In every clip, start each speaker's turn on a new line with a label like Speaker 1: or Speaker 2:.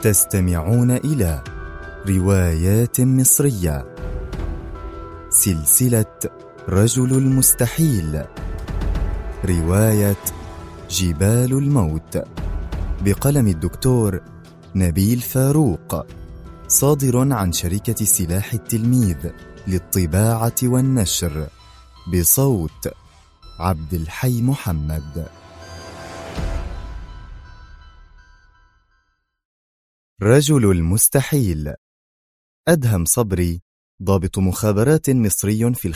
Speaker 1: تستمعون إلى روايات مصرية، سلسلة رجل المستحيل، رواية جبال الموت، بقلم الدكتور نبيل فاروق، صادر عن شركة سلاح التلميذ للطباعة والنشر، بصوت عبد الحي محمد. رجل المستحيل. أدهم صبري ضابط مخابرات مصري في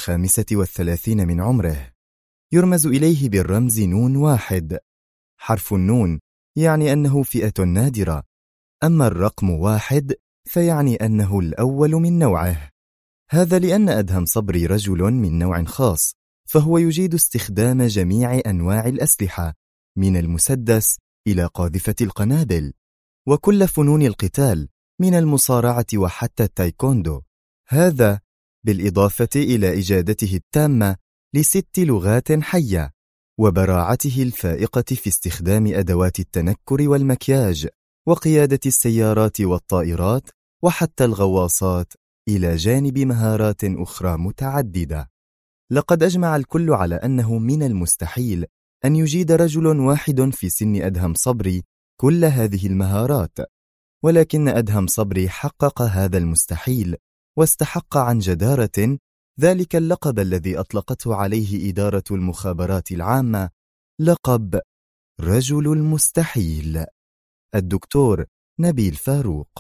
Speaker 1: 35 من عمره، يرمز إليه بالرمز نون واحد. حرف النون يعني أنه فئة نادرة، أما الرقم واحد فيعني أنه الأول من نوعه. هذا لأن أدهم صبري رجل من نوع خاص، فهو يجيد استخدام جميع أنواع الأسلحة من المسدس إلى قاذفة القنابل، وكل فنون القتال من المصارعة وحتى التايكوندو. هذا بالإضافة إلى إجادته التامة ل6 لغات حية، وبراعته الفائقة في استخدام أدوات التنكر والمكياج وقيادة السيارات والطائرات وحتى الغواصات، إلى جانب مهارات أخرى متعددة. لقد أجمع الكل على أنه من المستحيل أن يجيد رجل واحد في سن أدهم صبري كل هذه المهارات، ولكن أدهم صبري حقق هذا المستحيل، واستحق عن جدارة ذلك اللقب الذي أطلقته عليه إدارة المخابرات العامة، لقب رجل المستحيل. الدكتور نبيل فاروق.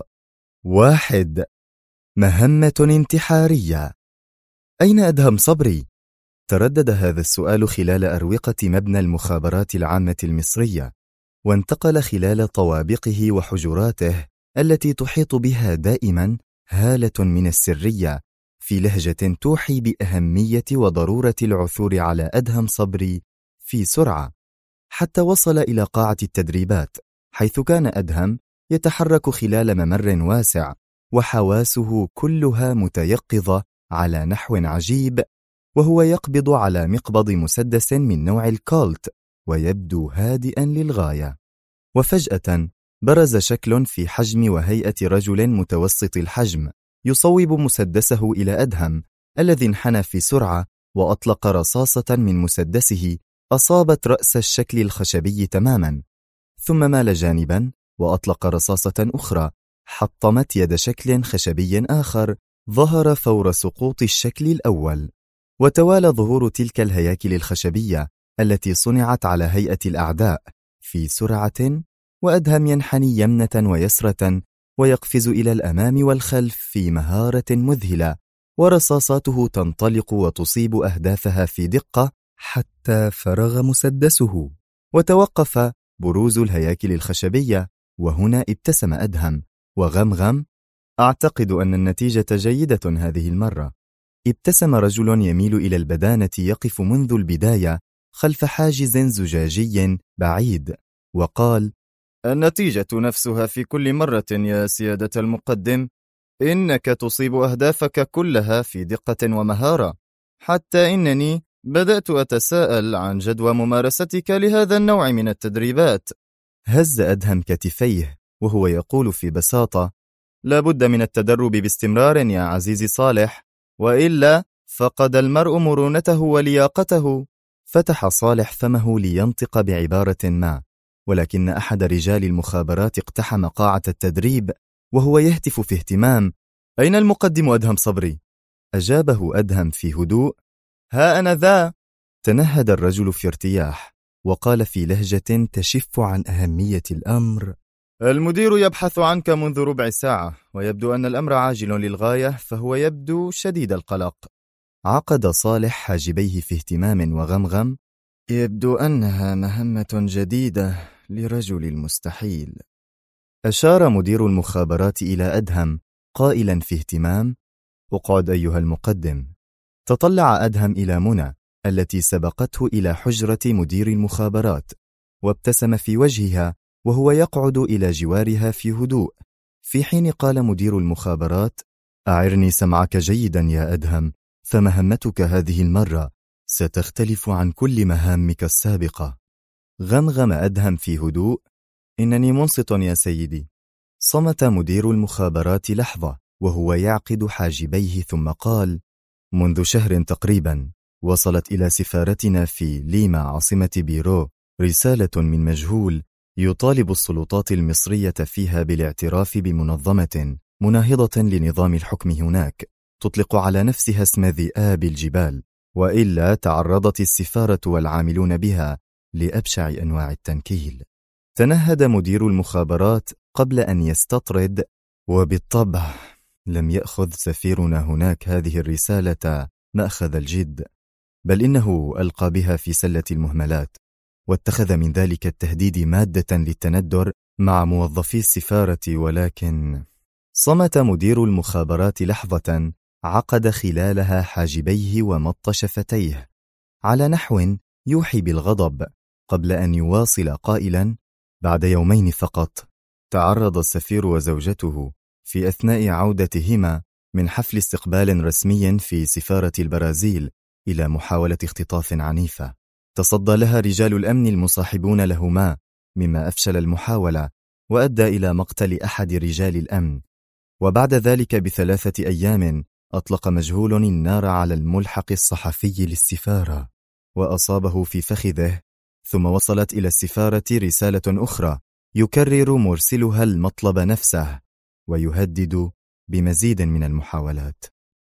Speaker 1: 1. مهمة انتحارية. أين أدهم صبري؟ تردد هذا السؤال خلال أروقة مبنى المخابرات العامة المصرية، وانتقل خلال طوابقه وحجراته التي تحيط بها دائما هالة من السرية، في لهجة توحي بأهمية وضرورة العثور على أدهم صبري في سرعة، حتى وصل إلى قاعة التدريبات، حيث كان أدهم يتحرك خلال ممر واسع، وحواسه كلها متيقظة على نحو عجيب، وهو يقبض على مقبض مسدس من نوع الكولت، ويبدو هادئا للغاية. وفجأة برز شكل في حجم وهيئة رجل متوسط الحجم، يصوب مسدسه إلى أدهم، الذي انحنى في سرعة وأطلق رصاصة من مسدسه أصابت رأس الشكل الخشبي تماما، ثم مال جانبا وأطلق رصاصة أخرى حطمت يد شكل خشبي آخر ظهر فور سقوط الشكل الأول. وتوالى ظهور تلك الهياكل الخشبية التي صنعت على هيئة الأعداء في سرعة، وأدهم ينحني يمنة ويسرة ويقفز إلى الأمام والخلف في مهارة مذهلة، ورصاصاته تنطلق وتصيب أهدافها في دقة حتى فرغ مسدسه، وتوقف بروز الهياكل الخشبية. وهنا ابتسم أدهم وغمغم: أعتقد أن النتيجة جيدة هذه المرة. ابتسم رجل يميل إلى البدانة يقف منذ البداية خلف حاجز زجاجي بعيد، وقال: النتيجة نفسها في كل مرة يا سيادة المقدم، إنك تصيب أهدافك كلها في دقة ومهارة، حتى إنني بدأت أتساءل عن جدوى ممارستك لهذا النوع من التدريبات. هز أدهم كتفيه وهو يقول في بساطة: لا بد من التدرب باستمرار يا عزيزي صالح، وإلا فقد المرء مرونته ولياقته. فتح صالح فمه لينطق بعبارة ما، ولكن أحد رجال المخابرات اقتحم قاعة التدريب وهو يهتف في اهتمام: أين المقدم أدهم صبري؟ أجابه أدهم في هدوء: ها أنا ذا. تنهد الرجل في ارتياح وقال في لهجة تشف عن أهمية الأمر: المدير يبحث عنك منذ ربع ساعة، ويبدو أن الأمر عاجل للغاية، فهو يبدو شديد القلق. عقد صالح حاجبيه في اهتمام وغمغم: يبدو أنها مهمة جديدة لرجل المستحيل. أشار مدير المخابرات إلى أدهم قائلا في اهتمام: اقعد أيها المقدم. تطلع أدهم إلى منى التي سبقته إلى حجرة مدير المخابرات، وابتسم في وجهها وهو يقعد إلى جوارها في هدوء، في حين قال مدير المخابرات: أعرني سمعك جيدا يا أدهم، فمهمتك هذه المرة ستختلف عن كل مهامك السابقة. غمغم أدهم في هدوء: إنني منصت يا سيدي. صمت مدير المخابرات لحظة وهو يعقد حاجبيه ثم قال: منذ شهر تقريبا وصلت إلى سفارتنا في ليما عاصمة بيرو رسالة من مجهول يطالب السلطات المصرية فيها بالاعتراف بمنظمة مناهضة لنظام الحكم هناك تطلق على نفسها اسم ذئاب الجبال، وإلا تعرضت السفارة والعاملون بها لأبشع أنواع التنكيل. تنهد مدير المخابرات قبل أن يستطرد، وبالطبع لم يأخذ سفيرنا هناك هذه الرسالة مأخذ الجد، بل إنه ألقى بها في سلة المهملات، واتخذ من ذلك التهديد مادة للتندر مع موظفي السفارة. ولكن صمت مدير المخابرات لحظة عقد خلالها حاجبيه ومط شفتيه على نحو يوحي بالغضب، قبل أن يواصل قائلا: بعد يومين فقط تعرض السفير وزوجته في أثناء عودتهما من حفل استقبال رسمي في سفارة البرازيل إلى محاولة اختطاف عنيفة تصدى لها رجال الأمن المصاحبون لهما، مما أفشل المحاولة وأدى إلى مقتل أحد رجال الأمن. وبعد ذلك ب3 أيام أطلق مجهول النار على الملحق الصحفي للسفارة وأصابه في فخذه، ثم وصلت إلى السفارة رسالة أخرى يكرر مرسلها المطلب نفسه ويهدد بمزيد من المحاولات.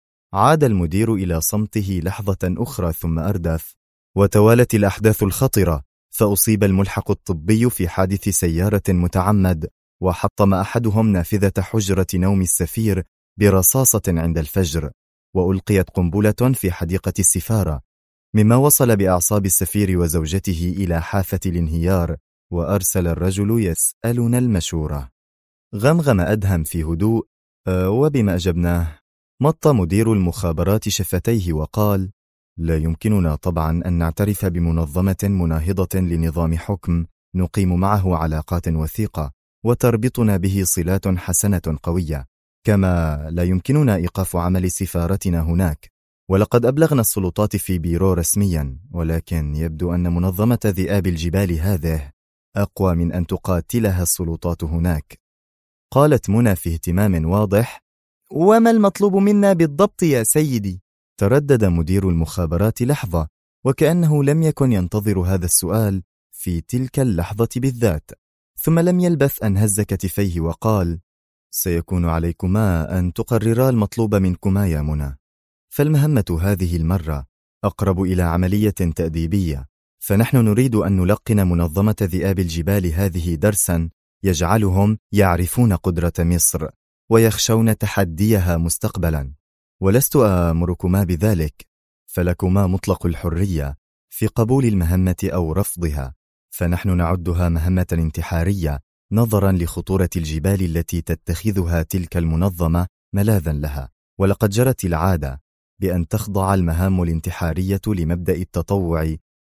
Speaker 1: عاد المدير إلى صمته لحظة أخرى ثم أردف: وتوالت الأحداث الخطرة، فأصيب الملحق الطبي في حادث سيارة متعمد، وحطم أحدهم نافذة حجرة نوم السفير برصاصة عند الفجر، وألقيت قنبلة في حديقة السفارة، مما وصل بأعصاب السفير وزوجته إلى حافة الانهيار، وأرسل الرجل يسألنا المشورة. غمغم أدهم في هدوء: وبما أجبناه؟ مط مدير المخابرات شفتيه وقال: لا يمكننا طبعا أن نعترف بمنظمة مناهضة لنظام حكم نقيم معه علاقات وثيقة وتربطنا به صلات حسنة قوية، كما لا يمكننا إيقاف عمل سفارتنا هناك. ولقد أبلغنا السلطات في بيرو رسميا، ولكن يبدو أن منظمة ذئاب الجبال هذه أقوى من أن تقاتلها السلطات هناك. قالت منى في اهتمام واضح: وما المطلوب منا بالضبط يا سيدي؟ تردد مدير المخابرات لحظة، وكأنه لم يكن ينتظر هذا السؤال في تلك اللحظة بالذات، ثم لم يلبث أن هز كتفيه وقال: سيكون عليكما أن تقررا المطلوب منكما يا منى، فالمهمة هذه المرة أقرب إلى عملية تأديبية، فنحن نريد أن نلقن منظمة ذئاب الجبال هذه درسا يجعلهم يعرفون قدرة مصر ويخشون تحديها مستقبلا. ولست آمركما بذلك، فلكما مطلق الحرية في قبول المهمة أو رفضها، فنحن نعدها مهمة انتحارية نظرا لخطورة الجبال التي تتخذها تلك المنظمة ملاذا لها. ولقد جرت العادة بأن تخضع المهام الانتحارية لمبدأ التطوع.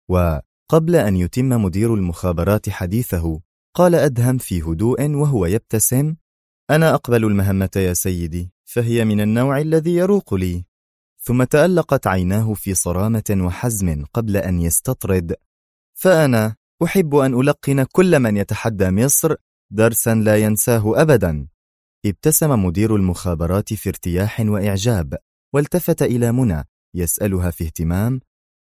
Speaker 1: وقبل أن يتم مدير المخابرات حديثه، قال أدهم في هدوء وهو يبتسم: أنا أقبل المهمة يا سيدي، فهي من النوع الذي يروق لي. ثم تألقت عيناه في صرامة وحزم قبل أن يستطرد: فأنا أحب أن ألقن كل من يتحدى مصر درسا لا ينساه أبدا. ابتسم مدير المخابرات في ارتياح وإعجاب، والتفت إلى منى يسألها في اهتمام: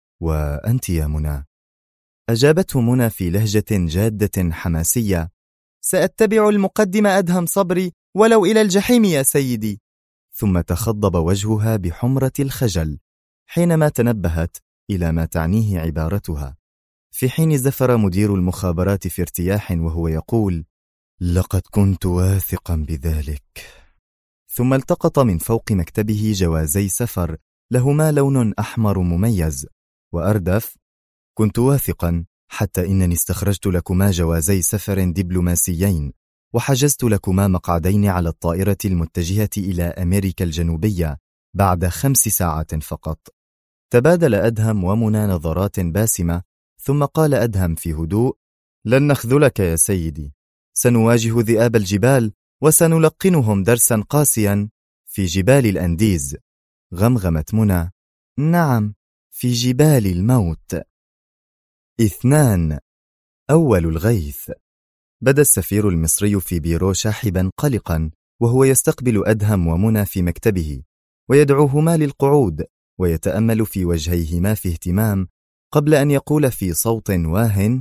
Speaker 1: وأنت يا منى؟ أجابته منى في لهجة جادة حماسية: سأتبع المقدم أدهم صبري ولو إلى الجحيم يا سيدي. ثم تخضب وجهها بحمرة الخجل حينما تنبهت إلى ما تعنيه عبارتها، في حين زفر مدير المخابرات في ارتياح وهو يقول: لقد كنت واثقا بذلك. ثم التقط من فوق مكتبه جوازي سفر لهما لون أحمر مميز، وأردف: كنت واثقا حتى إنني استخرجت لكما جوازي سفر دبلوماسيين، وحجزت لكما مقعدين على الطائرة المتجهة إلى أمريكا الجنوبية بعد 5 ساعات فقط. تبادل أدهم ومنى نظرات باسمة، ثم قال أدهم في هدوء: لن نخذلك يا سيدي، سنواجه ذئاب الجبال وسنلقنهم درسا قاسيا في جبال الأنديز. غمغمت منى: نعم، في جبال الموت. 2. أول الغيث. بدا السفير المصري في بيرو شاحبا قلقا وهو يستقبل أدهم ومنى في مكتبه ويدعوهما للقعود ويتأمل في وجهيهما في اهتمام قبل أن يقول في صوت واه: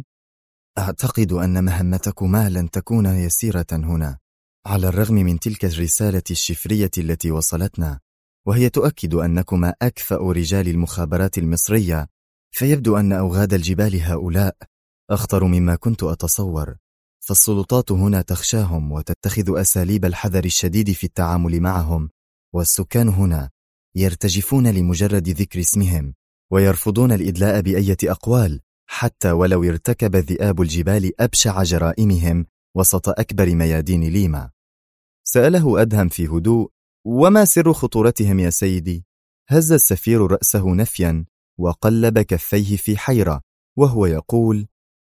Speaker 1: أعتقد أن مهمتكما لن تكون يسيرة هنا، على الرغم من تلك الرسالة الشفرية التي وصلتنا، وهي تؤكد أنكما أكفأ رجال المخابرات المصرية، فيبدو أن أوغاد الجبال هؤلاء أخطر مما كنت أتصور، فالسلطات هنا تخشاهم وتتخذ أساليب الحذر الشديد في التعامل معهم، والسكان هنا يرتجفون لمجرد ذكر اسمهم ويرفضون الإدلاء بأية أقوال حتى ولو ارتكب ذئاب الجبال أبشع جرائمهم وسط أكبر ميادين ليما. سأله أدهم في هدوء: وما سر خطورتهم يا سيدي؟ هز السفير رأسه نفيا وقلب كفيه في حيرة وهو يقول: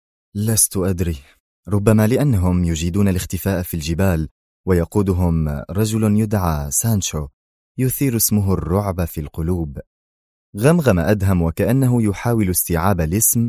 Speaker 1: لست أدري، ربما لأنهم يجيدون الاختفاء في الجبال ويقودهم رجل يدعى سانشو يثير اسمه الرعب في القلوب. غمغم أدهم وكأنه يحاول استيعاب الاسم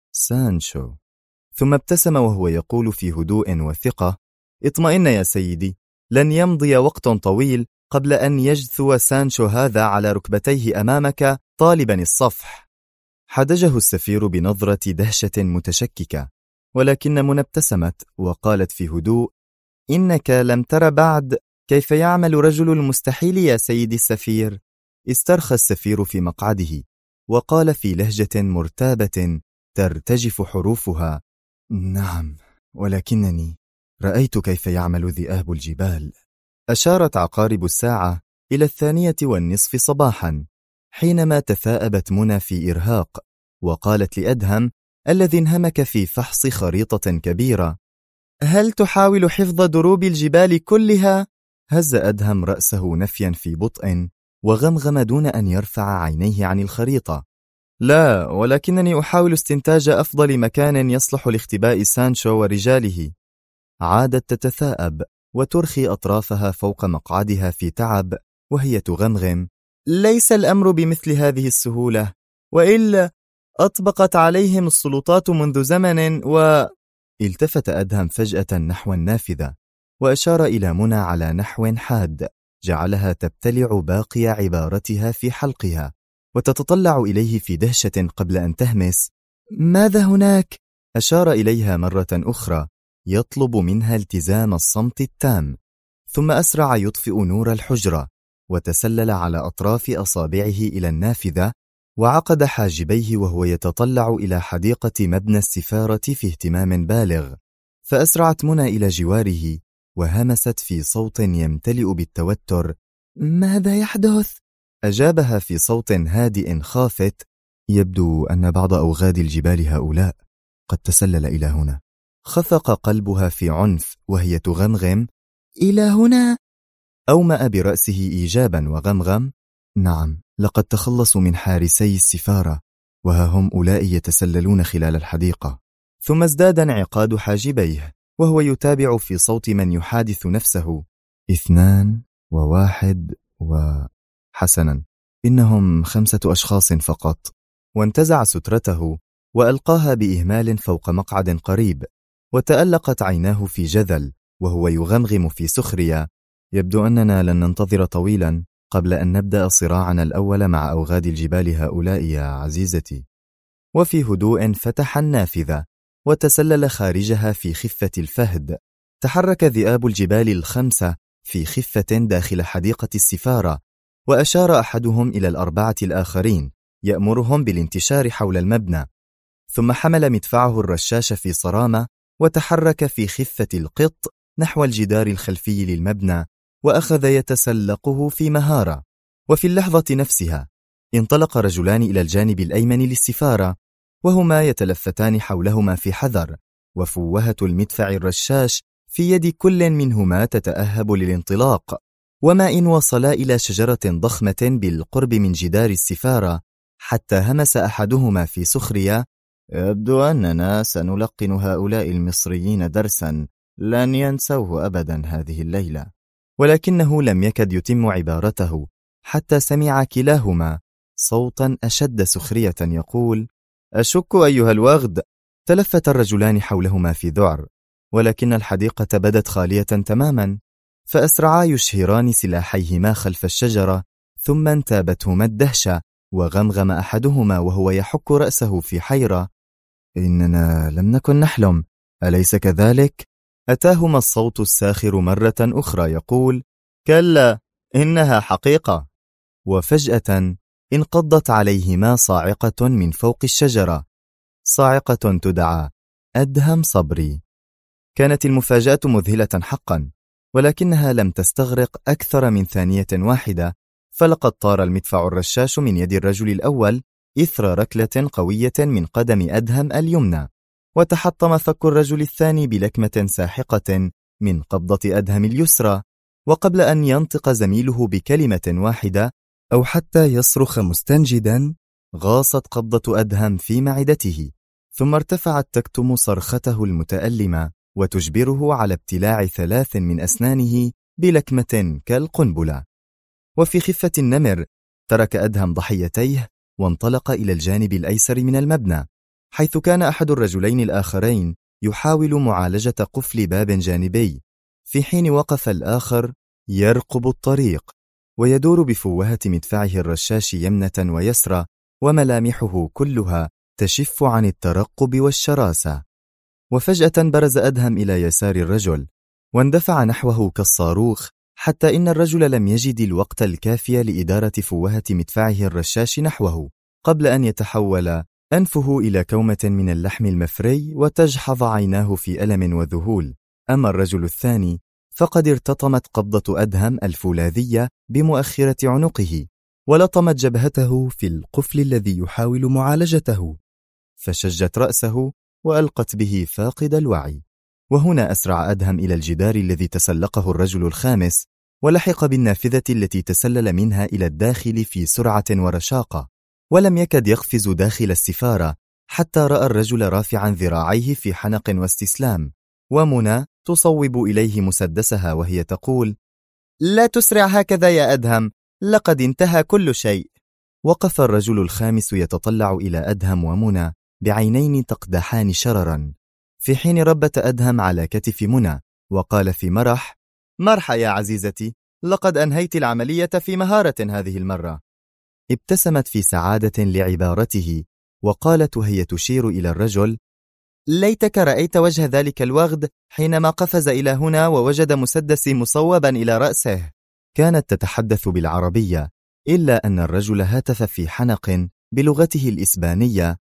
Speaker 1: سانشو، ثم ابتسم وهو يقول في هدوء وثقة: اطمئن يا سيدي، لن يمضي وقت طويل قبل أن يجثو سانشو هذا على ركبتيه أمامك طالبا الصفح. حدجه السفير بنظرة دهشة متشككة، ولكن منى ابتسمت وقالت في هدوء: إنك لم تر بعد كيف يعمل رجل المستحيل يا سيدي السفير. استرخى السفير في مقعده وقال في لهجة مرتابة ترتجف حروفها: نعم، ولكنني رأيت كيف يعمل ذئاب الجبال. أشارت عقارب الساعة إلى 2:30 صباحا حينما تثاءبت منى في إرهاق وقالت لأدهم الذي انهمك في فحص خريطة كبيرة: هل تحاول حفظ دروب الجبال كلها؟ هز أدهم رأسه نفيا في بطء وغمغم دون أن يرفع عينيه عن الخريطة: لا، ولكنني أحاول استنتاج أفضل مكان يصلح لاختباء سانشو ورجاله. عادت تتثاءب وترخي أطرافها فوق مقعدها في تعب وهي تغمغم: ليس الأمر بمثل هذه السهولة، وإلا أطبقت عليهم السلطات منذ زمن. التفت أدهم فجأة نحو النافذة وأشار إلى منى على نحو حاد جعلها تبتلع باقي عبارتها في حلقها وتتطلع إليه في دهشة قبل أن تهمس: ماذا هناك؟ أشار إليها مرة أخرى يطلب منها التزام الصمت التام، ثم أسرع يطفئ نور الحجرة وتسلل على أطراف أصابعه إلى النافذة وعقد حاجبيه وهو يتطلع إلى حديقة مبنى السفارة في اهتمام بالغ. فأسرعت منى إلى جواره وهمست في صوت يمتلئ بالتوتر: ماذا يحدث؟ أجابها في صوت هادئ خافت: يبدو أن بعض أوغاد الجبال هؤلاء قد تسلل إلى هنا. خفق قلبها في عنف وهي تغمغم: إلى هنا؟ أومأ برأسه إيجابا وغمغم: نعم، لقد تخلصوا من حارسي السفارة وها هم أولئك يتسللون خلال الحديقة. ثم ازداد انعقاد حاجبيه وهو يتابع في صوت من يحادث نفسه: 2 و1 حسنا، إنهم 5 أشخاص فقط. وانتزع سترته وألقاها بإهمال فوق مقعد قريب، وتألقت عيناه في جذل وهو يغمغم في سخرية: يبدو أننا لن ننتظر طويلا قبل أن نبدأ صراعنا الأول مع أوغاد الجبال هؤلاء يا عزيزتي. وفي هدوء فتح النافذة وتسلل خارجها في خفة الفهد. تحرك ذئاب الجبال ال5 في خفة داخل حديقة السفارة، وأشار أحدهم إلى ال4 الآخرين يأمرهم بالانتشار حول المبنى، ثم حمل مدفعه الرشاش في صرامة وتحرك في خفة القط نحو الجدار الخلفي للمبنى وأخذ يتسلقه في مهارة. وفي اللحظة نفسها انطلق رجلان إلى الجانب الأيمن للسفارة وهما يتلفتان حولهما في حذر، وفوهة المدفع الرشاش في يد كل منهما تتأهب للانطلاق. وما إن وصلا إلى شجرة ضخمة بالقرب من جدار السفارة حتى همس أحدهما في سخرية: يبدو أننا سنلقن هؤلاء المصريين درسا لن ينسوه أبدا هذه الليلة. ولكنه لم يكد يتم عبارته حتى سمع كلاهما صوتا أشد سخرية يقول: أشك أيها الوغد. تلفت الرجلان حولهما في ذعر، ولكن الحديقة بدت خالية تماما، فأسرعا يشهران سلاحيهما خلف الشجرة، ثم انتابتهما الدهشة، وغمغم أحدهما وهو يحك رأسه في حيرة: إننا لم نكن نحلم، أليس كذلك؟ أتاهما الصوت الساخر مرة أخرى يقول: كلا، إنها حقيقة. وفجأة انقضت عليهما صاعقة من فوق الشجرة، صاعقة تدعى أدهم صبري. كانت المفاجأة مذهلة حقا، ولكنها لم تستغرق أكثر من ثانية واحدة، فلقد طار المدفع الرشاش من يد الرجل الأول إثر ركلة قوية من قدم أدهم اليمنى، وتحطم فك الرجل الثاني بلكمة ساحقة من قبضة أدهم اليسرى، وقبل أن ينطق زميله بكلمة واحدة أو حتى يصرخ مستنجدا، غاصت قبضة أدهم في معدته، ثم ارتفعت تكتم صرخته المتألمة وتجبره على ابتلاع 3 من أسنانه بلكمة كالقنبلة. وفي خفة النمر ترك أدهم ضحيتيه وانطلق إلى الجانب الأيسر من المبنى، حيث كان أحد الرجلين الآخرين يحاول معالجة قفل باب جانبي، في حين وقف الآخر يرقب الطريق ويدور بفوهة مدفعه الرشاش يمنة ويسرى، وملامحه كلها تشف عن الترقب والشراسة. وفجأة برز أدهم إلى يسار الرجل واندفع نحوه كالصاروخ، حتى إن الرجل لم يجد الوقت الكافي لإدارة فوهة مدفعه الرشاش نحوه قبل أن يتحول أنفه إلى كومة من اللحم المفري وتجحظ عيناه في ألم وذهول. أما الرجل الثاني فقد ارتطمت قبضة أدهم الفولاذية بمؤخرة عنقه، ولطمت جبهته في القفل الذي يحاول معالجته، فشجت رأسه وألقت به فاقد الوعي. وهنا أسرع أدهم إلى الجدار الذي تسلقه الرجل الخامس، ولحق بالنافذة التي تسلل منها إلى الداخل في سرعة ورشاقة، ولم يكد يقفز داخل السفارة حتى رأى الرجل رافعا ذراعيه في حنق واستسلام، ومنى تصوب إليه مسدسها وهي تقول: لا تسرع هكذا يا أدهم، لقد انتهى كل شيء. وقف الرجل الخامس يتطلع إلى أدهم ومنى بعينين تقدحان شررا، في حين ربت أدهم على كتف منى وقال في مرح: مرحى يا عزيزتي، لقد أنهيت العملية في مهارة هذه المرة. ابتسمت في سعادة لعبارته وقالت وهي تشير إلى الرجل: ليتك رأيت وجه ذلك الوغد حينما قفز إلى هنا ووجد مسدسي مصوبا إلى رأسه. كانت تتحدث بالعربية، إلا أن الرجل هتف في حنق بلغته الإسبانية: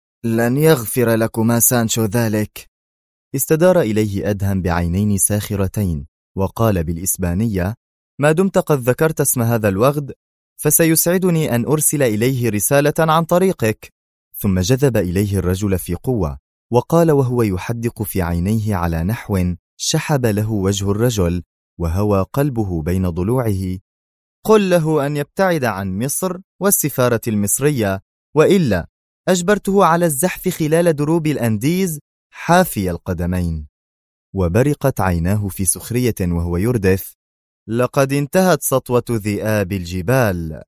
Speaker 1: لن يغفر لكما سانشو ذلك. استدار إليه أدهم بعينين ساخرتين وقال بالإسبانية: ما دمت قد ذكرت اسم هذا الوغد فسيسعدني أن أرسل إليه رسالة عن طريقك. ثم جذب إليه الرجل في قوة وقال وهو يحدق في عينيه على نحو شحب له وجه الرجل وهوى قلبه بين ضلوعه: قل له أن يبتعد عن مصر والسفارة المصرية، وإلا أجبرته على الزحف خلال دروب الأنديز حافي القدمين. وبرقت عيناه في سخرية وهو يردف: لقد انتهت سطوة ذئاب الجبال.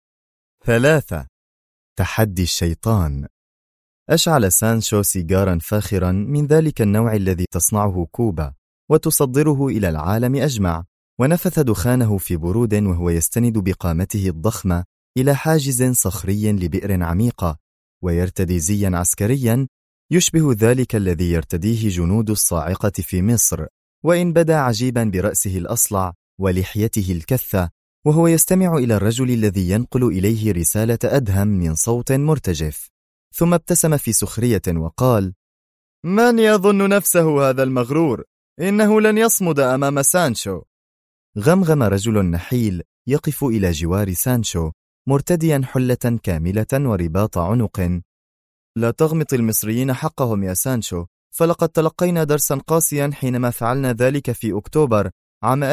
Speaker 1: 3. تحدي الشيطان. أشعل سانشو سيجارا فاخرا من ذلك النوع الذي تصنعه كوبا وتصدره إلى العالم أجمع، ونفث دخانه في برود وهو يستند بقامته الضخمة إلى حاجز صخري لبئر عميقة، ويرتدي زيا عسكريا يشبه ذلك الذي يرتديه جنود الصاعقة في مصر، وإن بدا عجيبا برأسه الأصلع ولحيته الكثة، وهو يستمع إلى الرجل الذي ينقل إليه رسالة أدهم من صوت مرتجف. ثم ابتسم في سخرية وقال: من يظن نفسه هذا المغرور؟ إنه لن يصمد أمام سانشو. غمغم رجل نحيل يقف إلى جوار سانشو مرتديا حلة كاملة ورباط عنق: لا تغمط المصريين حقهم يا سانشو، فلقد تلقينا درسا قاسيا حينما فعلنا ذلك في أكتوبر عام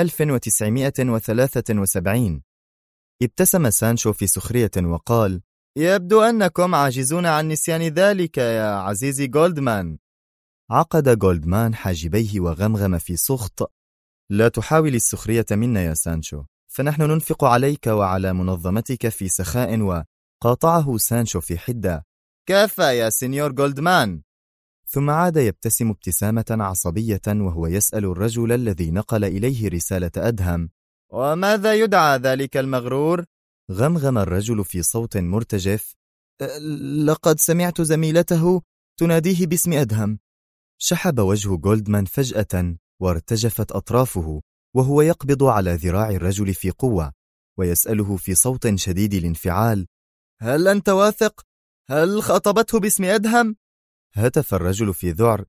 Speaker 1: 1973. ابتسم سانشو في سخرية وقال: يبدو أنكم عاجزون عن نسيان ذلك يا عزيزي جولدمان. عقد جولدمان حاجبيه وغمغم في سخط: لا تحاول السخرية منا يا سانشو، فنحن ننفق عليك وعلى منظمتك في سخاء. وقاطعه سانشو في حدة: كفى يا سينيور جولدمان. ثم عاد يبتسم ابتسامة عصبية وهو يسأل الرجل الذي نقل إليه رسالة أدهم: وماذا يدعى ذلك المغرور؟ غمغم الرجل في صوت مرتجف: لقد سمعت زميلته تناديه باسم أدهم. شحب وجه جولدمان فجأة وارتجفت أطرافه وهو يقبض على ذراع الرجل في قوة ويسأله في صوت شديد الانفعال: هل أنت واثق؟ هل خاطبته باسم أدهم؟ هتف الرجل في ذعر: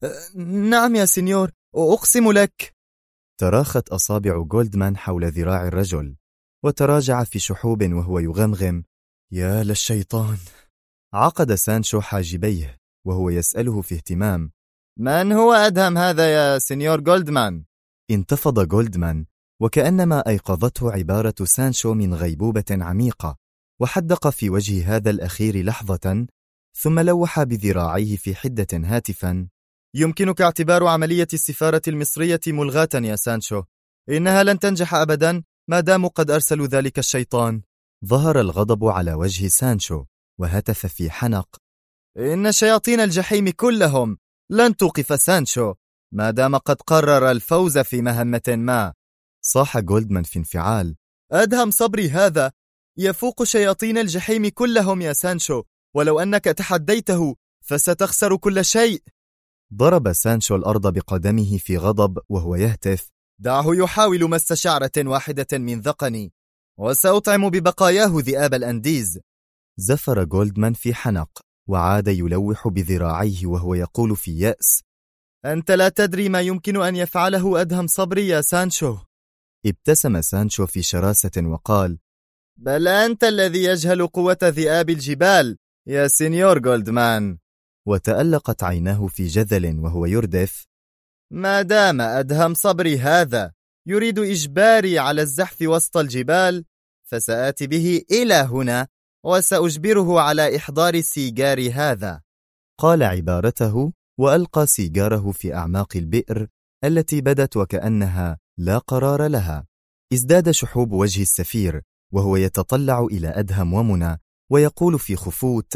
Speaker 1: نعم يا سينيور، أقسم لك. تراخت أصابع جولدمان حول ذراع الرجل وتراجع في شحوب وهو يغمغم: يا للشيطان. عقد سانشو حاجبيه وهو يسأله في اهتمام: من هو أدهم هذا يا سينيور جولدمان؟ انتفض جولدمان وكأنما أيقظته عبارة سانشو من غيبوبة عميقة، وحدق في وجه هذا الأخير لحظة ثم لوح بذراعيه في حدة هاتفا: يمكنك اعتبار عملية السفارة المصرية ملغاة يا سانشو، إنها لن تنجح أبدا ما داموا قد أرسلوا ذلك الشيطان. ظهر الغضب على وجه سانشو وهتف في حنق: إن شياطين الجحيم كلهم لن توقف سانشو ما دام قد قرر الفوز في مهمة ما. صاح جولدمان في انفعال: أدهم صبري هذا يفوق شياطين الجحيم كلهم يا سانشو، ولو أنك تحديته فستخسر كل شيء. ضرب سانشو الأرض بقدمه في غضب وهو يهتف: دعه يحاول مس شعرة واحدة من ذقني وسأطعم ببقاياه ذئاب الأنديز. زفر جولدمان في حنق وعاد يلوح بذراعيه وهو يقول في يأس: أنت لا تدري ما يمكن أن يفعله أدهم صبري يا سانشو. ابتسم سانشو في شراسة وقال: بل أنت الذي يجهل قوة ذئاب الجبال يا سينيور جولدمان. وتألقت عيناه في جذل وهو يردف: ما دام أدهم صبري هذا يريد إجباري على الزحف وسط الجبال فسآتي به إلى هنا وسأجبره على إحضار سيجاري هذا. قال عبارته وألقى سيجاره في أعماق البئر التي بدت وكأنها لا قرار لها. ازداد شحوب وجه السفير وهو يتطلع إلى أدهم ومنى ويقول في خفوت: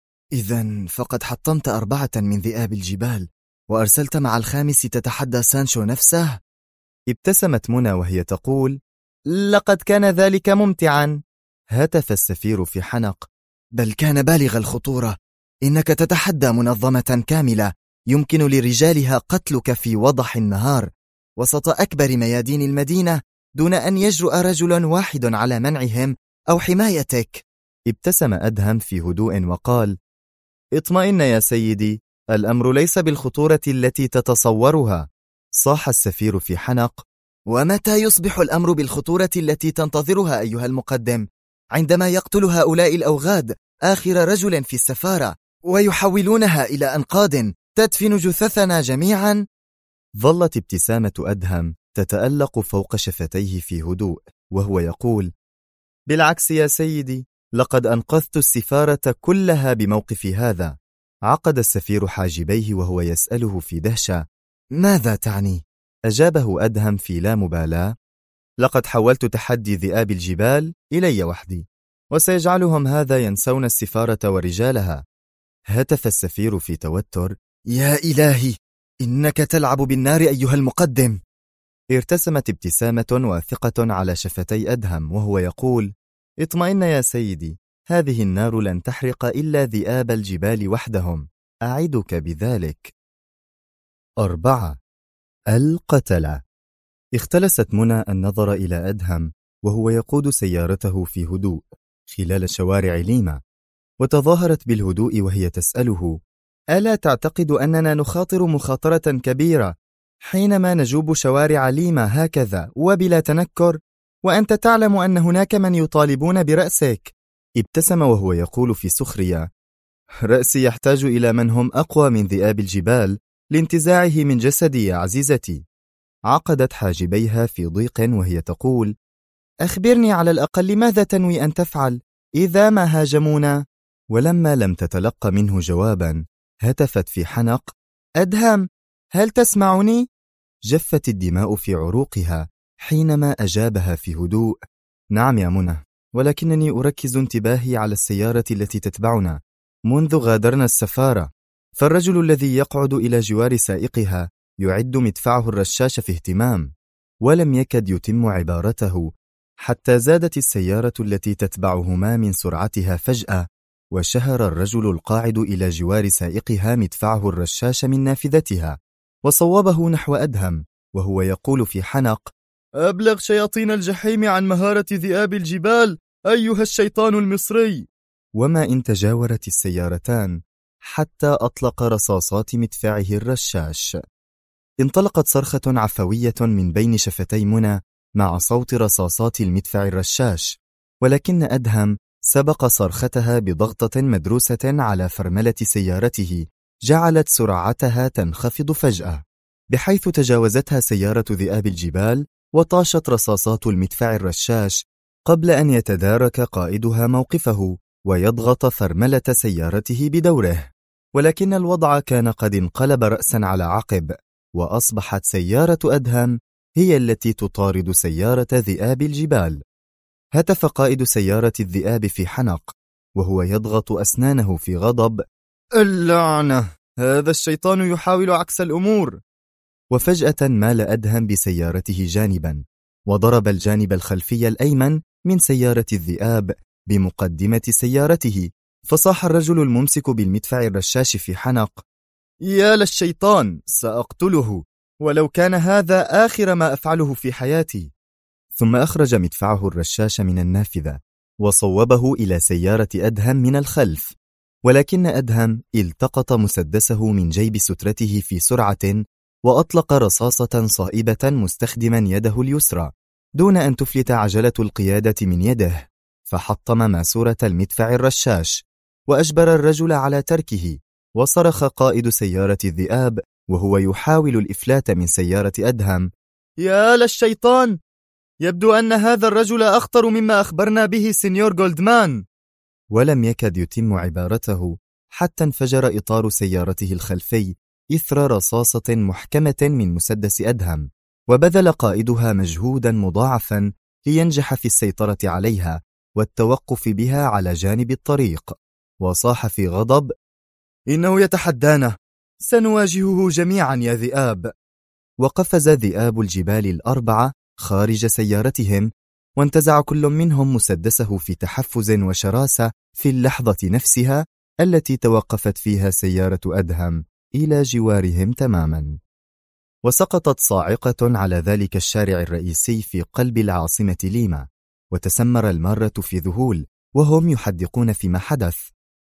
Speaker 1: إذن فقد حطمت 4 من ذئاب الجبال وأرسلت مع الخامس تتحدى سانشو نفسه؟ ابتسمت منى وهي تقول: لقد كان ذلك ممتعا. هتف السفير في حنق: بل كان بالغ الخطورة، إنك تتحدى منظمة كاملة يمكن لرجالها قتلك في وضح النهار وسط أكبر ميادين المدينة دون أن يجرؤ رجل واحد على منعهم أو حمايتك. ابتسم أدهم في هدوء وقال: اطمئن يا سيدي، الأمر ليس بالخطورة التي تتصورها. صاح السفير في حنق: ومتى يصبح الأمر بالخطورة التي تنتظرها أيها المقدم؟ عندما يقتل هؤلاء الأوغاد آخر رجل في السفارة ويحولونها إلى أنقاض تدفن جثثنا جميعا. ظلت ابتسامة أدهم تتألق فوق شفتيه في هدوء وهو يقول: بالعكس يا سيدي، لقد أنقذت السفارة كلها بموقفي هذا. عقد السفير حاجبيه وهو يسأله في دهشة: ماذا تعني؟ أجابه أدهم في لا مبالاة: لقد حولت تحدي ذئاب الجبال إلي وحدي، وسيجعلهم هذا ينسون السفارة ورجالها. هتف السفير في توتر: يا إلهي، إنك تلعب بالنار أيها المقدم. ارتسمت ابتسامة واثقة على شفتي أدهم وهو يقول: اطمئن يا سيدي، هذه النار لن تحرق إلا ذئاب الجبال وحدهم، أعدك بذلك. 4. القتلة. اختلست منى النظر إلى أدهم وهو يقود سيارته في هدوء خلال شوارع ليما، وتظاهرت بالهدوء وهي تسأله: ألا تعتقد أننا نخاطر مخاطرة كبيرة حينما نجوب شوارع ليما هكذا وبلا تنكر، وأنت تعلم أن هناك من يطالبون برأسك؟ ابتسم وهو يقول في سخرية: رأسي يحتاج إلى من هم أقوى من ذئاب الجبال لانتزاعه من جسدي يا عزيزتي. عقدت حاجبيها في ضيق وهي تقول: أخبرني على الأقل ماذا تنوي أن تفعل إذا ما هاجمونا؟ ولما لم تتلق منه جوابا هتفت في حنق: أدهم، هل تسمعني؟ جفت الدماء في عروقها حينما أجابها في هدوء: نعم يا منى، ولكنني أركز انتباهي على السيارة التي تتبعنا منذ غادرنا السفارة. فالرجل الذي يقعد إلى جوار سائقها يعد مدفعه الرشاش في اهتمام، ولم يكد يتم عبارته حتى زادت السيارة التي تتبعهما من سرعتها فجأة، وشهر الرجل القاعد إلى جوار سائقها مدفعه الرشاش من نافذتها وصوبه نحو أدهم، وهو يقول في حنق: أبلغ شياطين الجحيم عن مهارة ذئاب الجبال أيها الشيطان المصري. وما إن تجاورت السيارتان حتى أطلق رصاصات مدفعه الرشاش. انطلقت صرخة عفوية من بين شفتي منى مع صوت رصاصات المدفع الرشاش، ولكن أدهم سبق صرختها بضغطة مدروسة على فرملة سيارته جعلت سرعتها تنخفض فجأة، بحيث تجاوزتها سيارة ذئاب الجبال وطاشت رصاصات المدفع الرشاش قبل أن يتدارك قائدها موقفه ويضغط فرملة سيارته بدوره. ولكن الوضع كان قد انقلب رأسا على عقب، وأصبحت سيارة أدهم هي التي تطارد سيارة ذئاب الجبال. هتف قائد سيارة الذئاب في حنق وهو يضغط أسنانه في غضب: اللعنة، هذا الشيطان يحاول عكس الأمور. وفجأة مال أدهم بسيارته جانبا وضرب الجانب الخلفي الأيمن من سيارة الذئاب بمقدمة سيارته، فصاح الرجل الممسك بالمدفع الرشاش في حنق: يا للشيطان، سأقتله، ولو كان هذا آخر ما أفعله في حياتي. ثم أخرج مدفعه الرشاش من النافذة وصوبه إلى سيارة أدهم من الخلف، ولكن أدهم التقط مسدسه من جيب سترته في سرعة وأطلق رصاصة صائبة مستخدما يده اليسرى دون أن تفلت عجلة القيادة من يده، فحطم ماسورة المدفع الرشاش وأجبر الرجل على تركه. وصرخ قائد سيارة الذئاب وهو يحاول الإفلات من سيارة أدهم: يا للشيطان، يبدو أن هذا الرجل أخطر مما أخبرنا به سينيور جولدمان. ولم يكد يتم عبارته حتى انفجر إطار سيارته الخلفي إثر رصاصة محكمة من مسدس أدهم، وبذل قائدها مجهودا مضاعفا لينجح في السيطرة عليها والتوقف بها على جانب الطريق، وصاح في غضب: إنه يتحدانا، سنواجهه جميعا يا ذئاب. وقفز ذئاب الجبال الأربعة خارج سيارتهم، وانتزع كل منهم مسدسه في تحفز وشراسة في اللحظة نفسها التي توقفت فيها سيارة أدهم إلى جوارهم تماما. وسقطت صاعقة على ذلك الشارع الرئيسي في قلب العاصمة ليما، وتسمر المارة في ذهول وهم يحدقون فيما حدث.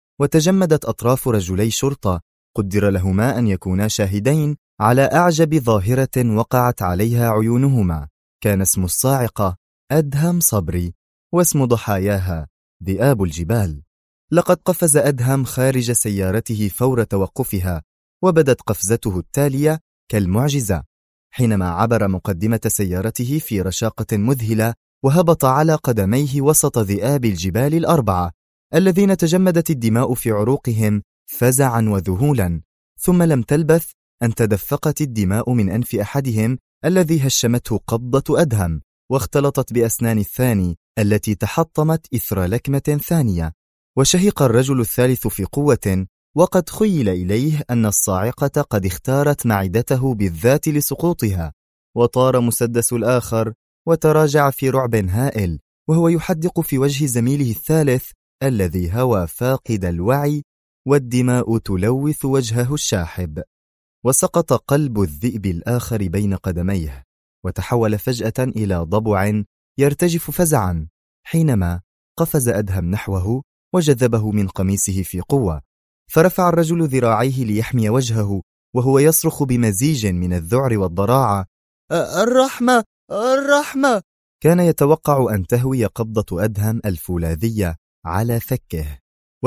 Speaker 1: وتجمدت أطراف رجلي شرطة قدر لهما أن يكونا شاهدين على أعجب ظاهرة وقعت عليها عيونهما. كان اسم الصاعقة أدهم صبري، واسم ضحاياها ذئاب الجبال. لقد قفز أدهم خارج سيارته فور توقفها، وبدت قفزته التالية كالمعجزة حينما عبر مقدمة سيارته في رشاقة مذهلة وهبط على قدميه وسط ذئاب الجبال الأربعة الذين تجمدت الدماء في عروقهم فزعا وذهولا. ثم لم تلبث أن تدفقت الدماء من أنف أحدهم الذي هشمته قبضة أدهم، واختلطت بأسنان الثاني التي تحطمت إثر لكمة ثانية. وشهق الرجل الثالث في قوة، وقد خيل إليه أن الصاعقة قد اختارت معدته بالذات لسقوطها. وطار مسدس الآخر وتراجع في رعب هائل وهو يحدق في وجه زميله الثالث الذي هوى فاقد الوعي، والدماء تلوث وجهه الشاحب. وسقط قلب الذئب الآخر بين قدميه، وتحول فجأة إلى ضبع يرتجف فزعا حينما قفز أدهم نحوه وجذبه من قميصه في قوة، فرفع الرجل ذراعيه ليحمي وجهه وهو يصرخ بمزيج من الذعر والضراعة: الرحمة، الرحمة! كان يتوقع أن تهوي قبضة أدهم الفولاذية على فكه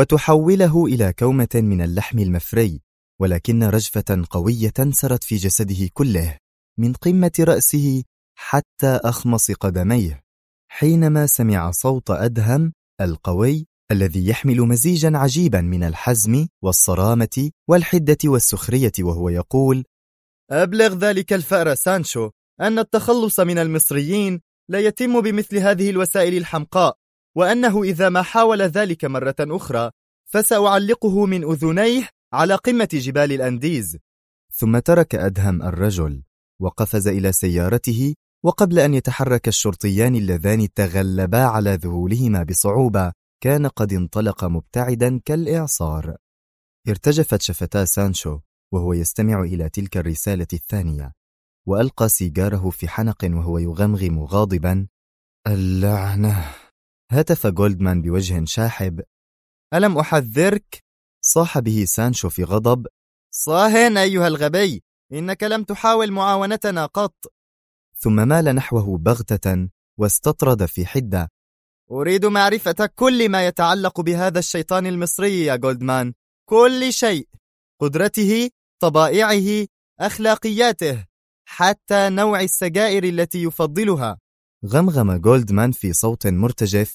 Speaker 1: وتحوله إلى كومة من اللحم المفري، ولكن رجفة قوية سرت في جسده كله من قمة رأسه حتى أخمص قدميه حينما سمع صوت أدهم القوي الذي يحمل مزيجا عجيبا من الحزم والصرامة والحدة والسخرية، وهو يقول: أبلغ ذلك الفأر سانشو أن التخلص من المصريين لا يتم بمثل هذه الوسائل الحمقاء، وأنه إذا ما حاول ذلك مرة أخرى فسأعلقه من أذنيه على قمة جبال الأنديز. ثم ترك أدهم الرجل وقفز إلى سيارته، وقبل أن يتحرك الشرطيان اللذان تغلبا على ذهولهما بصعوبة كان قد انطلق مبتعدا كالإعصار. ارتجفت شفتا سانشو وهو يستمع إلى تلك الرسالة الثانية، وألقى سيجاره في حنق وهو يغمغم غاضبا. اللعنة! هتف جولدمان بوجه شاحب. ألم أحذرك؟ صاح به سانشو في غضب. صاهن أيها الغبي، إنك لم تحاول معاونتنا قط. ثم مال نحوه بغتة واستطرد في حدة. أريد معرفة كل ما يتعلق بهذا الشيطان المصري يا جولدمان، كل شيء، قدرته، طبائعه، أخلاقياته، حتى نوع السجائر التي يفضلها. غمغم جولدمان في صوت مرتجف.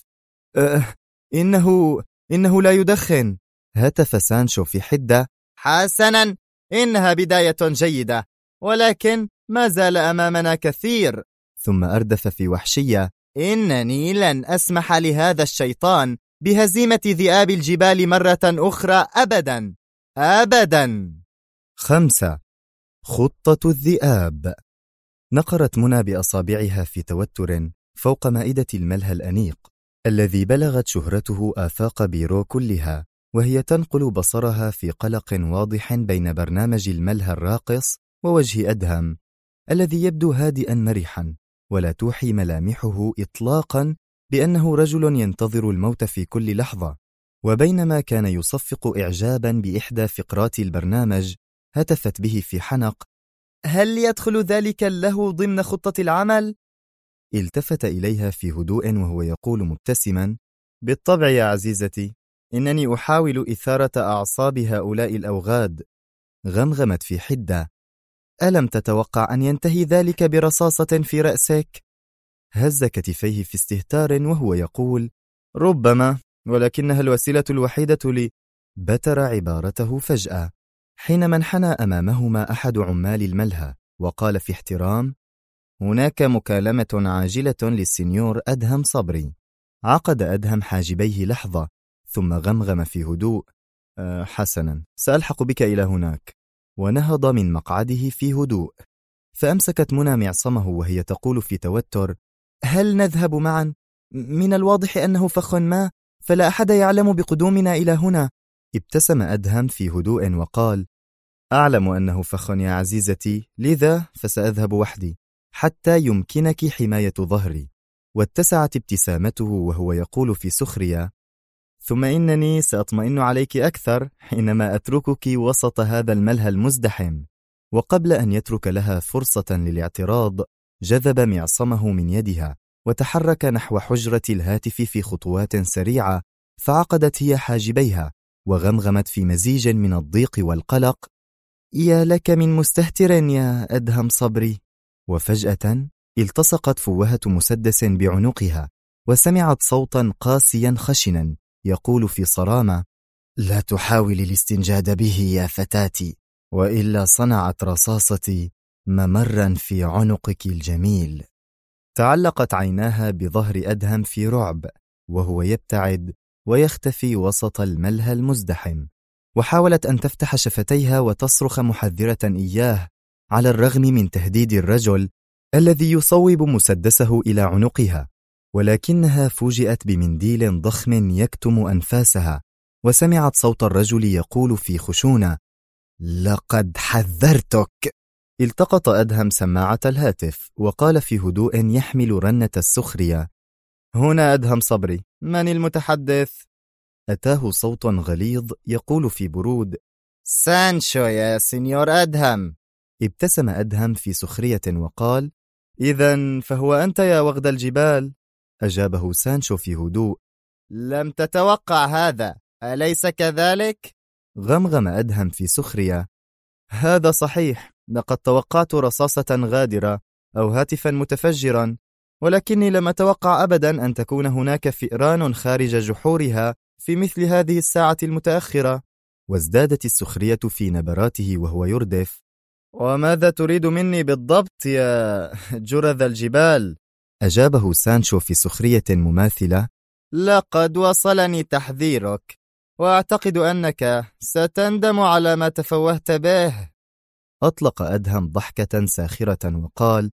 Speaker 1: إنه لا يدخن. هتف سانشو في حدة. حسنا، إنها بداية جيدة، ولكن ما زال أمامنا كثير. ثم أردف في وحشية. إنني لن أسمح لهذا الشيطان بهزيمة ذئاب الجبال مرة أخرى أبدا أبدا. 5. خطة الذئاب. نقرت منى بأصابعها في توتر فوق مائدة الملهى الأنيق الذي بلغت شهرته آفاق بيرو كلها، وهي تنقل بصرها في قلق واضح بين برنامج الملهى الراقص ووجه أدهم الذي يبدو هادئا مرحا، ولا توحي ملامحه إطلاقا بأنه رجل ينتظر الموت في كل لحظة. وبينما كان يصفق إعجابا بإحدى فقرات البرنامج هتفت به في حنق. هل يدخل ذلك له ضمن خطة العمل؟ التفت إليها في هدوء وهو يقول مبتسما. بالطبع يا عزيزتي، إنني أحاول إثارة أعصاب هؤلاء الأوغاد. غمغمت في حدة. ألم تتوقع أن ينتهي ذلك برصاصة في رأسك؟ هز كتفيه في استهتار وهو يقول. ربما، ولكنها الوسيلة الوحيدة لي. بتر عبارته فجأة حينما انحنى أمامهما أحد عمال الملهى وقال في احترام. هناك مكالمة عاجلة للسنيور أدهم صبري. عقد أدهم حاجبيه لحظة ثم غمغم في هدوء. حسنا، سألحق بك إلى هناك. ونهض من مقعده في هدوء. فأمسكت منى معصمه وهي تقول في توتر. هل نذهب معا؟ من الواضح أنه فخ ما، فلا أحد يعلم بقدومنا إلى هنا. ابتسم أدهم في هدوء وقال. أعلم أنه فخ يا عزيزتي، لذا فسأذهب وحدي حتى يمكنك حماية ظهري. واتسعت ابتسامته وهو يقول في سخرية. ثم إنني سأطمئن عليك أكثر حينما أتركك وسط هذا الملهى المزدحم. وقبل أن يترك لها فرصة للاعتراض جذب معصمه من يدها وتحرك نحو حجرة الهاتف في خطوات سريعة، فعقدت هي حاجبيها وغمغمت في مزيج من الضيق والقلق. يا لك من مستهتر يا أدهم صبري. وفجأة التصقت فوهة مسدس بعنقها وسمعت صوتا قاسيا خشنا يقول في صرامة. لا تحاولي الاستنجاد به يا فتاتي، وإلا صنعت رصاصتي ممرا في عنقك الجميل. تعلقت عيناها بظهر أدهم في رعب وهو يبتعد ويختفي وسط الملهى المزدحم، وحاولت أن تفتح شفتيها وتصرخ محذرة إياه على الرغم من تهديد الرجل الذي يصوب مسدسه إلى عنقها، ولكنها فوجئت بمنديل ضخم يكتم أنفاسها، وسمعت صوت الرجل يقول في خشونة. لقد حذرتك. التقط أدهم سماعة الهاتف وقال في هدوء يحمل رنة السخرية. هنا أدهم صبري، من المتحدث؟ أتاه صوت غليظ يقول في برود. سانشو يا سينيور أدهم. ابتسم أدهم في سخرية وقال. إذن فهو أنت يا وغد الجبال؟ أجابه سانشو في هدوء. لم تتوقع هذا، أليس كذلك؟ غمغم أدهم في سخرية. هذا صحيح، لقد توقعت رصاصة غادرة أو هاتفا متفجرا، ولكني لم أتوقع أبدا أن تكون هناك فئران خارج جحورها في مثل هذه الساعة المتأخرة. وازدادت السخرية في نبراته وهو يردف. وماذا تريد مني بالضبط يا جرذ الجبال؟ أجابه سانشو في سخرية مماثلة. لقد وصلني تحذيرك.
Speaker 2: وأعتقد أنك ستندم على ما تفوهت به.
Speaker 1: أطلق أدهم ضحكة ساخرة وقال: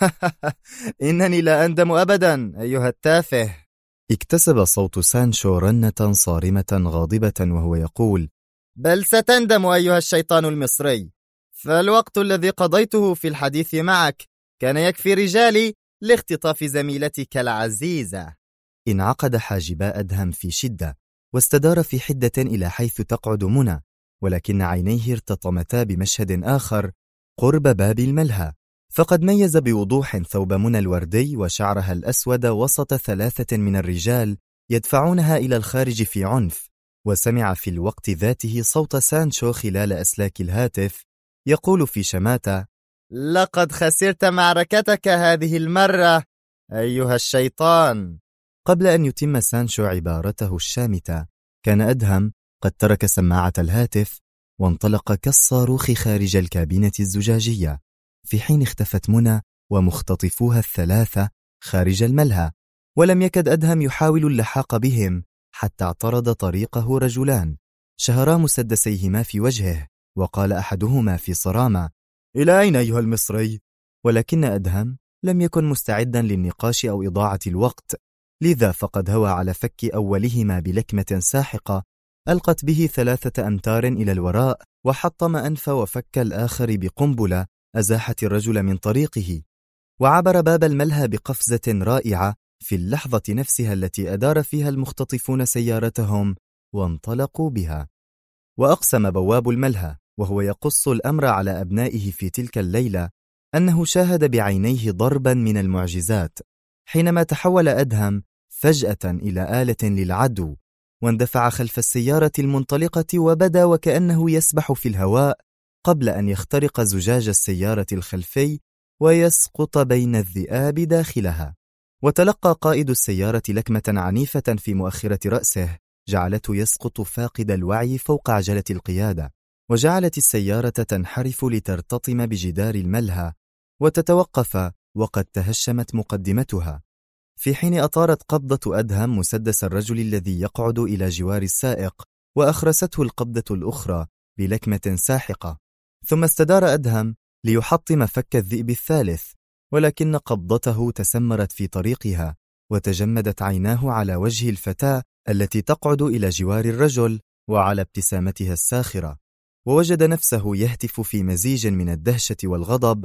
Speaker 2: إنني لا أندم أبدا أيها التافه.
Speaker 1: اكتسب صوت سانشو رنة صارمة غاضبة وهو يقول:
Speaker 2: بل ستندم أيها الشيطان المصري، فالوقت الذي قضيته في الحديث معك كان يكفي رجالي لاختطاف زميلتك العزيزة.
Speaker 1: انعقد حاجبا أدهم في شدة، واستدار في حدة إلى حيث تقعد منى، ولكن عينيه ارتطمتا بمشهد آخر قرب باب الملهى، فقد ميز بوضوح ثوب منى الوردي وشعرها الأسود وسط 3 من الرجال يدفعونها إلى الخارج في عنف، وسمع في الوقت ذاته صوت سانشو خلال أسلاك الهاتف يقول في شماتة:
Speaker 2: لقد خسرت معركتك هذه المرة أيها الشيطان.
Speaker 1: قبل أن يتم سانشو عبارته الشامتة، كان أدهم قد ترك سماعة الهاتف وانطلق كالصاروخ خارج الكابينة الزجاجية، في حين اختفت منى ومختطفوها ال3 خارج الملهى، ولم يكد أدهم يحاول اللحاق بهم حتى اعترض طريقه رجلان شهرا مسدسيهما في وجهه، وقال أحدهما في صرامة: إلى أين أيها المصري؟ ولكن أدهم لم يكن مستعدا للنقاش أو إضاعة الوقت، لذا فقد هوى على فك أولهما بلكمة ساحقة ألقت به 3 أمتار إلى الوراء، وحطم أنف وفك الآخر بقنبلة أزاحت الرجل من طريقه، وعبر باب الملهى بقفزة رائعة في اللحظة نفسها التي أدار فيها المختطفون سيارتهم وانطلقوا بها. وأقسم بواب الملهى وهو يقص الأمر على أبنائه في تلك الليلة أنه شاهد بعينيه ضربا من المعجزات، حينما تحول أدهم فجأة إلى آلة للعدو، واندفع خلف السيارة المنطلقة وبدا وكأنه يسبح في الهواء قبل أن يخترق زجاج السيارة الخلفي ويسقط بين الذئاب داخلها. وتلقى قائد السيارة لكمة عنيفة في مؤخرة رأسه جعلته يسقط فاقد الوعي فوق عجلة القيادة، وجعلت السيارة تنحرف لترتطم بجدار الملهى وتتوقف وقد تهشمت مقدمتها، في حين أطارت قبضة أدهم مسدس الرجل الذي يقعد إلى جوار السائق وأخرسته القبضة الأخرى بلكمة ساحقة. ثم استدار أدهم ليحطم فك الذئب الثالث، ولكن قبضته تسمرت في طريقها وتجمدت عيناه على وجه الفتاة التي تقعد إلى جوار الرجل وعلى ابتسامتها الساخرة، ووجد نفسه يهتف في مزيج من الدهشة والغضب: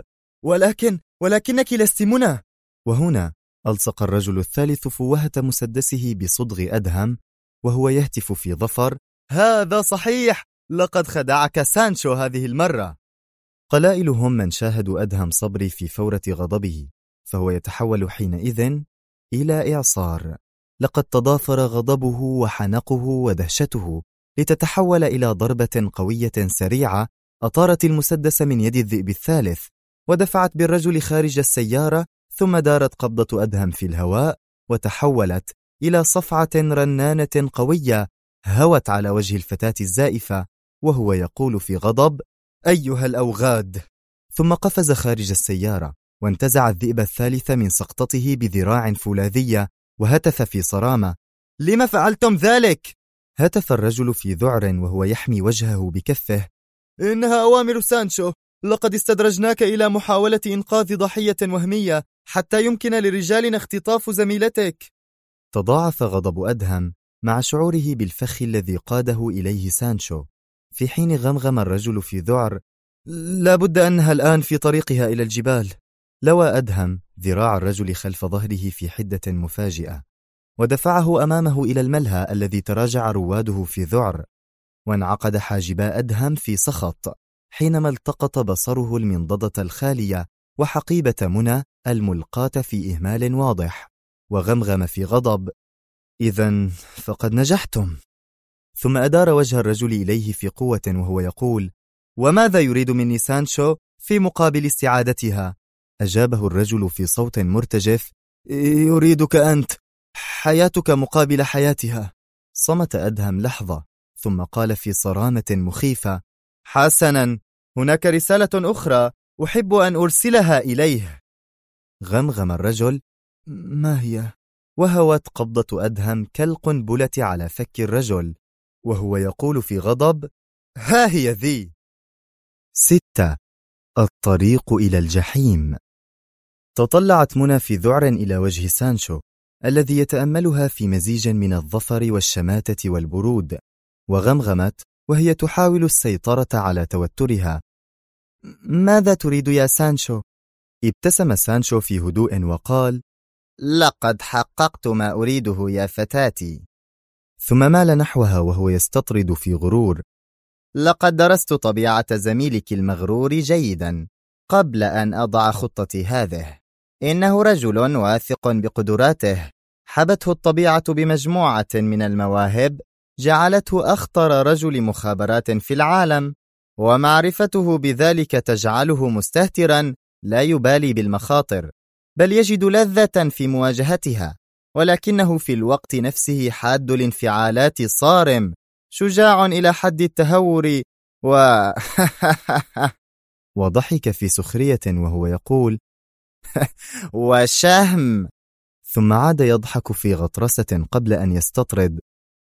Speaker 1: ولكنك لست منى. وهنا ألصق الرجل الثالث فوهة مسدسه بصدغ أدهم وهو يهتف في ظفر:
Speaker 2: هذا صحيح، لقد خدعك سانشو هذه المرة.
Speaker 1: قلائل هم من شاهدوا أدهم صبري في فورة غضبه، فهو يتحول حينئذ إلى إعصار، لقد تضافر غضبه وحنقه ودهشته لتتحول إلى ضربة قوية سريعة أطارت المسدس من يد الذئب الثالث ودفعت بالرجل خارج السيارة، ثم دارت قبضة أدهم في الهواء وتحولت إلى صفعة رنانة قوية هوت على وجه الفتاة الزائفة وهو يقول في غضب:
Speaker 2: أيها الأوغاد.
Speaker 1: ثم قفز خارج السيارة وانتزع الذئب الثالث من سقطته بذراع فولاذية وهتف في صرامة:
Speaker 2: لم فعلتم ذلك؟
Speaker 1: هتف الرجل في ذعر وهو يحمي وجهه بكفه:
Speaker 2: إنها أوامر سانشو، لقد استدرجناك إلى محاولة إنقاذ ضحية وهمية حتى يمكن لرجالنا اختطاف زميلتك.
Speaker 1: تضاعف غضب أدهم مع شعوره بالفخ الذي قاده إليه سانشو، في حين غمغم الرجل في ذعر:
Speaker 2: لا بد أنها الآن في طريقها إلى الجبال.
Speaker 1: لوى أدهم ذراع الرجل خلف ظهره في حدة مفاجئة ودفعه أمامه إلى الملهى الذي تراجع رواده في ذعر، وانعقد حاجبا أدهم في سخط حينما التقط بصره المنضدة الخالية وحقيبة منى الملقاة في إهمال واضح، وغمغم في غضب: إذن فقد نجحتم. ثم أدار وجه الرجل إليه في قوة وهو يقول:
Speaker 2: وماذا يريد مني سانشو في مقابل استعادتها؟
Speaker 1: أجابه الرجل في صوت مرتجف:
Speaker 2: يريدك أنت، حياتك مقابل حياتها.
Speaker 1: صمت أدهم لحظة ثم قال في صرامة مخيفة:
Speaker 2: حسنا، هناك رسالة أخرى أحب أن أرسلها إليه.
Speaker 1: غمغم الرجل:
Speaker 2: ما هي؟
Speaker 1: وهوت قبضة أدهم كالقنبلة على فك الرجل، وهو يقول في غضب: ها هي ذي. 6. الطريق إلى الجحيم. تطلعت منى في ذعر إلى وجه سانشو الذي يتأملها في مزيج من الظفر والشماتة والبرود، وغمغمت وهي تحاول السيطرة على توترها: ماذا تريد يا سانشو؟ ابتسم سانشو في هدوء وقال:
Speaker 2: لقد حققت ما أريده يا فتاتي.
Speaker 1: ثم مال نحوها وهو يستطرد في غرور:
Speaker 2: لقد درست طبيعة زميلك المغرور جيدا قبل أن أضع خطتي هذه. إنه رجل واثق بقدراته، حبته الطبيعة بمجموعة من المواهب جعلته أخطر رجل مخابرات في العالم، ومعرفته بذلك تجعله مستهترا لا يبالي بالمخاطر، بل يجد لذة في مواجهتها، ولكنه في الوقت نفسه حاد الانفعالات، صارم، شجاع إلى حد التهور
Speaker 1: وضحك في سخرية وهو يقول:
Speaker 2: وشهم.
Speaker 1: ثم عاد يضحك في غطرسة قبل أن يستطرد: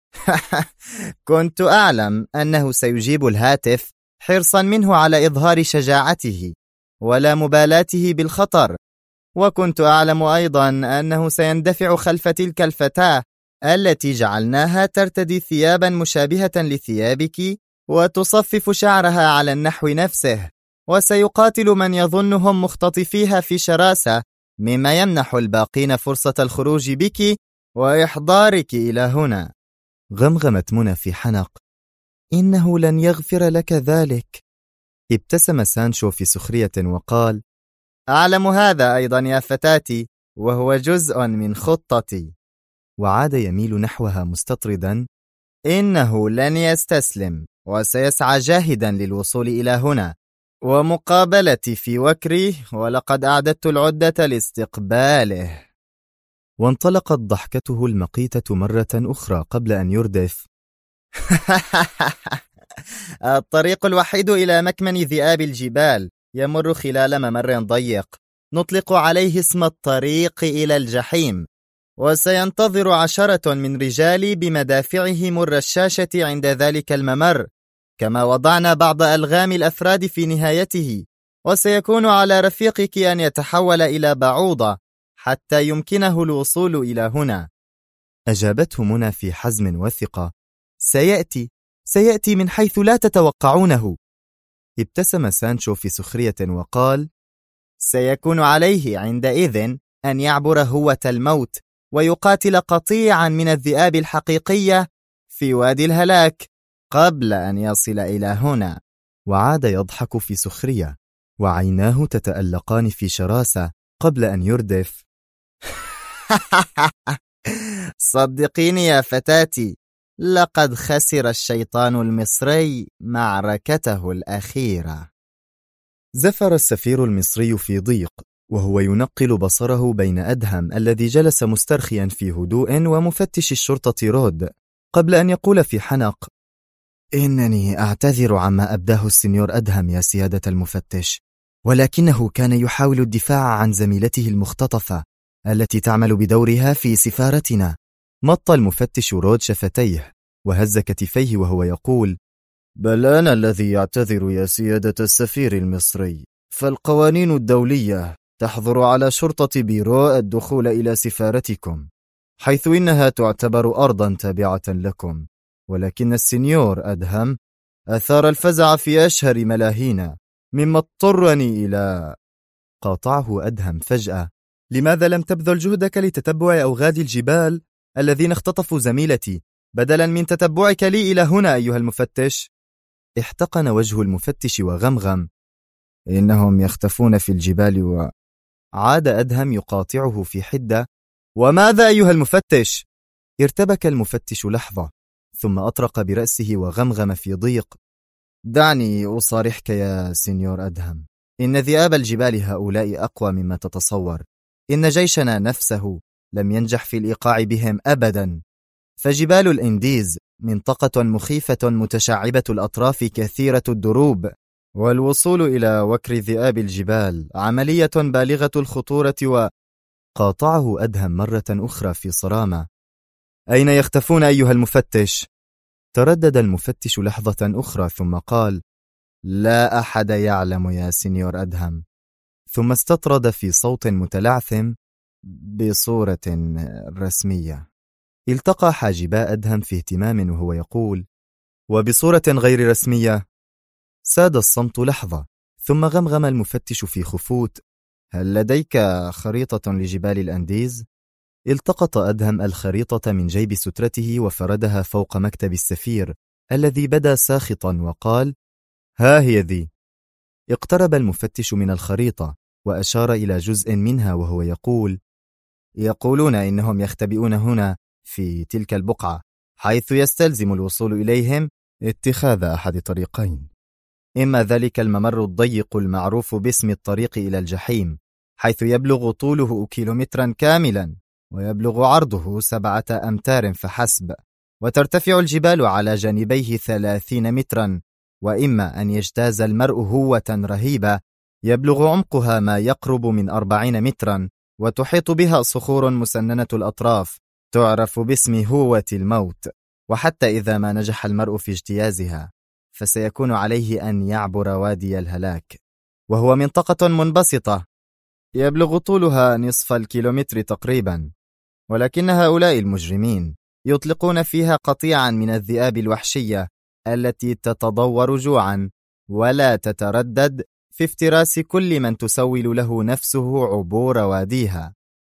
Speaker 2: كنت أعلم أنه سيجيب الهاتف حرصا منه على إظهار شجاعته ولا مبالاته بالخطر، وكنت أعلم أيضا أنه سيندفع خلف تلك الفتاة التي جعلناها ترتدي ثيابا مشابهة لثيابك وتصفف شعرها على النحو نفسه، وسيقاتل من يظنهم مختطفيها في شراسة، مما يمنح الباقين فرصة الخروج بك وإحضارك إلى هنا.
Speaker 1: غمغمت منى في حنق: إنه لن يغفر لك ذلك. ابتسم سانشو في سخرية وقال:
Speaker 2: أعلم هذا أيضا يا فتاتي، وهو جزء من خطتي.
Speaker 1: وعاد يميل نحوها مستطردا:
Speaker 2: إنه لن يستسلم، وسيسعى جاهدا للوصول إلى هنا ومقابلتي في وكري، ولقد أعددت العدة لاستقباله.
Speaker 1: وانطلقت ضحكته المقيتة مرة أخرى قبل أن يردف:
Speaker 2: الطريق الوحيد إلى مكمن ذئاب الجبال يمر خلال ممر ضيق نطلق عليه اسم الطريق إلى الجحيم، وسينتظر 10 من رجالي بمدافعهم الرشاشة عند ذلك الممر، كما وضعنا بعض ألغام الأفراد في نهايته، وسيكون على رفيقك أن يتحول إلى بعوضة حتى يمكنه الوصول إلى هنا.
Speaker 1: أجابته منى في حزم وثقة: سيأتي من حيث لا تتوقعونه. ابتسم سانشو في سخرية وقال:
Speaker 2: سيكون عليه عندئذ أن يعبر هوة الموت ويقاتل قطيعا من الذئاب الحقيقية في وادي الهلاك قبل أن يصل إلى هنا.
Speaker 1: وعاد يضحك في سخرية وعيناه تتألقان في شراسة قبل أن يردف:
Speaker 2: صدقيني يا فتاتي، لقد خسر الشيطان المصري معركته الأخيرة.
Speaker 1: زفر السفير المصري في ضيق وهو ينقل بصره بين أدهم الذي جلس مسترخيا في هدوء ومفتش الشرطة رود، قبل أن يقول في حنق: إنني أعتذر عما أبداه السنيور أدهم يا سيادة المفتش، ولكنه كان يحاول الدفاع عن زميلته المختطفة التي تعمل بدورها في سفارتنا. مط المفتش رود شفتيه وهز كتفيه وهو يقول:
Speaker 2: بل أنا الذي يعتذر يا سيادة السفير المصري، فالقوانين الدولية تحظر على شرطة بيرو الدخول إلى سفارتكم، حيث إنها تعتبر أرضا تابعة لكم، ولكن السنيور أدهم أثار الفزع في أشهر ملاهينا، مما اضطرني إلى...
Speaker 1: قاطعه أدهم فجأة: لماذا لم تبذل جهدك لتتبع أوغاد الجبال الذين اختطفوا زميلتي بدلا من تتبعك لي إلى هنا أيها المفتش؟ احتقن وجه المفتش وغمغم:
Speaker 2: إنهم يختفون في الجبال.
Speaker 1: عاد أدهم يقاطعه في حدة: وماذا أيها المفتش؟ ارتبك المفتش لحظة ثم أطرق برأسه وغمغم في ضيق:
Speaker 2: دعني أصارحك يا سينيور أدهم، إن ذئاب الجبال هؤلاء أقوى مما تتصور. إن جيشنا نفسه لم ينجح في الإيقاع بهم أبدا، فجبال الإنديز منطقة مخيفة متشعبة الأطراف كثيرة الدروب، والوصول إلى وكر ذئاب الجبال عملية بالغة الخطورة.
Speaker 1: قاطعه أدهم مرة أخرى في صرامة: أين يختفون أيها المفتش؟
Speaker 2: تردد المفتش لحظة أخرى ثم قال: لا أحد يعلم يا سينيور أدهم. ثم استطرد في صوت متلعثم: بصورة رسمية. التقى حاجبا أدهم في اهتمام وهو يقول: وبصورة غير رسمية؟ ساد الصمت لحظة، ثم غمغم المفتش في خفوت: هل لديك خريطة لجبال الأنديز؟ التقط أدهم الخريطة من جيب سترته وفردها فوق مكتب السفير الذي بدا ساخطا وقال: ها هي ذي. اقترب المفتش من الخريطة وأشار إلى جزء منها وهو يقول: يقولون إنهم يختبئون هنا في تلك البقعة، حيث يستلزم الوصول إليهم اتخاذ أحد طريقين: إما ذلك الممر الضيق المعروف باسم الطريق إلى الجحيم، حيث يبلغ طوله كيلومترا كاملا ويبلغ عرضه 7 أمتار فحسب، وترتفع الجبال على جانبيه 30 مترا، وإما أن يجتاز المرء هوة رهيبة يبلغ عمقها ما يقرب من 40 مترا، وتحيط بها صخور مسننة الأطراف تعرف باسم هوة الموت، وحتى إذا ما نجح المرء في اجتيازها فسيكون عليه أن يعبر وادي الهلاك، وهو منطقة منبسطة يبلغ طولها نصف الكيلومتر تقريبا، ولكن هؤلاء المجرمين يطلقون فيها قطيعا من الذئاب الوحشية التي تتضور جوعا ولا تتردد في افتراس كل من تسول له نفسه عبور واديها.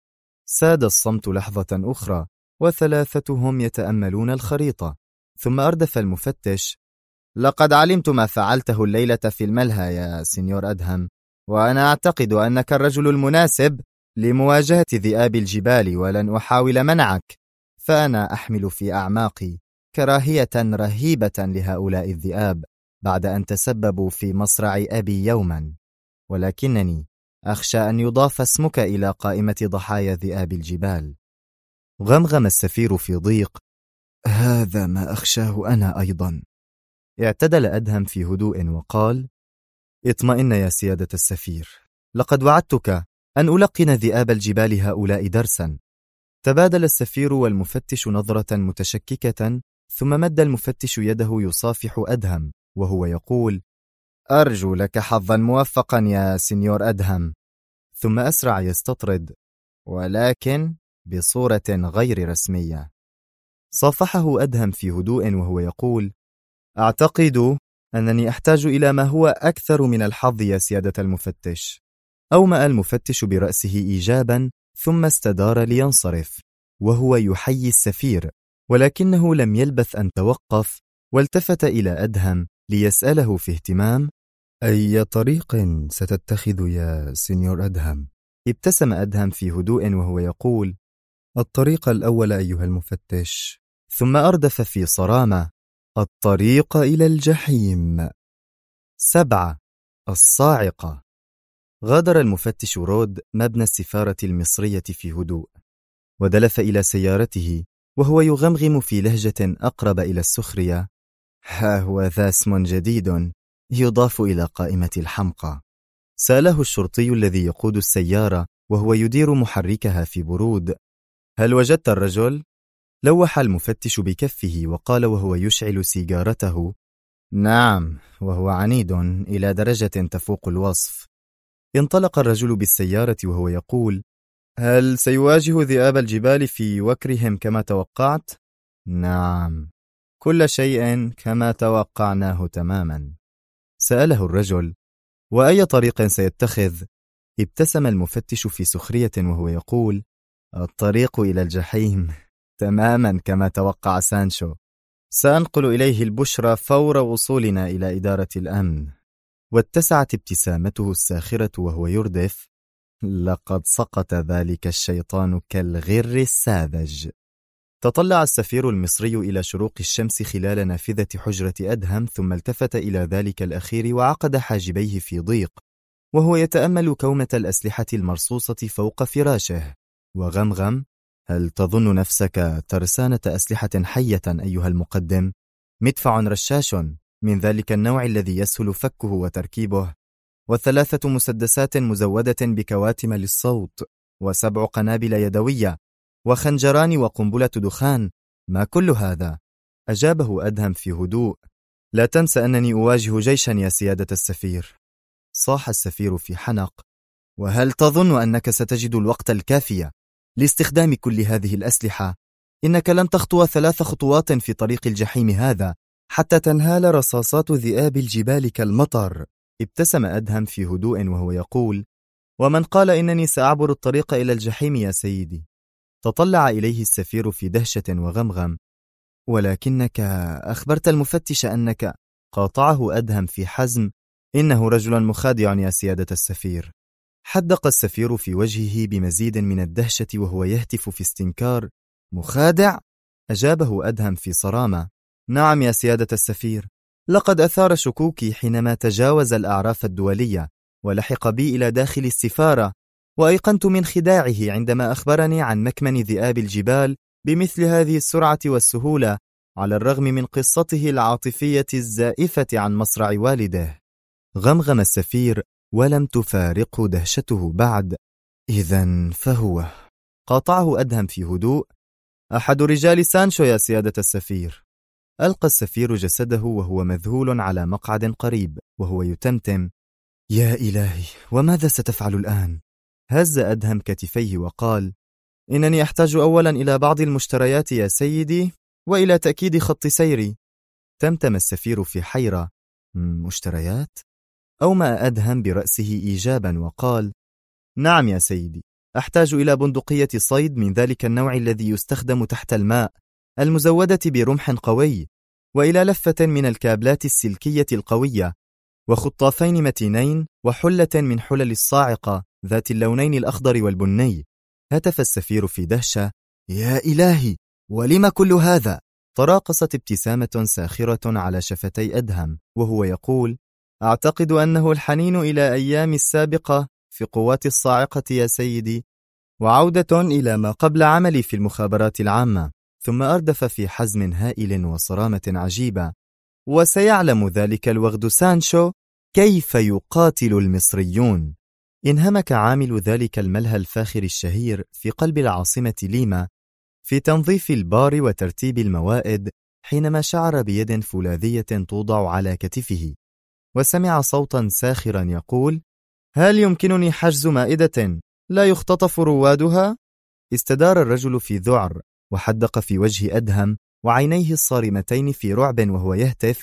Speaker 2: ساد الصمت لحظة أخرى وثلاثتهم يتأملون الخريطة، ثم أردف المفتش: لقد علمت ما فعلته الليلة في الملهى يا سينيور أدهم، وأنا أعتقد أنك الرجل المناسب لمواجهة ذئاب الجبال، ولن أحاول منعك، فأنا أحمل في أعماقي كراهية رهيبة لهؤلاء الذئاب بعد أن تسببوا في مصرع أبي يوما، ولكنني أخشى أن يضاف اسمك إلى قائمة ضحايا ذئاب الجبال. غمغم السفير في ضيق: هذا ما أخشاه أنا أيضا. اعتدل أدهم في هدوء وقال: اطمئن يا سيادة السفير، لقد وعدتك أن ألقن ذئاب الجبال هؤلاء درسا. تبادل السفير والمفتش نظرة متشككة، ثم مد المفتش يده يصافح أدهم وهو يقول: أرجو لك حظا موفقا يا سينيور أدهم. ثم أسرع يستطرد، ولكن بصورة غير رسمية. صافحه أدهم في هدوء وهو يقول: أعتقد أنني أحتاج إلى ما هو أكثر من الحظ يا سيادة المفتش. أومأ المفتش برأسه إيجابا، ثم استدار لينصرف وهو يحيي السفير، ولكنه لم يلبث أن توقف والتفت إلى أدهم ليسأله في اهتمام: أي طريق ستتخذ يا سينيور أدهم؟ ابتسم أدهم في هدوء وهو يقول: الطريق الأول أيها المفتش. ثم أردف في صرامة: الطريق إلى الجحيم. 7. الصاعقة. غادر المفتش رود مبنى السفارة المصرية في هدوء، ودلف إلى سيارته وهو يغمغم في لهجة أقرب إلى السخرية: ها هو ذا اسم جديد يضاف إلى قائمة الحمقى. سأله الشرطي الذي يقود السيارة وهو يدير محركها في برود: هل وجدت الرجل؟ لوح المفتش بكفه وقال وهو يشعل سيجارته: نعم، وهو عنيد إلى درجة تفوق الوصف. انطلق الرجل بالسيارة وهو يقول: هل سيواجه ذئاب الجبال في وكرهم كما توقعت؟ نعم، كل شيء كما توقعناه تماما. سأله الرجل: وأي طريق سيتخذ؟ ابتسم المفتش في سخرية وهو يقول: الطريق إلى الجحيم، تماما كما توقع سانشو. سأنقل إليه البشرى فور وصولنا إلى إدارة الأمن. واتسعت ابتسامته الساخرة وهو يردف: لقد سقط ذلك الشيطان كالغر الساذج. تطلع السفير المصري إلى شروق الشمس خلال نافذة حجرة أدهم، ثم التفت إلى ذلك الأخير وعقد حاجبيه في ضيق وهو يتأمل كومة الأسلحة المرصوصة فوق فراشه، وغمغم: هل تظن نفسك ترسانة أسلحة حية أيها المقدم؟ مدفع رشاش من ذلك النوع الذي يسهل فكه وتركيبه، و3 مسدسات مزودة بكواتم للصوت، و7 قنابل يدوية، وخنجران وقنبلة دخان. ما كل هذا؟
Speaker 1: أجابه أدهم في هدوء: لا تنسى أنني أواجه جيشا يا سيادة السفير. صاح السفير في حنق: وهل تظن أنك ستجد الوقت الكافي لاستخدام كل هذه الأسلحة؟ إنك لن تخطو 3 خطوات في طريق الجحيم هذا حتى تنهال رصاصات ذئاب الجبال كالمطر. ابتسم أدهم في هدوء وهو يقول: ومن قال إنني سأعبر الطريق إلى الجحيم يا سيدي؟ تطلع إليه السفير في دهشة وغمغم: ولكنك أخبرت المفتش أنك... قاطعه أدهم في حزم: إنه رجل مخادع يا سيادة السفير. حدق السفير في وجهه بمزيد من الدهشة وهو يهتف في استنكار: مخادع؟ أجابه أدهم في صرامة: نعم يا سيادة السفير، لقد أثار شكوكي حينما تجاوز الأعراف الدولية ولحق بي إلى داخل السفارة، وأيقنت من خداعه عندما أخبرني عن مكمن ذئاب الجبال بمثل هذه السرعة والسهولة، على الرغم من قصته العاطفية الزائفة عن مصرع والده. غمغم السفير ولم تفارقه دهشته بعد. إذن فهو... قاطعه أدهم في هدوء: أحد رجال سانشو يا سيادة السفير. ألقى السفير جسده وهو مذهول على مقعد قريب وهو يتمتم: يا إلهي، وماذا ستفعل الآن؟ هز أدهم كتفيه وقال: إنني أحتاج أولا إلى بعض المشتريات يا سيدي، وإلى تأكيد خط سيري. تمتم السفير في حيرة: مشتريات؟ أومأ أدهم برأسه إيجابا وقال: نعم يا سيدي، أحتاج إلى بندقية صيد من ذلك النوع الذي يستخدم تحت الماء، المزودة برمح قوي، وإلى لفة من الكابلات السلكية القوية، وخطافين متينين، وحلة من حلل الصاعقة ذات اللونين الأخضر والبني. هتف السفير في دهشة: يا إلهي، ولم كل هذا؟ تراقصت ابتسامة ساخرة على شفتي أدهم وهو يقول: أعتقد أنه الحنين إلى أيام السابقة في قوات الصاعقة يا سيدي، وعودة إلى ما قبل عملي في المخابرات العامة. ثم أردف في حزم هائل وصرامة عجيبة: وسيعلم ذلك الوغد سانشو كيف يقاتل المصريون. انهمك عامل ذلك الملهى الفاخر الشهير في قلب العاصمة ليما في تنظيف البار وترتيب الموائد، حينما شعر بيد فولاذية توضع على كتفه، وسمع صوتا ساخرا يقول: هل يمكنني حجز مائدة لا يختطف روادها؟ استدار الرجل في ذعر وحدق في وجه أدهم وعينيه الصارمتين في رعب وهو يهتف: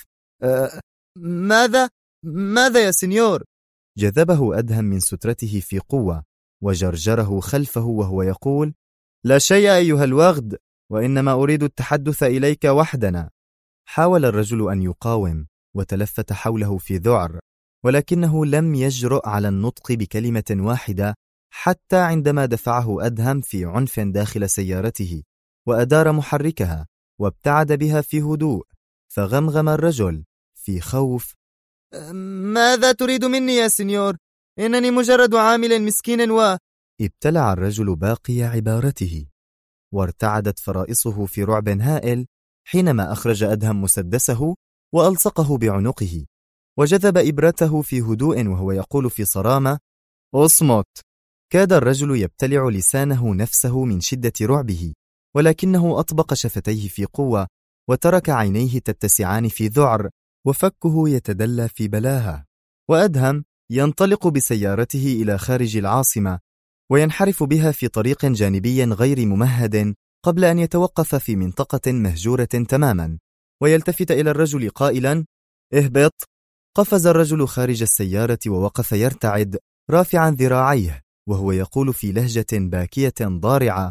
Speaker 1: ماذا يا سنيور؟ جذبه أدهم من سترته في قوة وجرجره خلفه وهو يقول: لا شيء أيها الوغد، وإنما أريد التحدث إليك وحدنا. حاول الرجل أن يقاوم وتلفت حوله في ذعر، ولكنه لم يجرؤ على النطق بكلمة واحدة، حتى عندما دفعه أدهم في عنف داخل سيارته وأدار محركها وابتعد بها في هدوء. فغمغم الرجل في خوف: ماذا تريد مني يا سنيور؟ إنني مجرد عامل مسكين. ابتلع الرجل باقي عبارته، وارتعدت فرائصه في رعب هائل حينما أخرج أدهم مسدسه وألصقه بعنقه، وجذب إبرته في هدوء وهو يقول في صرامة: أصمت. كاد الرجل يبتلع لسانه نفسه من شدة رعبه، ولكنه أطبق شفتيه في قوة وترك عينيه تتسعان في ذعر وفكه يتدلى في بلاهة. وأدهم ينطلق بسيارته إلى خارج العاصمة وينحرف بها في طريق جانبي غير ممهد قبل أن يتوقف في منطقة مهجورة تماما ويلتفت إلى الرجل قائلا: اهبط. قفز الرجل خارج السيارة ووقف يرتعد رافعا ذراعيه وهو يقول في لهجة باكية ضارعة: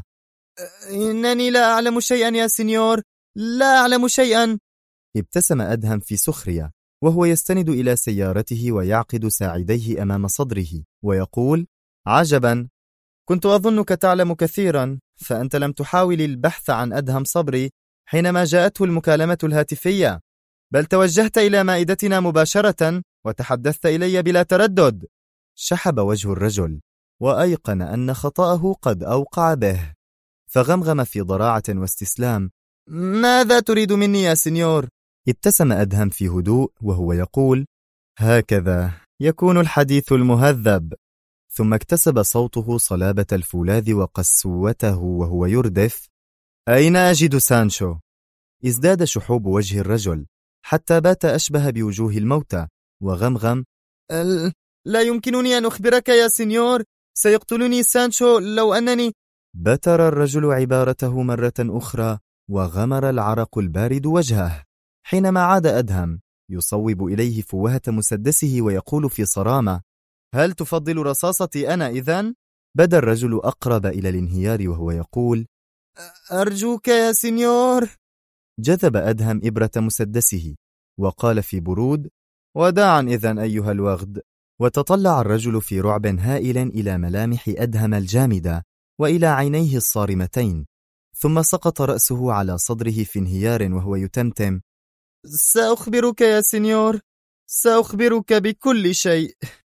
Speaker 1: إنني لا أعلم شيئا يا سنيور، لا أعلم شيئا. ابتسم أدهم في سخرية وهو يستند إلى سيارته ويعقد ساعديه أمام صدره ويقول: عجبا، كنت أظنك تعلم كثيرا، فأنت لم تحاول البحث عن أدهم صبري حينما جاءته المكالمة الهاتفية، بل توجهت إلى مائدتنا مباشرة وتحدثت إلي بلا تردد. شحب وجه الرجل وأيقن أن خطأه قد أوقع به، فغمغم في ضراعة واستسلام: ماذا تريد مني يا سنيور؟ ابتسم أدهم في هدوء وهو يقول: هكذا يكون الحديث المهذب. ثم اكتسب صوته صلابة الفولاذ وقسوته وهو يردف: أين أجد سانشو؟ ازداد شحوب وجه الرجل حتى بات أشبه بوجوه الموتى، وغمغم:
Speaker 2: لا يمكنني أن أخبرك يا سينيور، سيقتلني سانشو لو أنني...
Speaker 1: بتر الرجل عبارته مرة أخرى، وغمر العرق البارد وجهه، حينما عاد أدهم يصوب إليه فوهة مسدسه ويقول في صرامة:
Speaker 2: هل تفضل رصاصتي أنا إذن؟
Speaker 1: بدا الرجل أقرب إلى الانهيار وهو يقول:
Speaker 2: أرجوك يا سينيور.
Speaker 1: جذب أدهم إبرة مسدسه وقال في برود: وداعا إذن أيها الوغد. وتطلع الرجل في رعب هائل إلى ملامح أدهم الجامدة وإلى عينيه الصارمتين، ثم سقط رأسه على صدره في انهيار وهو يتمتم:
Speaker 2: سأخبرك يا سينيور، سأخبرك بكل شيء.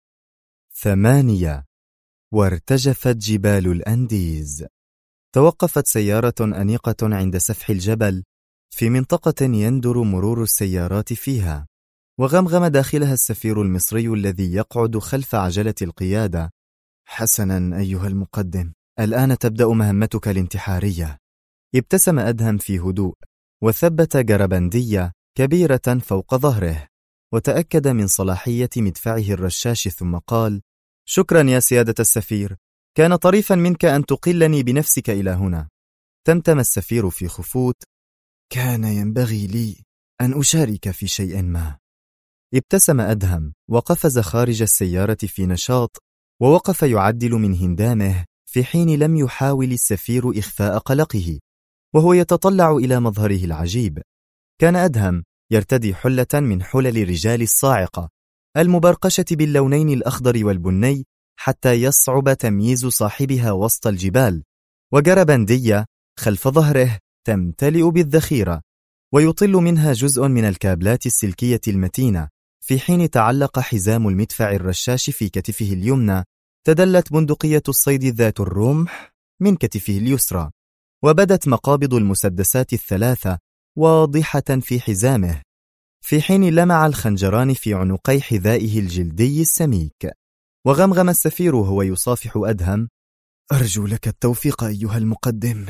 Speaker 1: 8. وارتجفت جبال الأنديز. توقفت سيارة أنيقة عند سفح الجبل في منطقة يندر مرور السيارات فيها، وغمغم داخلها السفير المصري الذي يقعد خلف عجلة القيادة: حسنا أيها المقدم، الآن تبدأ مهمتك الانتحارية. ابتسم أدهم في هدوء وثبت جربندية كبيرة فوق ظهره، وتأكد من صلاحية مدفعه الرشاش، ثم قال: شكرا يا سيادة السفير، كان طريفا منك أن تقلني بنفسك إلى هنا. تمتم السفير في خفوت: كان ينبغي لي أن أشارك في شيء ما. ابتسم أدهم وقفز خارج السيارة في نشاط، ووقف يعدل من هندامه في حين لم يحاول السفير إخفاء قلقه وهو يتطلع إلى مظهره العجيب. كان أدهم يرتدي حلة من حلل الرجال الصاعقة المبرقشة باللونين الأخضر والبني حتى يصعب تمييز صاحبها وسط الجبال، وجربندية خلف ظهره تمتلئ بالذخيرة ويطل منها جزء من الكابلات السلكية المتينة، في حين تعلق حزام المدفع الرشاش في كتفه اليمنى. تدلت بندقية الصيد ذات الرمح من كتفه اليسرى، وبدت مقابض المسدسات الثلاثة واضحة في حزامه، في حين لمع الخنجران في عنقي حذائه الجلدي السميك. وغمغم السفير وهو يصافح أدهم: أرجو لك التوفيق أيها المقدم.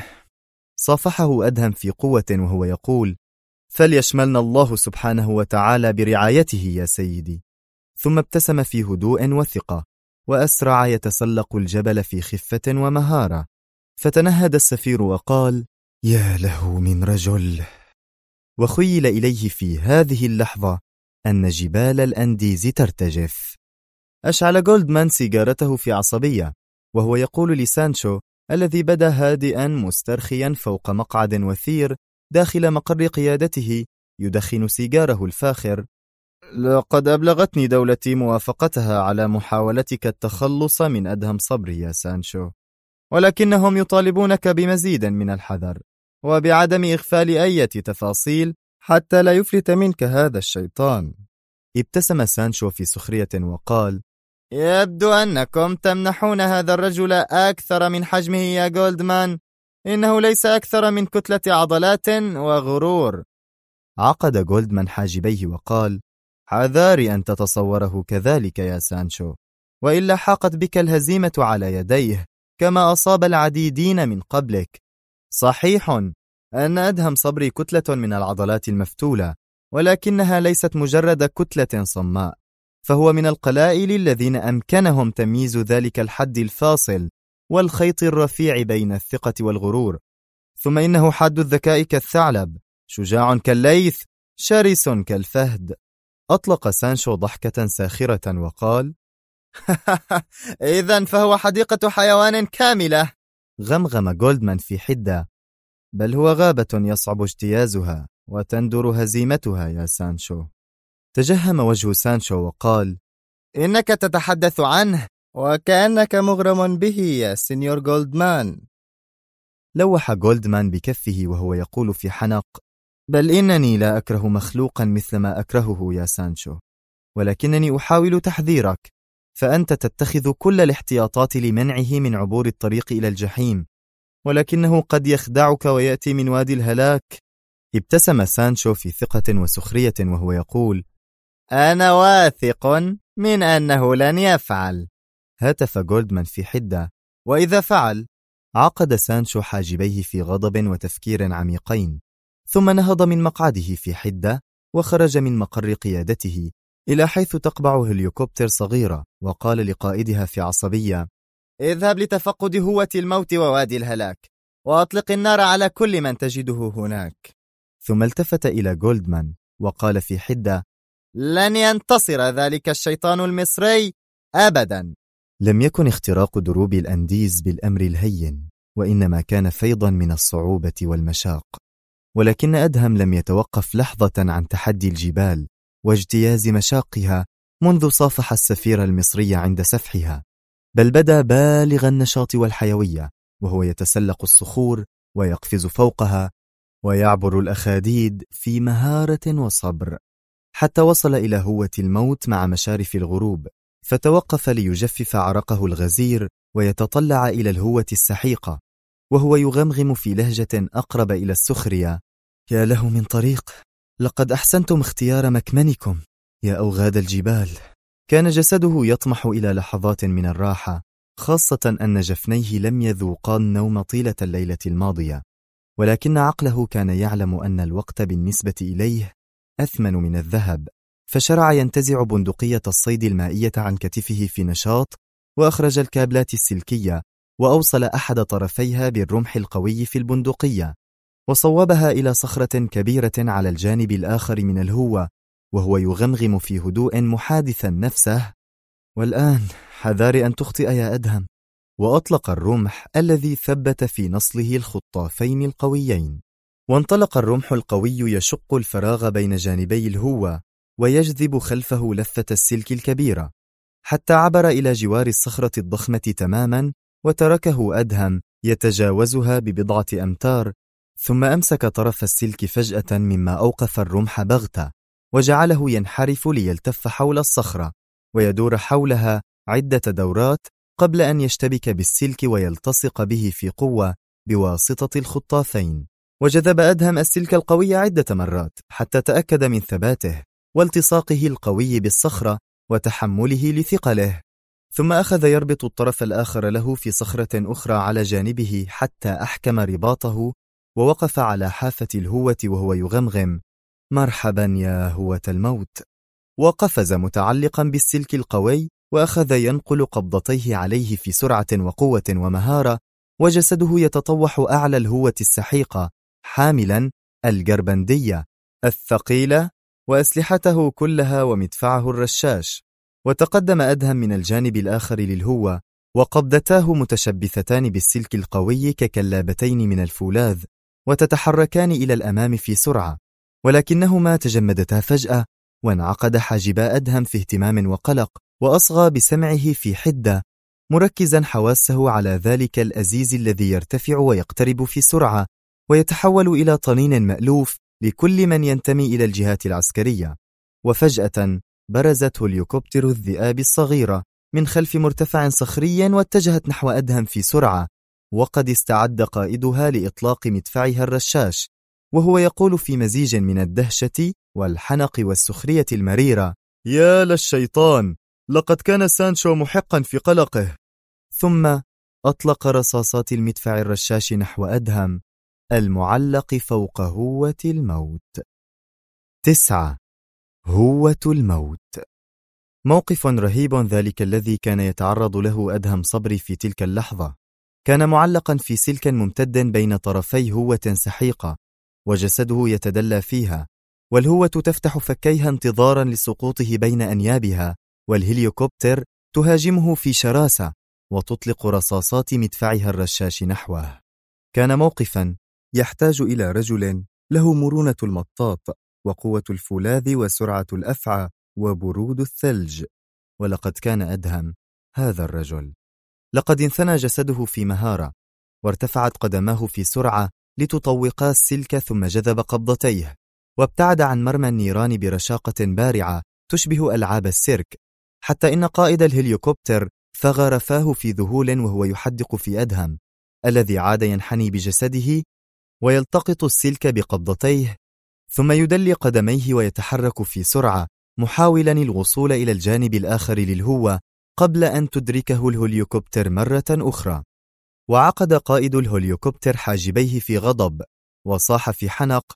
Speaker 1: صافحه أدهم في قوة وهو يقول: فليشملنا الله سبحانه وتعالى برعايته يا سيدي. ثم ابتسم في هدوء وثقة، وأسرع يتسلق الجبل في خفة ومهارة. فتنهد السفير وقال: يا له من رجل. وخيل إليه في هذه اللحظة أن جبال الأنديز ترتجف. أشعل جولدمان سيجارته في عصبية وهو يقول لسانشو الذي بدا هادئا مسترخيا فوق مقعد وثير داخل مقر قيادته يدخن سيجاره الفاخر: لقد أبلغتني دولتي موافقتها على محاولتك التخلص من أدهم صبري يا سانشو، ولكنهم يطالبونك بمزيد من الحذر وبعدم إغفال أي تفاصيل حتى لا يفلت منك هذا الشيطان. ابتسم سانشو في سخرية وقال:
Speaker 2: يبدو أنكم تمنحون هذا الرجل أكثر من حجمه يا جولدمان، إنه ليس أكثر من كتلة عضلات وغرور.
Speaker 1: عقد جولدمان حاجبيه وقال: حذاري أن تتصوره كذلك يا سانشو، وإلا حاقت بك الهزيمة على يديه كما أصاب العديدين من قبلك. صحيح أن أدهم صبري كتلة من العضلات المفتولة، ولكنها ليست مجرد كتلة صماء، فهو من القلائل الذين أمكنهم تمييز ذلك الحد الفاصل والخيط الرفيع بين الثقة والغرور. ثم إنه حاد الذكاء كالثعلب، شجاع كالليث، شرس كالفهد. أطلق سانشو ضحكة ساخرة وقال:
Speaker 2: إذن فهو حديقة حيوان كاملة.
Speaker 1: غمغم جولدمان في حدة: بل هو غابة يصعب اجتيازها وتندر هزيمتها يا سانشو. تجهم وجه سانشو وقال:
Speaker 2: إنك تتحدث عنه وكأنك مغرم به يا سينيور جولدمان.
Speaker 1: لوح جولدمان بكفه وهو يقول في حنق: بل إنني لا أكره مخلوقا مثل ما أكرهه يا سانشو، ولكنني أحاول تحذيرك، فأنت تتخذ كل الاحتياطات لمنعه من عبور الطريق إلى الجحيم، ولكنه قد يخدعك ويأتي من وادي الهلاك. ابتسم سانشو في ثقة وسخرية وهو يقول:
Speaker 2: أنا واثق من أنه لن يفعل.
Speaker 1: هتف جولدمان في حدة: وإذا فعل؟ عقد سانشو حاجبيه في غضب وتفكير عميقين، ثم نهض من مقعده في حدة وخرج من مقر قيادته إلى حيث تقبع هليكوبتر صغيرة، وقال لقائدها في عصبية:
Speaker 2: اذهب لتفقد هوة الموت ووادي الهلاك، وأطلق النار على كل من تجده هناك.
Speaker 1: ثم التفت إلى جولدمان وقال في حدة:
Speaker 2: لن ينتصر ذلك الشيطان المصري أبدا.
Speaker 1: لم يكن اختراق دروب الأنديز بالأمر الهين، وإنما كان فيضا من الصعوبة والمشاق، ولكن أدهم لم يتوقف لحظة عن تحدي الجبال واجتياز مشاقها منذ صافح السفير المصري عند سفحها، بل بدا بالغ النشاط والحيوية وهو يتسلق الصخور ويقفز فوقها ويعبر الأخاديد في مهارة وصبر، حتى وصل إلى هوة الموت مع مشارف الغروب، فتوقف ليجفف عرقه الغزير ويتطلع إلى الهوة السحيقة، وهو يغمغم في لهجة أقرب إلى السخرية: يا له من طريق، لقد أحسنتم اختيار مكمنكم يا أوغاد الجبال. كان جسده يطمح إلى لحظات من الراحة، خاصة أن جفنيه لم يذوقا النوم طيلة الليلة الماضية، ولكن عقله كان يعلم أن الوقت بالنسبة إليه أثمن من الذهب، فشرع ينتزع بندقية الصيد المائية عن كتفه في نشاط، وأخرج الكابلات السلكية وأوصل أحد طرفيها بالرمح القوي في البندقية، وصوبها إلى صخرة كبيرة على الجانب الآخر من الهوة، وهو يغمغم في هدوء محادثا نفسه: والآن حذار أن تخطئ يا أدهم. وأطلق الرمح الذي ثبت في نصله الخطافين القويين، وانطلق الرمح القوي يشق الفراغ بين جانبي الهوة ويجذب خلفه لفة السلك الكبيرة، حتى عبر إلى جوار الصخرة الضخمة تماما، وتركه أدهم يتجاوزها ببضعة أمتار، ثم أمسك طرف السلك فجأة مما أوقف الرمح بغتة، وجعله ينحرف ليلتف حول الصخرة ويدور حولها عدة دورات قبل أن يشتبك بالسلك ويلتصق به في قوة بواسطة الخطافين. وجذب أدهم السلك القوي عدة مرات حتى تأكد من ثباته والتصاقه القوي بالصخرة وتحمله لثقله، ثم أخذ يربط الطرف الآخر له في صخرة أخرى على جانبه حتى أحكم رباطه، ووقف على حافة الهوة وهو يغمغم: مرحبا يا هوة الموت. وقفز متعلقا بالسلك القوي وأخذ ينقل قبضتيه عليه في سرعة وقوة ومهارة، وجسده يتطوح أعلى الهوة السحيقة حاملا الجربندية الثقيلة وأسلحته كلها ومدفعه الرشاش. وتقدم أدهم من الجانب الآخر للهوة، وقبضتاه متشبثتان بالسلك القوي ككلابتين من الفولاذ، وتتحركان إلى الأمام في سرعة، ولكنهما تجمدتا فجأة، وانعقد حاجبا أدهم في اهتمام وقلق، وأصغى بسمعه في حدة، مركزا حواسه على ذلك الأزيز الذي يرتفع ويقترب في سرعة، ويتحول إلى طنين مألوف لكل من ينتمي إلى الجهات العسكرية. وفجأة برزت هليكوبتر الذئاب الصغيرة من خلف مرتفع صخري واتجهت نحو أدهم في سرعة، وقد استعد قائدها لإطلاق مدفعها الرشاش، وهو يقول في مزيج من الدهشة والحنق والسخرية المريرة: يا للشيطان، لقد كان سانشو محقا في قلقه. ثم أطلق رصاصات المدفع الرشاش نحو أدهم المعلق فوق هوة الموت. 9. هوة الموت. موقف رهيب ذلك الذي كان يتعرض له أدهم صبري في تلك اللحظة. كان معلقا في سلك ممتد بين طرفي هوة سحيقة، وجسده يتدلى فيها، والهوة تفتح فكيها انتظارا لسقوطه بين أنيابها، والهليكوبتر تهاجمه في شراسة وتطلق رصاصات مدفعها الرشاش نحوه. كان موقفا يحتاج إلى رجل له مرونة المطاط وقوة الفولاذ وسرعة الأفعى وبرود الثلج، ولقد كان أدهم هذا الرجل. لقد انثنى جسده في مهارة، وارتفعت قدماه في سرعة لتطوقا السلك، ثم جذب قبضتيه وابتعد عن مرمى النيران برشاقة بارعة تشبه ألعاب السيرك، حتى إن قائد الهليكوبتر ثغر فاه في ذهول وهو يحدق في أدهم الذي عاد ينحني بجسده ويلتقط السلك بقبضتيه، ثم يدلي قدميه ويتحرك في سرعة محاولا الوصول إلى الجانب الآخر للهوة قبل أن تدركه الهليكوبتر مرة أخرى. وعقد قائد الهليكوبتر حاجبيه في غضب وصاح في حنق: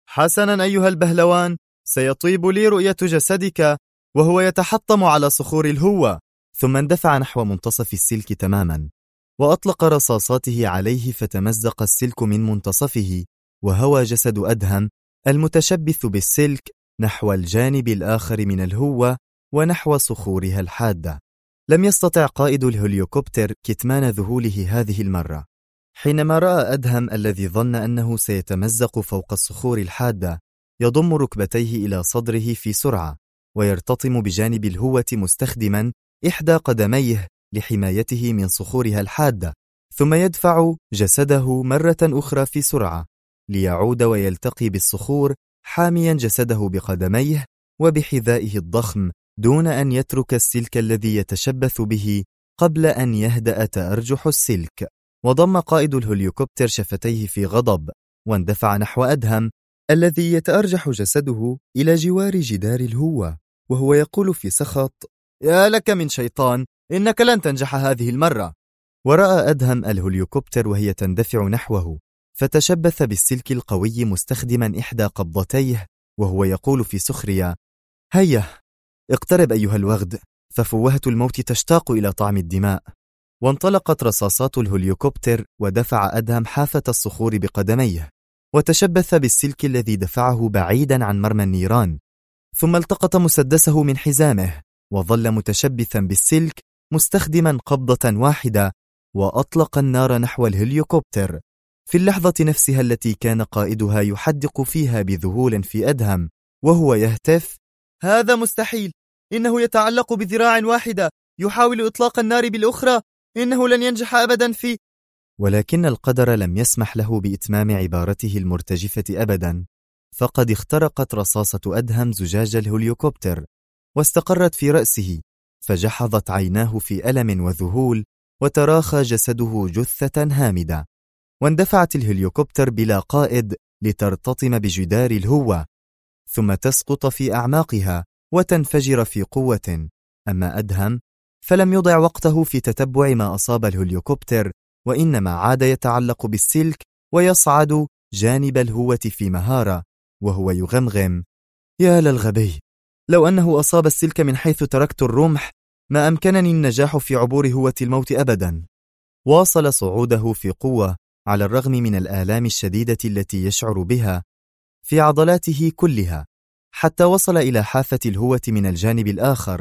Speaker 1: حسنا أيها البهلوان، سيطيب لي رؤية جسدك وهو يتحطم على صخور الهوة. ثم اندفع نحو منتصف السلك تماما وأطلق رصاصاته عليه، فتمزق السلك من منتصفه، وهوى جسد أدهم المتشبث بالسلك نحو الجانب الآخر من الهوة ونحو صخورها الحادة. لم يستطع قائد الهليكوبتر كتمان ذهوله هذه المرة حينما رأى أدهم الذي ظن أنه سيتمزق فوق الصخور الحادة يضم ركبتيه إلى صدره في سرعة ويرتطم بجانب الهوة مستخدما إحدى قدميه لحمايته من صخورها الحادة، ثم يدفع جسده مرة أخرى في سرعة ليعود ويلتقي بالصخور حاميا جسده بقدميه وبحذائه الضخم دون أن يترك السلك الذي يتشبث به قبل أن يهدأ تأرجح السلك. وضم قائد الهليكوبتر شفتيه في غضب واندفع نحو أدهم الذي يتأرجح جسده إلى جوار جدار الهوة وهو يقول في سخط: يا لك من شيطان، إنك لن تنجح هذه المرة. ورأى أدهم الهليكوبتر وهي تندفع نحوه، فتشبث بالسلك القوي مستخدما إحدى قبضتيه وهو يقول في سخرية: هيا اقترب أيها الوغد، ففوهة الموت تشتاق إلى طعم الدماء. وانطلقت رصاصات الهليكوبتر ودفع أدهم حافة الصخور بقدميه وتشبث بالسلك الذي دفعه بعيدا عن مرمى النيران، ثم التقط مسدسه من حزامه وظل متشبثا بالسلك مستخدما قبضة واحدة وأطلق النار نحو الهليكوبتر في اللحظة نفسها التي كان قائدها يحدق فيها بذهول في أدهم وهو يهتف: هذا مستحيل، إنه يتعلق بذراع واحدة، يحاول إطلاق النار بالأخرى، إنه لن ينجح أبدا في. ولكن القدر لم يسمح له بإتمام عبارته المرتجفة أبدا، فقد اخترقت رصاصة أدهم زجاج الهليكوبتر واستقرت في رأسه، فجحظت عيناه في ألم وذهول وتراخى جسده جثة هامدة. واندفعت الهليكوبتر بلا قائد لترتطم بجدار الهوة ثم تسقط في أعماقها وتنفجر في قوة. أما أدهم فلم يضع وقته في تتبع ما أصاب الهليكوبتر، وإنما عاد يتعلق بالسلك ويصعد جانب الهوة في مهارة وهو يغمغم: يا للغبي، لو أنه أصاب السلك من حيث تركت الرمح ما أمكنني النجاح في عبور هوة الموت أبدا. واصل صعوده في قوة على الرغم من الآلام الشديدة التي يشعر بها في عضلاته كلها، حتى وصل إلى حافة الهوة من الجانب الآخر،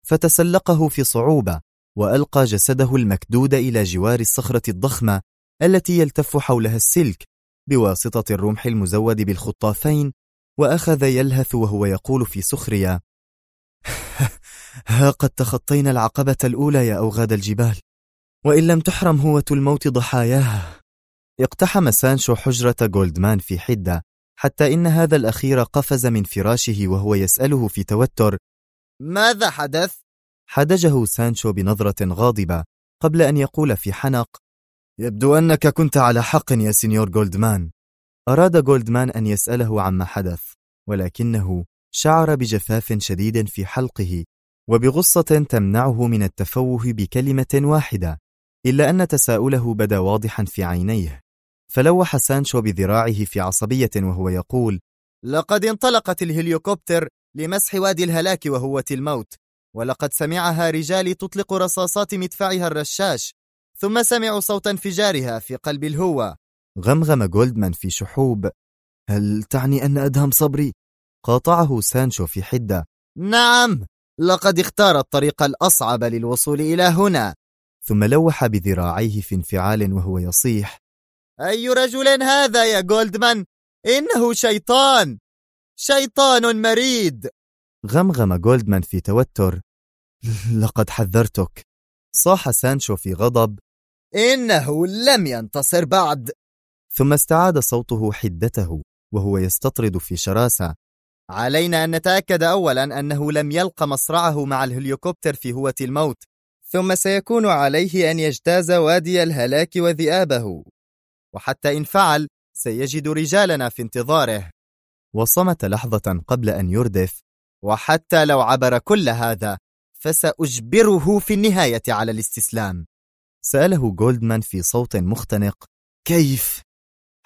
Speaker 1: فتسلقه في صعوبة وألقى جسده المكدود إلى جوار الصخرة الضخمة التي يلتف حولها السلك بواسطة الرمح المزود بالخطافين، وأخذ يلهث وهو يقول في سخرية: ها قد تخطينا العقبة الأولى يا أوغاد الجبال، وإن لم تحرم هوة الموت ضحاياها. اقتحم سانشو حجرة جولدمان في حدة، حتى إن هذا الأخير قفز من فراشه وهو يسأله في توتر:
Speaker 2: ماذا حدث؟
Speaker 1: حدجه سانشو بنظرة غاضبة قبل أن يقول في حنق: يبدو أنك كنت على حق يا سينيور جولدمان. أراد جولدمان أن يسأله عما حدث، ولكنه شعر بجفاف شديد في حلقه وبغصة تمنعه من التفوه بكلمة واحدة، إلا أن تساؤله بدا واضحا في عينيه، فلوح سانشو بذراعه في عصبية وهو يقول:
Speaker 2: لقد انطلقت الهليكوبتر لمسح وادي الهلاك وهوة الموت، ولقد سمعها رجالي تطلق رصاصات مدفعها الرشاش، ثم سمعوا صوت انفجارها في قلب الهوة.
Speaker 1: غمغم جولدمان في شحوب: هل تعني أن أدهم صبري؟ قاطعه سانشو في حدة:
Speaker 2: نعم، لقد اختار الطريق الأصعب للوصول إلى هنا.
Speaker 1: ثم لوح بذراعيه في انفعال وهو يصيح:
Speaker 2: أي رجل هذا يا جولدمان؟ إنه شيطان، شيطان مريد.
Speaker 1: غمغم جولدمان في توتر: لقد حذرتك. صاح سانشو في غضب:
Speaker 2: إنه لم ينتصر بعد.
Speaker 1: ثم استعاد صوته حدته وهو يستطرد في شراسة:
Speaker 2: علينا أن نتأكد أولا أنه لم يلق مصرعه مع الهليكوبتر في هوة الموت، ثم سيكون عليه أن يجتاز وادي الهلاك وذئابه، وحتى إن فعل سيجد رجالنا في انتظاره.
Speaker 1: وصمت لحظة قبل أن يردف:
Speaker 2: وحتى لو عبر كل هذا فسأجبره في النهاية على الاستسلام.
Speaker 1: سأله جولدمان في صوت مختنق: كيف؟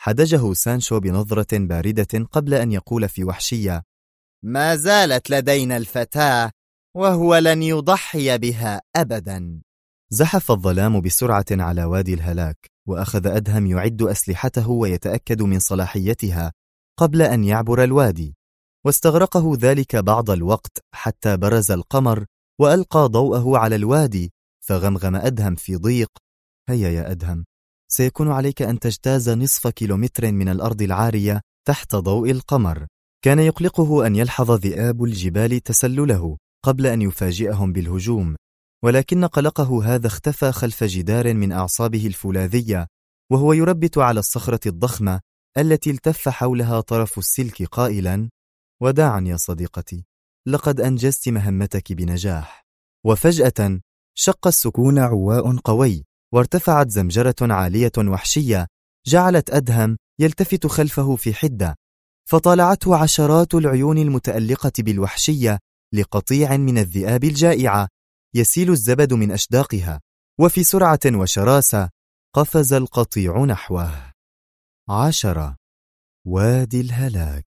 Speaker 1: حدجه سانشو بنظرة باردة قبل أن يقول في وحشية:
Speaker 2: ما زالت لدينا الفتاة وهو لن يضحي بها أبدا.
Speaker 1: زحف الظلام بسرعة على وادي الهلاك، وأخذ أدهم يعد أسلحته ويتأكد من صلاحيتها قبل أن يعبر الوادي، واستغرقه ذلك بعض الوقت حتى برز القمر وألقى ضوءه على الوادي، فغمغم أدهم في ضيق: هيا يا أدهم، سيكون عليك أن تجتاز نصف كيلومتر من الأرض العارية تحت ضوء القمر. كان يقلقه أن يلحظ ذئاب الجبال تسلله قبل أن يفاجئهم بالهجوم، ولكن قلقه هذا اختفى خلف جدار من أعصابه الفولاذية، وهو يربت على الصخرة الضخمة التي التف حولها طرف السلك قائلا: وداعا يا صديقتي، لقد أنجزت مهمتك بنجاح. وفجأة شق السكون عواء قوي، وارتفعت زمجرة عالية وحشية جعلت أدهم يلتفت خلفه في حدة، فطالعته عشرات العيون المتألقة بالوحشية لقطيع من الذئاب الجائعة يسيل الزبد من أشداقها، وفي سرعة وشراسة قفز القطيع نحوه. 10. وادي الهلاك.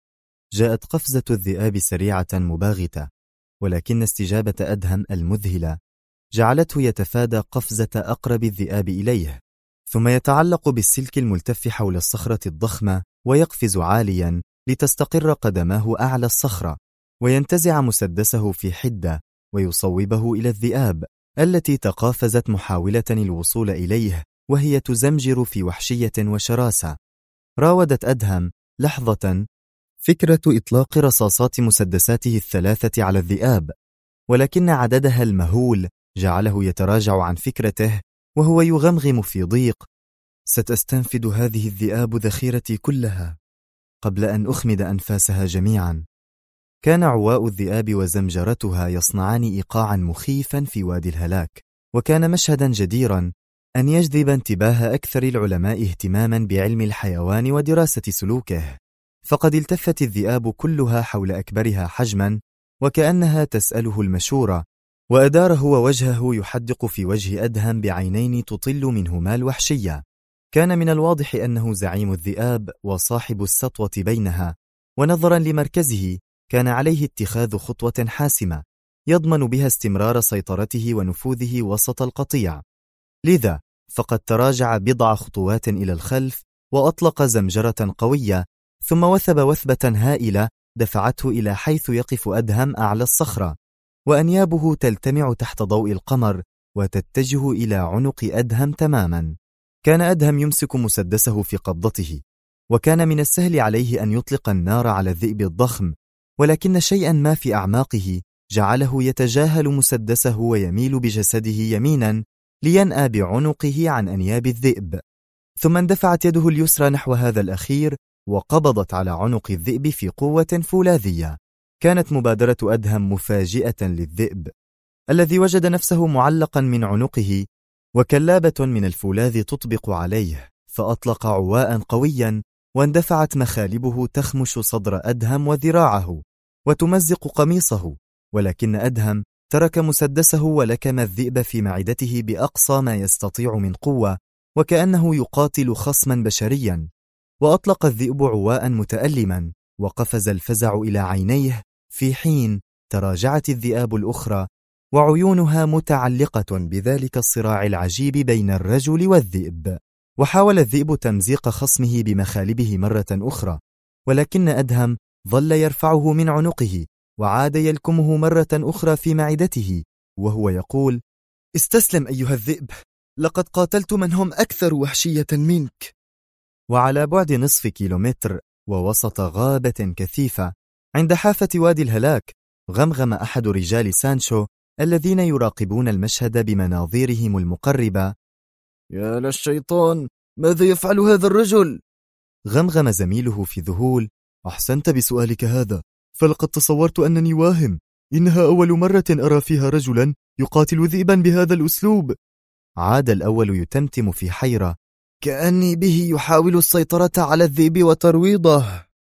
Speaker 1: جاءت قفزة الذئاب سريعة مباغتة، ولكن استجابة أدهم المذهلة جعلته يتفادى قفزة أقرب الذئاب إليه، ثم يتعلق بالسلك الملتف حول الصخرة الضخمة ويقفز عاليا لتستقر قدماه أعلى الصخرة، وينتزع مسدسه في حدة ويصوبه إلى الذئاب التي تقافزت محاولة الوصول إليه وهي تزمجر في وحشية وشراسة. راودت أدهم لحظة فكرة إطلاق رصاصات مسدساته الثلاثة على الذئاب، ولكن عددها المهول جعله يتراجع عن فكرته وهو يغمغم في ضيق: ستستنفد هذه الذئاب ذخيرتي كلها قبل أن أخمد أنفاسها جميعا. كان عواء الذئاب وزمجرتها يصنعان إيقاعا مخيفا في وادي الهلاك، وكان مشهدا جديرا أن يجذب انتباه أكثر العلماء اهتماما بعلم الحيوان ودراسة سلوكه، فقد التفت الذئاب كلها حول أكبرها حجما وكأنها تسأله المشورة، وأدار هو وجهه يحدق في وجه أدهم بعينين تطل منهما الوحشية. كان من الواضح أنه زعيم الذئاب وصاحب السطوة بينها، ونظرا لمركزه كان عليه اتخاذ خطوة حاسمة يضمن بها استمرار سيطرته ونفوذه وسط القطيع. لذا فقد تراجع بضع خطوات إلى الخلف وأطلق زمجرة قوية، ثم وثب وثبة هائلة دفعته إلى حيث يقف أدهم أعلى الصخرة، وأنيابه تلتمع تحت ضوء القمر وتتجه إلى عنق أدهم تماما. كان أدهم يمسك مسدسه في قبضته، وكان من السهل عليه أن يطلق النار على الذئب الضخم، ولكن شيئا ما في أعماقه جعله يتجاهل مسدسه ويميل بجسده يمينا لينأى بعنقه عن أنياب الذئب، ثم اندفعت يده اليسرى نحو هذا الأخير وقبضت على عنق الذئب في قوة فولاذية. كانت مبادرة أدهم مفاجئة للذئب الذي وجد نفسه معلقا من عنقه وكلابة من الفولاذ تطبق عليه، فأطلق عواء قويا واندفعت مخالبه تخمش صدر أدهم وذراعه وتمزق قميصه، ولكن أدهم ترك مسدسه ولكم الذئب في معدته بأقصى ما يستطيع من قوة وكأنه يقاتل خصما بشريا، وأطلق الذئب عواء متألما وقفز الفزع إلى عينيه، في حين تراجعت الذئاب الأخرى وعيونها متعلقة بذلك الصراع العجيب بين الرجل والذئب. وحاول الذئب تمزيق خصمه بمخالبه مرة أخرى، ولكن أدهم ظل يرفعه من عنقه وعاد يلكمه مرة أخرى في معدته وهو يقول: استسلم أيها الذئب، لقد قاتلت من هم أكثر وحشية منك. وعلى بعد نصف كيلومتر ووسط غابة كثيفة عند حافة وادي الهلاك، غمغم أحد رجال سانشو الذين يراقبون المشهد بمناظيرهم المقربة:
Speaker 3: يا للشيطان، ماذا يفعل هذا الرجل؟
Speaker 1: غمغم زميله في ذهول: أحسنت بسؤالك هذا، فلقد تصورت أنني واهم، إنها أول مرة أرى فيها رجلا يقاتل ذئبا بهذا الأسلوب. عاد الأول يتمتم في حيرة:
Speaker 3: كأني به يحاول السيطرة على الذئب وترويضه.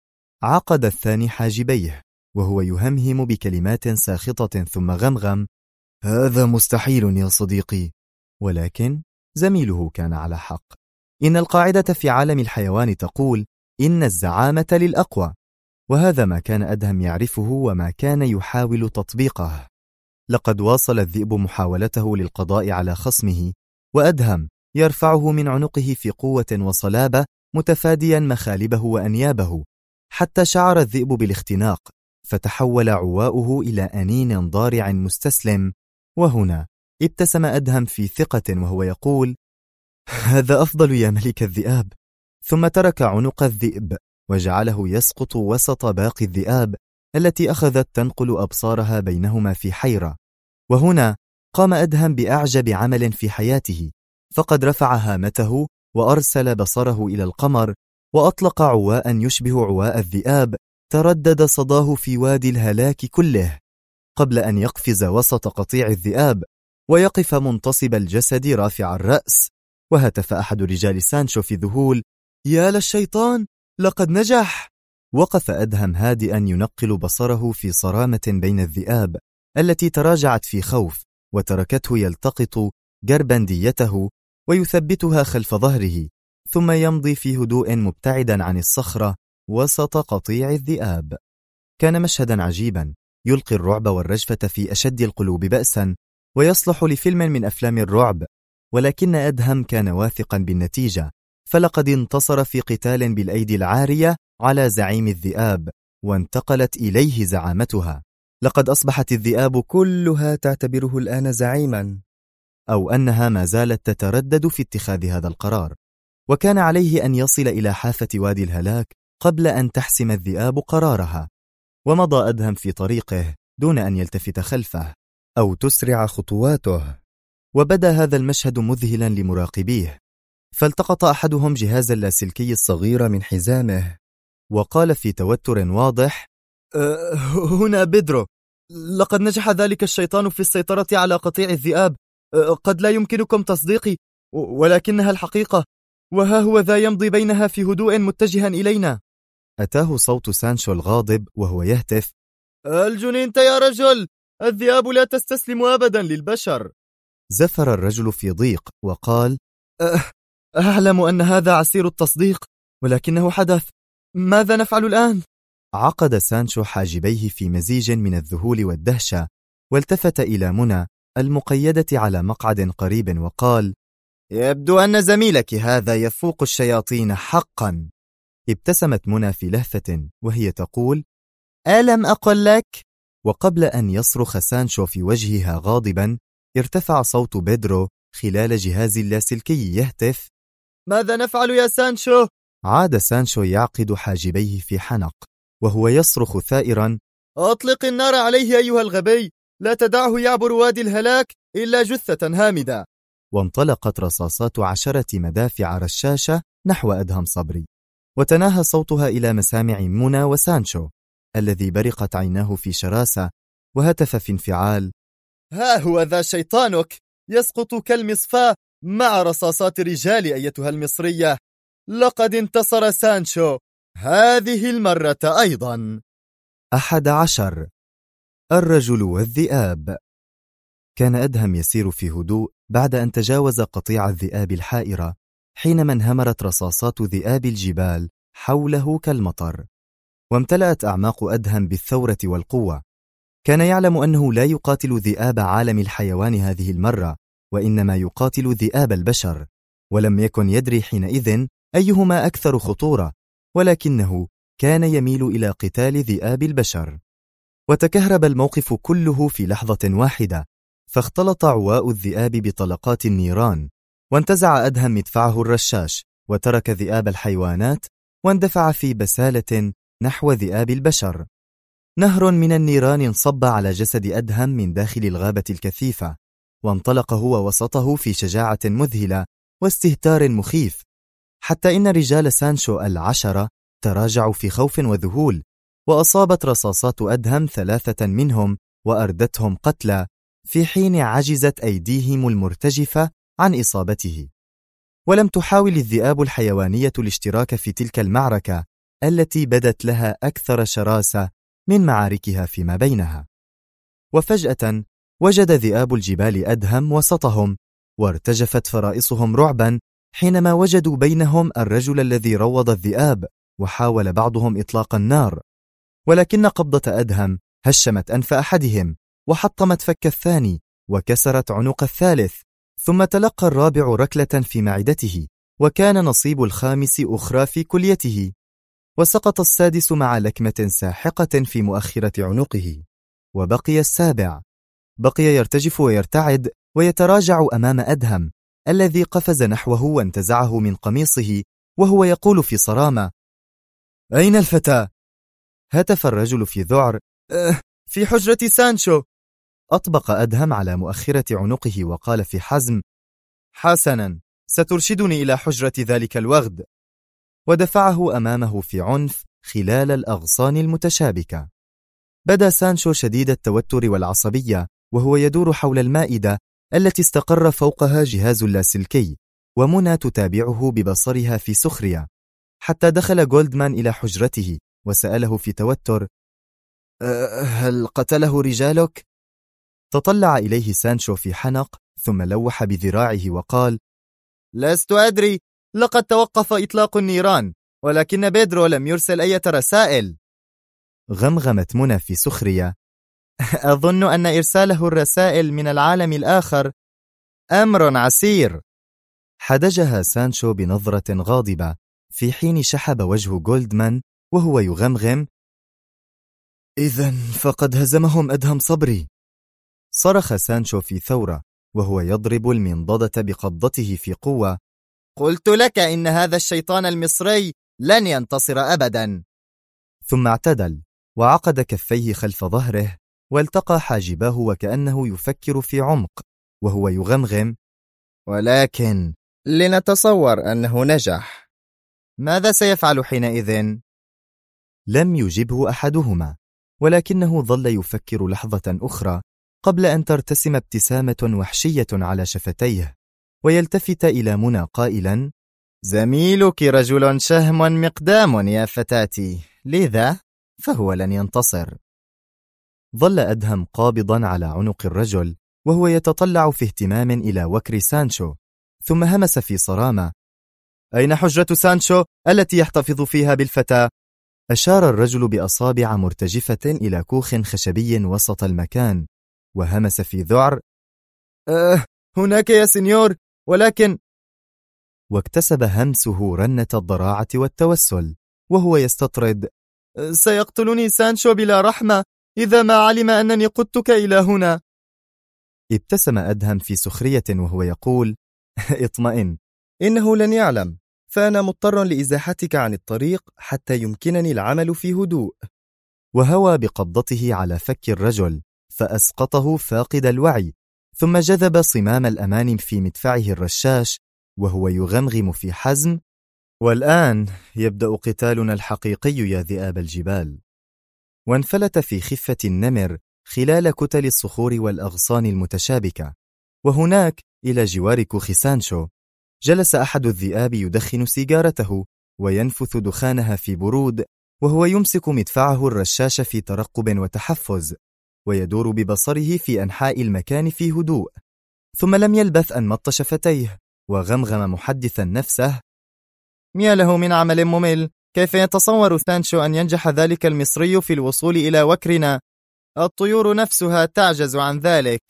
Speaker 1: عقد الثاني حاجبيه وهو يهمهم بكلمات ساخطة ثم غمغم:
Speaker 3: هذا مستحيل يا صديقي.
Speaker 1: ولكن زميله كان على حق، إن القاعدة في عالم الحيوان تقول إن الزعامة للأقوى، وهذا ما كان أدهم يعرفه وما كان يحاول تطبيقه. لقد واصل الذئب محاولته للقضاء على خصمه، وأدهم يرفعه من عنقه في قوة وصلابة متفاديا مخالبه وأنيابه، حتى شعر الذئب بالاختناق، فتحول عواؤه إلى أنين ضارع مستسلم. وهنا ابتسم أدهم في ثقة وهو يقول: هذا أفضل يا ملك الذئاب. ثم ترك عنق الذئب وجعله يسقط وسط باقي الذئاب التي أخذت تنقل أبصارها بينهما في حيرة. وهنا قام أدهم بأعجب عمل في حياته، فقد رفع هامته وأرسل بصره إلى القمر، وأطلق عواء يشبه عواء الذئاب تردد صداه في وادي الهلاك كله، قبل أن يقفز وسط قطيع الذئاب ويقف منتصب الجسد رافع الرأس. وهتف أحد رجال سانشو في ذهول: يا للشيطان، لقد نجح! وقف أدهم هادئا ينقل بصره في صرامة بين الذئاب التي تراجعت في خوف، وتركته يلتقط جربنديته ويثبتها خلف ظهره، ثم يمضي في هدوء مبتعدا عن الصخرة وسط قطيع الذئاب. كان مشهدا عجيبا يلقي الرعب والرجفة في أشد القلوب بأسا، ويصلح لفيلم من أفلام الرعب. ولكن أدهم كان واثقا بالنتيجة، فلقد انتصر في قتال بالأيدي العارية على زعيم الذئاب، وانتقلت إليه زعامتها. لقد أصبحت الذئاب كلها تعتبره الآن زعيما، أو أنها ما زالت تتردد في اتخاذ هذا القرار. وكان عليه أن يصل إلى حافة وادي الهلاك قبل أن تحسم الذئاب قرارها. ومضى أدهم في طريقه دون أن يلتفت خلفه أو تسرع خطواته. وبدا هذا المشهد مذهلا لمراقبيه، فالتقط أحدهم جهاز اللاسلكي الصغير من حزامه، وقال في توتر واضح:
Speaker 3: هنا بيدرو، لقد نجح ذلك الشيطان في السيطرة على قطيع الذئاب. قد لا يمكنكم تصديقي، ولكنها الحقيقة، وها هو ذا يمضي بينها في هدوء متجها إلينا.
Speaker 1: أتاه صوت سانشو الغاضب وهو يهتف:
Speaker 3: الجننت يا رجل، الذئاب لا تستسلم أبدا للبشر.
Speaker 1: زفر الرجل في ضيق وقال:
Speaker 3: أعلم أن هذا عسير التصديق، ولكنه حدث. ماذا نفعل الآن؟
Speaker 1: عقد سانشو حاجبيه في مزيج من الذهول والدهشة، والتفت إلى منى المقيدة على مقعد قريب وقال:
Speaker 2: يبدو أن زميلك هذا يفوق الشياطين حقا.
Speaker 1: ابتسمت منى في لهفة وهي تقول:
Speaker 2: ألم أقل لك؟
Speaker 1: وقبل أن يصرخ سانشو في وجهها غاضبا، ارتفع صوت بيدرو خلال جهاز اللاسلكي يهتف:
Speaker 3: ماذا نفعل يا سانشو؟
Speaker 1: عاد سانشو يعقد حاجبيه في حنق وهو يصرخ ثائرا:
Speaker 3: أطلق النار عليه أيها الغبي، لا تدعه يعبر وادي الهلاك إلا جثة هامدة.
Speaker 1: وانطلقت رصاصات 10 مدافع رشاشة نحو أدهم صبري، وتناهى صوتها إلى مسامع منى وسانشو الذي برقت عيناه في شراسة، وهتف في انفعال:
Speaker 3: ها هو ذا شيطانك يسقط كالمصفاة مع رصاصات الرجال أيتها المصرية. لقد انتصر سانشو هذه المرة أيضا.
Speaker 1: 11. الرجل والذئاب. كان أدهم يسير في هدوء بعد أن تجاوز قطيع الذئاب الحائرة، حينما انهمرت رصاصات ذئاب الجبال حوله كالمطر، وامتلأت أعماق أدهم بالثورة والقوة. كان يعلم أنه لا يقاتل ذئاب عالم الحيوان هذه المرة، وإنما يقاتل ذئاب البشر، ولم يكن يدري حينئذ أيهما أكثر خطورة، ولكنه كان يميل إلى قتال ذئاب البشر. وتكهرب الموقف كله في لحظة واحدة، فاختلط عواء الذئاب بطلقات النيران، وانتزع أدهم مدفعه الرشاش، وترك ذئاب الحيوانات واندفع في بسالة نحو ذئاب البشر. نهر من النيران انصب على جسد أدهم من داخل الغابة الكثيفة، وانطلق هو وسطه في شجاعة مذهلة واستهتار مخيف، حتى إن رجال سانشو 10 تراجعوا في خوف وذهول، وأصابت رصاصات أدهم 3 منهم وأردتهم قتلى، في حين عجزت أيديهم المرتجفة عن إصابته. ولم تحاول الذئاب الحيوانية الاشتراك في تلك المعركة التي بدت لها أكثر شراسة من معاركها فيما بينها. وفجأة وجد ذئاب الجبال أدهم وسطهم، وارتجفت فرائصهم رعبا حينما وجدوا بينهم الرجل الذي روض الذئاب، وحاول بعضهم إطلاق النار، ولكن قبضة أدهم هشمت أنف أحدهم وحطمت فك الثاني وكسرت عنق الثالث، ثم تلقى الرابع ركلة في معدته، وكان نصيب الخامس أخرى في كليته، وسقط السادس مع لكمة ساحقة في مؤخرة عنقه، وبقي السابع. بقي يرتجف ويرتعد ويتراجع أمام أدهم الذي قفز نحوه وانتزعه من قميصه وهو يقول في صرامة:
Speaker 3: أين الفتى؟
Speaker 1: هتف الرجل في ذعر:
Speaker 3: في حجرة سانشو.
Speaker 1: أطبق أدهم على مؤخرة عنقه وقال في حزم:
Speaker 3: حسنا، سترشدني إلى حجرة ذلك الوغد.
Speaker 1: ودفعه أمامه في عنف خلال الأغصان المتشابكة. بدا سانشو شديد التوتر والعصبية وهو يدور حول المائدة التي استقر فوقها جهاز اللاسلكي، ومنى تتابعه ببصرها في سخرية، حتى دخل جولدمان إلى حجرته وسأله في توتر:
Speaker 3: هل قتله رجالك؟
Speaker 1: تطلع إليه سانشو في حنق، ثم لوح بذراعه وقال:
Speaker 3: لست أدري، لقد توقف إطلاق النيران، ولكن بيدرو لم يرسل أي رسائل.
Speaker 1: غمغمت منى في سخرية:
Speaker 3: أظن أن إرساله الرسائل من العالم الآخر أمر عسير.
Speaker 1: حدجها سانشو بنظرة غاضبة، في حين شحب وجه جولدمان وهو يغمغم:
Speaker 3: إذن فقد هزمهم أدهم صبري.
Speaker 1: صرخ سانشو في ثورة وهو يضرب المنضدة بقبضته في قوة:
Speaker 3: قلت لك إن هذا الشيطان المصري لن ينتصر أبدا.
Speaker 1: ثم اعتدل وعقد كفيه خلف ظهره والتقى حاجباه وكأنه يفكر في عمق وهو يغمغم:
Speaker 3: ولكن لنتصور أنه نجح، ماذا سيفعل حينئذ؟
Speaker 1: لم يجبه أحدهما، ولكنه ظل يفكر لحظة أخرى قبل أن ترتسم ابتسامة وحشية على شفتيه، ويلتفت إلى منى قائلا:
Speaker 3: زميلك رجل شهم مقدام يا فتاتي، لذا فهو لن ينتصر.
Speaker 1: ظل أدهم قابضا على عنق الرجل وهو يتطلع في اهتمام إلى وكر سانشو، ثم همس في صرامة:
Speaker 3: أين حجرة سانشو التي يحتفظ فيها بالفتى؟
Speaker 1: أشار الرجل بأصابع مرتجفة إلى كوخ خشبي وسط المكان، وهمس في ذعر:
Speaker 3: هناك يا سنيور، ولكن...
Speaker 1: واكتسب همسه رنة الضراعة والتوسل وهو يستطرد:
Speaker 3: سيقتلني سانشو بلا رحمة إذا ما علم أنني قدتك إلى هنا.
Speaker 1: ابتسم أدهم في سخرية وهو يقول:
Speaker 3: اطمئن، إنه لن يعلم، فأنا مضطر لإزاحتك عن الطريق حتى يمكنني العمل في هدوء.
Speaker 1: وهوى بقبضته على فك الرجل فأسقطه فاقد الوعي، ثم جذب صمام الأمان في مدفعه الرشاش وهو يغمغم في حزم:
Speaker 3: والآن يبدأ قتالنا الحقيقي يا ذئاب الجبال.
Speaker 1: وانفلت في خفة النمر خلال كتل الصخور والأغصان المتشابكة، وهناك إلى جوار كوخ سانشو جلس أحد الذئاب يدخن سيجارته وينفث دخانها في برود، وهو يمسك مدفعه الرشاش في ترقب وتحفز، ويدور ببصره في أنحاء المكان في هدوء. ثم لم يلبث أن مط شفتيه وغمغم محدثا نفسه:
Speaker 3: ما له من عمل ممل، كيف يتصور سانشو أن ينجح ذلك المصري في الوصول إلى وكرنا؟ الطيور نفسها تعجز عن ذلك.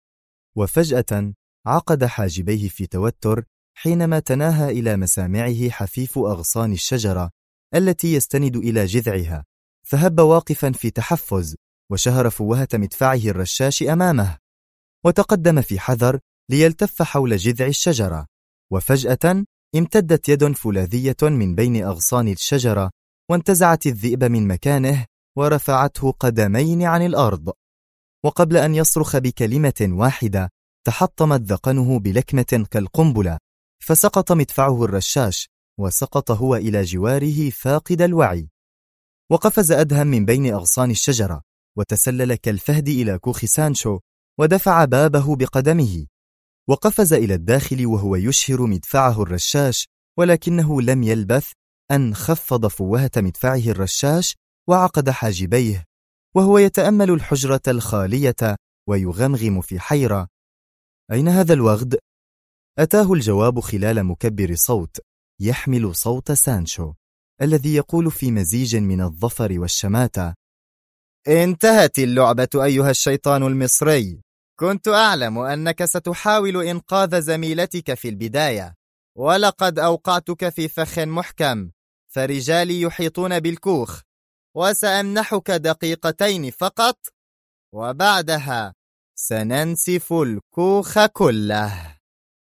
Speaker 1: وفجأة عقد حاجبيه في توتر حينما تناهى إلى مسامعه حفيف أغصان الشجرة التي يستند إلى جذعها، فهب واقفا في تحفز وشهر فوهة مدفعه الرشاش أمامه، وتقدم في حذر ليلتف حول جذع الشجرة، وفجأة امتدت يد فولاذية من بين أغصان الشجرة وانتزعت الذئب من مكانه ورفعته قدمين عن الأرض، وقبل أن يصرخ بكلمة واحدة تحطمت ذقنه بلكمة كالقنبلة، فسقط مدفعه الرشاش وسقط هو إلى جواره فاقد الوعي. وقفز أدهم من بين أغصان الشجرة وتسلل كالفهد إلى كوخ سانشو ودفع بابه بقدمه، وقفز إلى الداخل وهو يشهر مدفعه الرشاش، ولكنه لم يلبث أن خفض فوهة مدفعه الرشاش وعقد حاجبيه وهو يتأمل الحجرة الخالية ويغمغم في حيرة: أين هذا الوغد؟ أتاه الجواب خلال مكبر صوت يحمل صوت سانشو الذي يقول في مزيج من الظفر والشماتة:
Speaker 2: انتهت اللعبة أيها الشيطان المصري. كنت أعلم أنك ستحاول إنقاذ زميلتك في البداية، ولقد أوقعتك في فخ محكم، فرجالي يحيطون بالكوخ، وسأمنحك دقيقتين فقط، وبعدها سننسف الكوخ كله.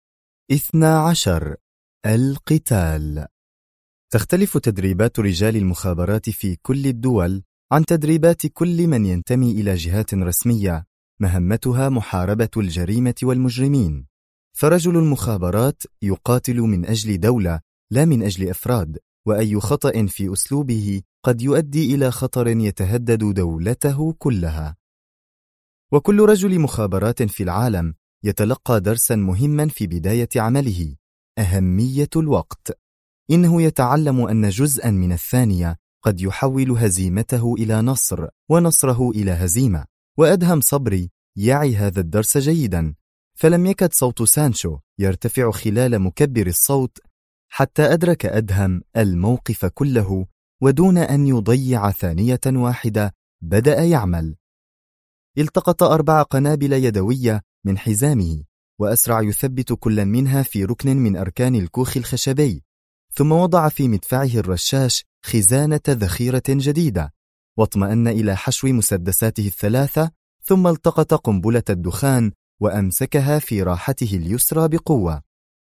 Speaker 1: 12. القتال. تختلف تدريبات رجال المخابرات في كل الدول عن تدريبات كل من ينتمي إلى جهات رسمية مهمتها محاربة الجريمة والمجرمين. فرجل المخابرات يقاتل من أجل دولة لا من أجل أفراد، وأي خطأ في أسلوبه قد يؤدي إلى خطر يتهدد دولته كلها. وكل رجل مخابرات في العالم يتلقى درسا مهما في بداية عمله: أهمية الوقت. إنه يتعلم أن جزءا من الثانية قد يحول هزيمته إلى نصر، ونصره إلى هزيمة. وأدهم صبري يعي هذا الدرس جيدا، فلم يكد صوت سانشو يرتفع خلال مكبر الصوت حتى أدرك أدهم الموقف كله، ودون أن يضيع ثانية واحدة بدأ يعمل. التقط 4 قنابل يدوية من حزامه، وأسرع يثبت كل منها في ركن من أركان الكوخ الخشبي، ثم وضع في مدفعه الرشاش خزانة ذخيرة جديدة، واطمأن إلى حشو مسدساته 3، ثم التقط قنبلة الدخان وأمسكها في راحته اليسرى بقوة.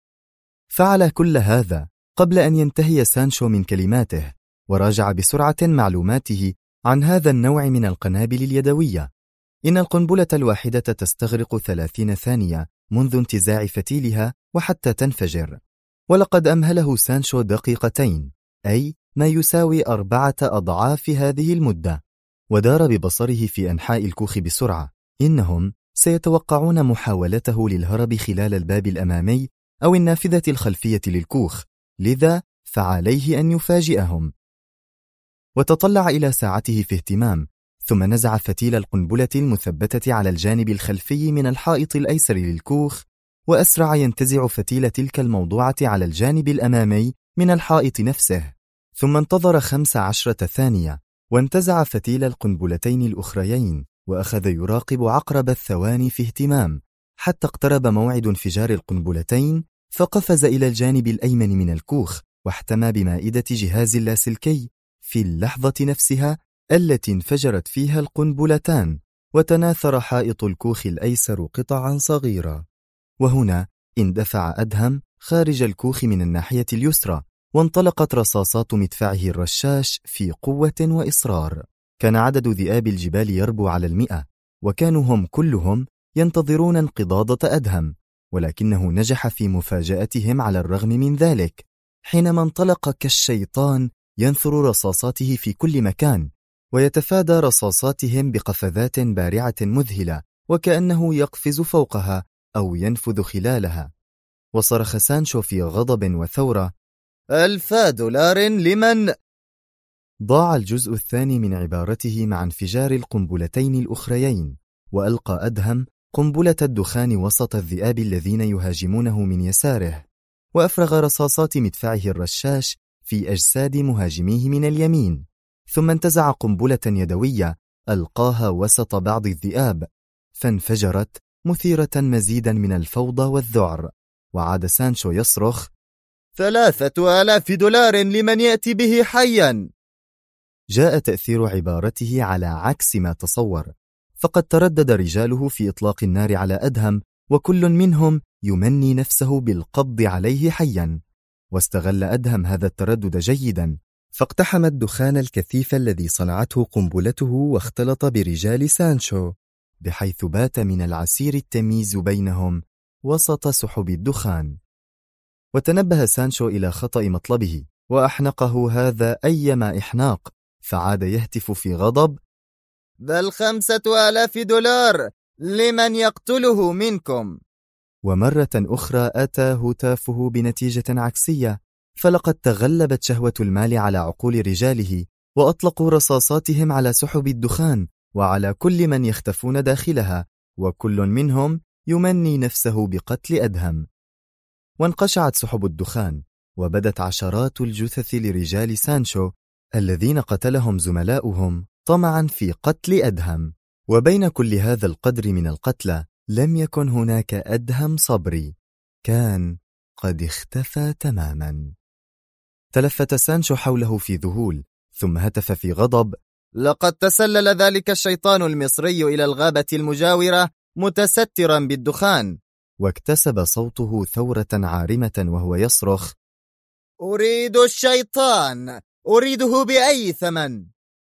Speaker 1: فعل كل هذا قبل أن ينتهي سانشو من كلماته، وراجع بسرعة معلوماته عن هذا النوع من القنابل اليدوية. إن القنبلة الواحدة تستغرق 30 ثانية منذ انتزاع فتيلها وحتى تنفجر، ولقد أمهله سانشو دقيقتين، أي ما يساوي 4 أضعاف هذه المدة. ودار ببصره في أنحاء الكوخ بسرعة. إنهم سيتوقعون محاولته للهرب خلال الباب الأمامي أو النافذة الخلفية للكوخ، لذا فعليه أن يفاجئهم. وتطلع إلى ساعته في اهتمام، ثم نزع فتيل القنبلة المثبتة على الجانب الخلفي من الحائط الأيسر للكوخ، وأسرع ينتزع فتيل تلك الموضوعة على الجانب الأمامي من الحائط نفسه، ثم انتظر 15 ثانية، وانتزع فتيل القنبلتين الأخريين، وأخذ يراقب عقرب الثواني في اهتمام حتى اقترب موعد انفجار القنبلتين، فقفز إلى الجانب الأيمن من الكوخ واحتمى بمائدة جهاز اللاسلكي في اللحظة نفسها التي انفجرت فيها القنبلتان، وتناثر حائط الكوخ الأيسر قطعا صغيرة. وهنا اندفع أدهم خارج الكوخ من الناحية اليسرى، وانطلقت رصاصات مدفعه الرشاش في قوة وإصرار. كان عدد ذئاب الجبال يربو على 100، وكانوا هم كلهم ينتظرون انقضاضة أدهم، ولكنه نجح في مفاجأتهم على الرغم من ذلك، حينما انطلق كالشيطان ينثر رصاصاته في كل مكان، ويتفادى رصاصاتهم بقفزات بارعة مذهلة، وكأنه يقفز فوقها أو ينفذ خلالها. وصرخ سانشو في غضب وثورة: $1000 لمن؟ ضاع الجزء الثاني من عبارته مع انفجار القنبلتين الأخريين، وألقى أدهم قنبلة الدخان وسط الذئاب الذين يهاجمونه من يساره، وأفرغ رصاصات مدفعه الرشاش في أجساد مهاجميه من اليمين، ثم انتزع قنبلة يدوية ألقاها وسط بعض الذئاب، فانفجرت مثيرة مزيدا من الفوضى والذعر. وعاد سانشو يصرخ: $3000 لمن يأتي به حيا. جاء تأثير عبارته على عكس ما تصور، فقد تردد رجاله في إطلاق النار على أدهم، وكل منهم يمني نفسه بالقبض عليه حيا. واستغل أدهم هذا التردد جيدا، فاقتحم الدخان الكثيف الذي صنعته قنبلته واختلط برجال سانشو، بحيث بات من العسير التمييز بينهم وسط سحب الدخان. وتنبه سانشو إلى خطأ مطلبه، وأحنقه هذا أيما إحناق، فعاد يهتف في غضب:
Speaker 2: بل $5000 لمن يقتله منكم.
Speaker 1: ومرة أخرى أتى هتافه بنتيجة عكسية، فلقد تغلبت شهوة المال على عقول رجاله، وأطلقوا رصاصاتهم على سحب الدخان وعلى كل من يختفون داخلها، وكل منهم يمني نفسه بقتل أدهم. وانقشعت سحب الدخان، وبدت عشرات الجثث لرجال سانشو الذين قتلهم زملاؤهم طمعا في قتل أدهم. وبين كل هذا القدر من القتلى لم يكن هناك أدهم صبري، كان قد اختفى تماما. تلفت سانشو حوله في ذهول، ثم هتف في غضب:
Speaker 2: لقد تسلل ذلك الشيطان المصري إلى الغابة المجاورة متسترا بالدخان.
Speaker 1: واكتسب صوته ثورة عارمة وهو يصرخ:
Speaker 2: أريد الشيطان، أريده بأي ثمن.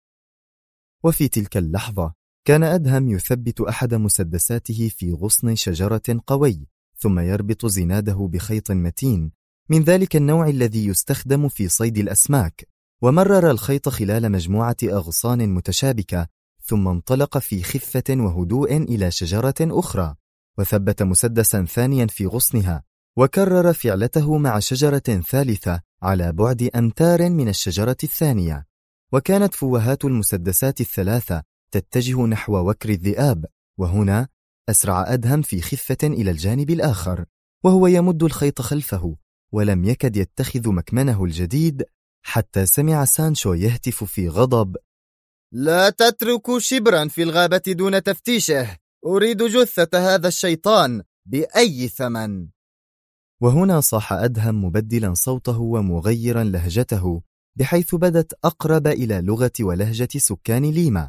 Speaker 1: وفي تلك اللحظة كان أدهم يثبت أحد مسدساته في غصن شجرة قوي، ثم يربط زناده بخيط متين من ذلك النوع الذي يستخدم في صيد الأسماك، ومرر الخيط خلال مجموعة أغصان متشابكة، ثم انطلق في خفة وهدوء إلى شجرة أخرى، وثبت مسدسا ثانيا في غصنها، وكرر فعلته مع شجرة ثالثة على بعد أمتار من الشجرة الثانية. وكانت فوهات المسدسات الثلاثة تتجه نحو وكر الذئاب، وهنا أسرع أدهم في خفة إلى الجانب الآخر، وهو يمد الخيط خلفه، ولم يكد يتخذ مكمنه الجديد حتى سمع سانشو يهتف في غضب:
Speaker 2: لا تتركوا شبرا في الغابة دون تفتيشه، أريد جثة هذا الشيطان بأي ثمن.
Speaker 1: وهنا صاح أدهم مبدلا صوته ومغيرا لهجته، بحيث بدت أقرب إلى لغة ولهجة سكان ليما: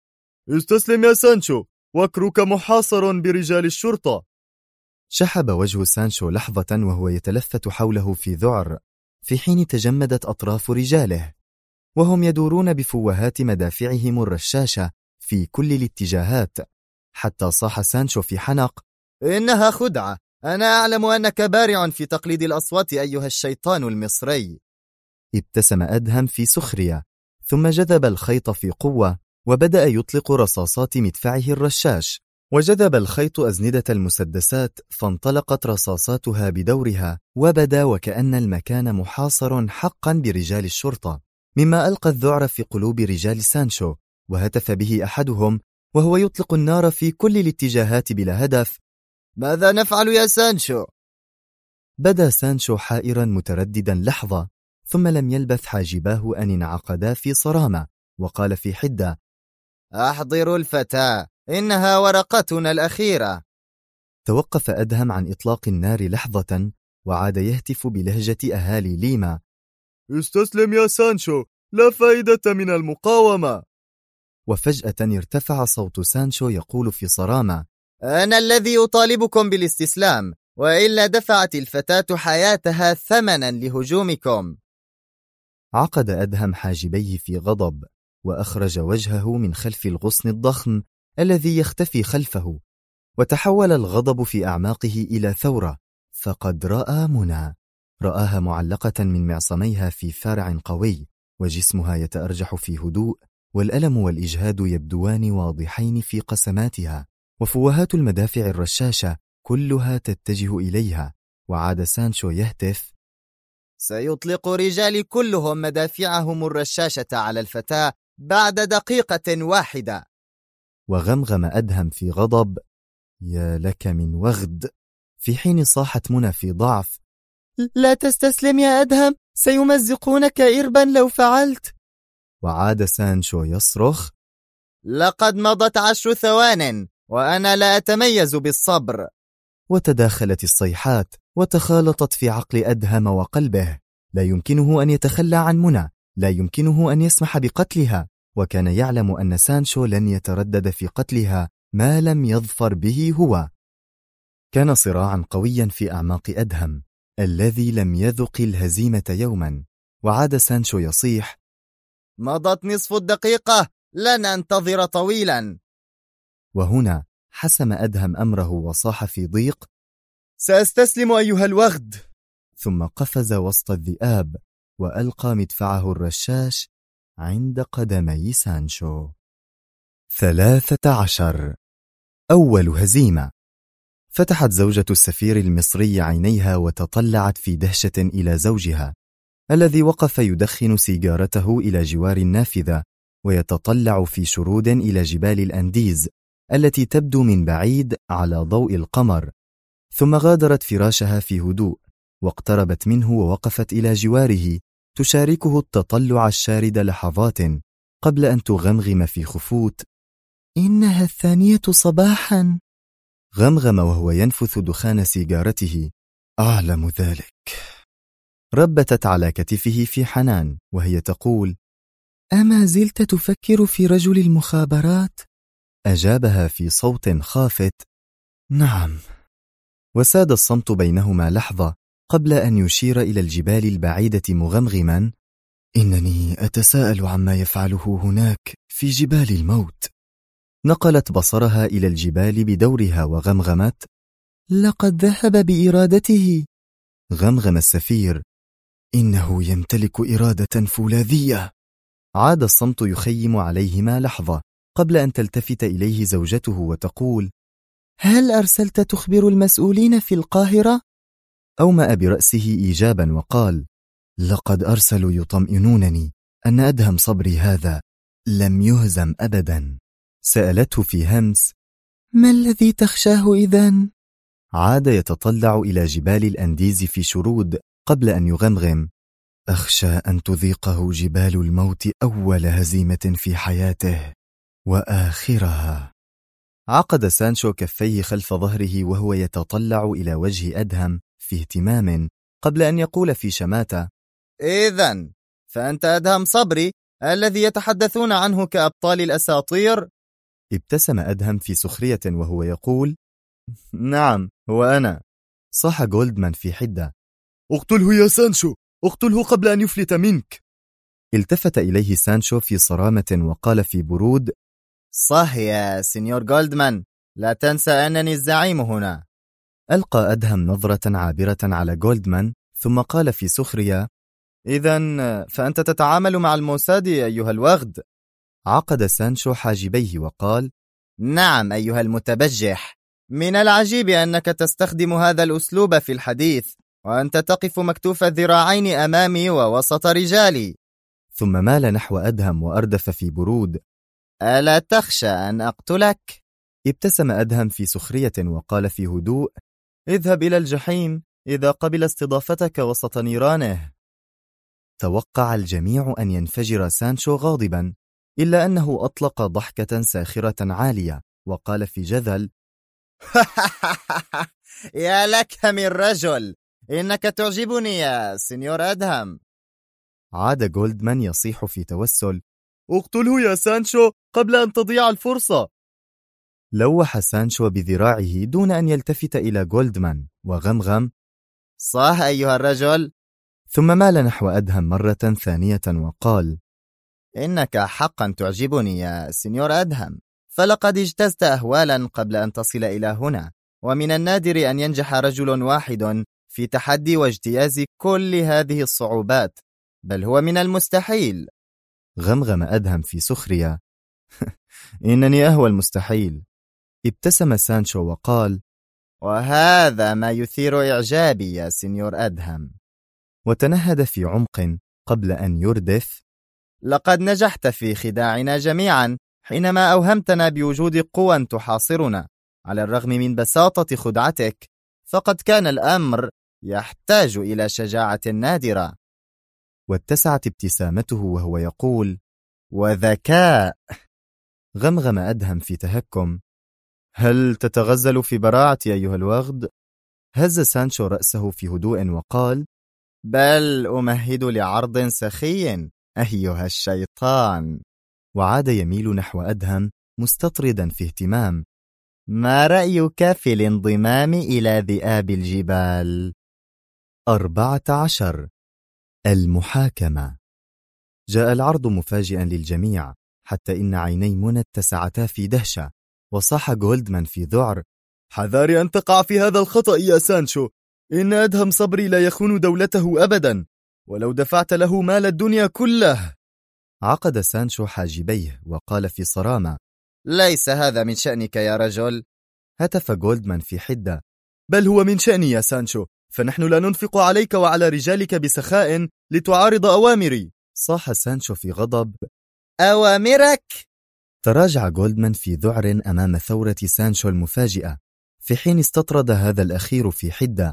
Speaker 3: استسلم يا سانشو، وكرك محاصر برجال الشرطة.
Speaker 1: شحب وجه سانشو لحظة وهو يتلفت حوله في ذعر، في حين تجمدت أطراف رجاله، وهم يدورون بفوهات مدافعهم الرشاشة في كل الاتجاهات، حتى صاح سانشو في حنق:
Speaker 2: إنها خدعة، أنا أعلم أنك بارع في تقليد الأصوات أيها الشيطان المصري.
Speaker 1: ابتسم أدهم في سخرية، ثم جذب الخيط في قوة، وبدأ يطلق رصاصات مدفعه الرشاش، وجذب الخيط أزندة المسدسات، فانطلقت رصاصاتها بدورها، وبدا وكأن المكان محاصر حقا برجال الشرطة، مما ألقى الذعر في قلوب رجال سانشو، وهتف به أحدهم وهو يطلق النار في كل الاتجاهات بلا هدف:
Speaker 2: ماذا نفعل يا سانشو؟
Speaker 1: بدا سانشو حائرا مترددا لحظة، ثم لم يلبث حاجباه أن انعقدا في صرامة، وقال في حدة:
Speaker 2: أحضروا الفتاة، إنها ورقتنا الأخيرة.
Speaker 1: توقف أدهم عن إطلاق النار لحظة، وعاد يهتف بلهجة أهالي ليما:
Speaker 3: استسلم يا سانشو، لا فائدة من المقاومة.
Speaker 1: وفجأة ارتفع صوت سانشو يقول في صرامة:
Speaker 2: أنا الذي أطالبكم بالاستسلام، وإلا دفعت الفتاة حياتها ثمنا لهجومكم.
Speaker 1: عقد أدهم حاجبيه في غضب، وأخرج وجهه من خلف الغصن الضخم الذي يختفي خلفه، وتحول الغضب في أعماقه إلى ثورة، فقد رأى منى، رآها معلقة من معصميها في فارع قوي، وجسمها يتأرجح في هدوء، والألم والإجهاد يبدوان واضحين في قسماتها، وفوهات المدافع الرشاشة كلها تتجه إليها. وعاد سانشو يهتف:
Speaker 2: سيطلق رجالي كلهم مدافعهم الرشاشة على الفتاة بعد دقيقة واحدة.
Speaker 1: وغمغم أدهم في غضب: يا لك من وغد، في حين صاحت منى في ضعف:
Speaker 3: لا تستسلم يا أدهم، سيمزقونك إربا لو فعلت.
Speaker 1: وعاد سانشو يصرخ:
Speaker 2: لقد مضت 10 ثوان وأنا لا أتميز بالصبر.
Speaker 1: وتداخلت الصيحات وتخالطت في عقل أدهم وقلبه، لا يمكنه أن يتخلى عن منى، لا يمكنه أن يسمح بقتلها، وكان يعلم أن سانشو لن يتردد في قتلها ما لم يظفر به هو. كان صراعا قويا في أعماق أدهم الذي لم يذق الهزيمة يوما. وعاد سانشو يصيح:
Speaker 2: مضت نصف الدقيقة، لن أنتظر طويلا.
Speaker 1: وهنا حسم أدهم أمره وصاح في ضيق:
Speaker 3: سأستسلم أيها الوغد.
Speaker 1: ثم قفز وسط الذئاب وألقى مدفعه الرشاش عند قدمي سانشو. 13. أول هزيمة. فتحت زوجة السفير المصري عينيها وتطلعت في دهشة إلى زوجها الذي وقف يدخن سيجارته إلى جوار النافذة، ويتطلع في شرود إلى جبال الأنديز التي تبدو من بعيد على ضوء القمر، ثم غادرت فراشها في هدوء، واقتربت منه ووقفت إلى جواره تشاركه التطلع الشارد لحظات قبل أن تغمغم في خفوت:
Speaker 3: إنها 2 صباحا.
Speaker 1: غمغم وهو ينفث دخان سيجارته: أعلم ذلك. ربتت على كتفه في حنان وهي تقول:
Speaker 3: أما زلت تفكر في رجل المخابرات؟
Speaker 1: أجابها في صوت خافت: نعم. وساد الصمت بينهما لحظة قبل أن يشير إلى الجبال البعيدة مغمغما: إنني أتساءل عما يفعله هناك في جبال الموت. نقلت بصرها إلى الجبال بدورها وغمغمت:
Speaker 3: لقد ذهب بإرادته.
Speaker 1: غمغم السفير: إنه يمتلك إرادة فولاذية. عاد الصمت يخيم عليهما لحظة قبل أن تلتفت إليه زوجته وتقول:
Speaker 3: هل أرسلت تخبر المسؤولين في القاهرة؟
Speaker 1: أومأ برأسه إيجابا وقال: لقد أرسلوا يطمئنونني أن أدهم صبري هذا لم يهزم أبدا. سألته في همس:
Speaker 3: ما الذي تخشاه إذن؟
Speaker 1: عاد يتطلع إلى جبال الأنديز في شرود قبل أن يغمغم: أخشى أن تذيقه جبال الموت أول هزيمة في حياته وآخرها. عقد سانشو كفيه خلف ظهره وهو يتطلع إلى وجه أدهم في اهتمام قبل أن يقول في شماتة:
Speaker 2: إذن فأنت أدهم صبري الذي يتحدثون عنه كأبطال الأساطير؟
Speaker 1: ابتسم أدهم في سخرية وهو يقول:
Speaker 3: نعم، هو أنا.
Speaker 1: صاح جولدمان في حدة:
Speaker 3: اقتله يا سانشو، اقتله قبل أن يفلت منك.
Speaker 1: التفت إليه سانشو في صرامة وقال في برود:
Speaker 2: صح يا سينيور جولدمان، لا تنسى أنني الزعيم هنا.
Speaker 1: ألقى أدهم نظرة عابرة على جولدمان ثم قال في سخرية:
Speaker 2: إذن فأنت تتعامل مع الموساد أيها الوغد؟
Speaker 1: عقد سانشو حاجبيه وقال:
Speaker 2: نعم أيها المتبجح، من العجيب أنك تستخدم هذا الأسلوب في الحديث وأنت تقف مكتوف الذراعين أمامي ووسط رجالي.
Speaker 1: ثم مال نحو أدهم وأردف في برود:
Speaker 2: ألا تخشى أن أقتلك؟
Speaker 1: ابتسم أدهم في سخرية وقال في هدوء:
Speaker 3: اذهب إلى الجحيم إذا قبل استضافتك وسط نيرانه.
Speaker 1: توقع الجميع أن ينفجر سانشو غاضبا، إلا أنه أطلق ضحكة ساخرة عالية وقال في جذل:
Speaker 2: يا لك من رجل، إنك تعجبني يا سينيور أدهم.
Speaker 1: عاد جولدمان يصيح في توسل:
Speaker 3: اقتله يا سانشو قبل أن تضيع الفرصة.
Speaker 1: لوح سانشو بذراعه دون أن يلتفت إلى جولدمان وغمغم:
Speaker 2: صح أيها الرجل.
Speaker 1: ثم مال نحو أدهم مرة ثانية وقال:
Speaker 2: إنك حقا تعجبني يا سينيور أدهم، فلقد اجتزت أهوالا قبل أن تصل إلى هنا، ومن النادر أن ينجح رجل واحد في تحدي واجتياز كل هذه الصعوبات، بل هو من المستحيل.
Speaker 1: غمغم أدهم في سخرية: إنني أهوى المستحيل. ابتسم سانشو وقال:
Speaker 2: وهذا ما يثير إعجابي يا سينيور أدهم.
Speaker 1: وتنهد في عمق قبل أن يردف:
Speaker 2: لقد نجحت في خداعنا جميعا حينما أوهمتنا بوجود قوى تحاصرنا. على الرغم من بساطة خدعتك، فقد كان الأمر يحتاج إلى شجاعة نادرة.
Speaker 1: واتسعت ابتسامته وهو يقول:
Speaker 2: وذكاء.
Speaker 1: غمغم أدهم في تهكم: هل تتغزل في براعتي أيها الوغد؟ هز سانشو رأسه في هدوء وقال:
Speaker 2: بل أمهد لعرض سخي أيها الشيطان.
Speaker 1: وعاد يميل نحو أدهم مستطردا في اهتمام:
Speaker 2: ما رأيك في الانضمام إلى ذئاب الجبال؟
Speaker 1: 14. المحاكمة. جاء العرض مفاجئا للجميع، حتى إن عيني منى اتسعتا في دهشة، وصاح جولدمان في ذعر:
Speaker 3: حذاري أن تقع في هذا الخطأ يا سانشو، إن أدهم صبري لا يخون دولته أبدا، ولو دفعت له مال الدنيا كله.
Speaker 1: عقد سانشو حاجبيه وقال في صرامة:
Speaker 2: ليس هذا من شأنك يا رجل.
Speaker 1: هتف جولدمان في حدة:
Speaker 3: بل هو من شأني يا سانشو، فنحن لا ننفق عليك وعلى رجالك بسخاء لتعارض أوامري.
Speaker 1: صاح سانشو في غضب:
Speaker 2: أوامرك؟
Speaker 1: تراجع جولدمان في ذعر أمام ثورة سانشو المفاجئة، في حين استطرد هذا الأخير في حدة: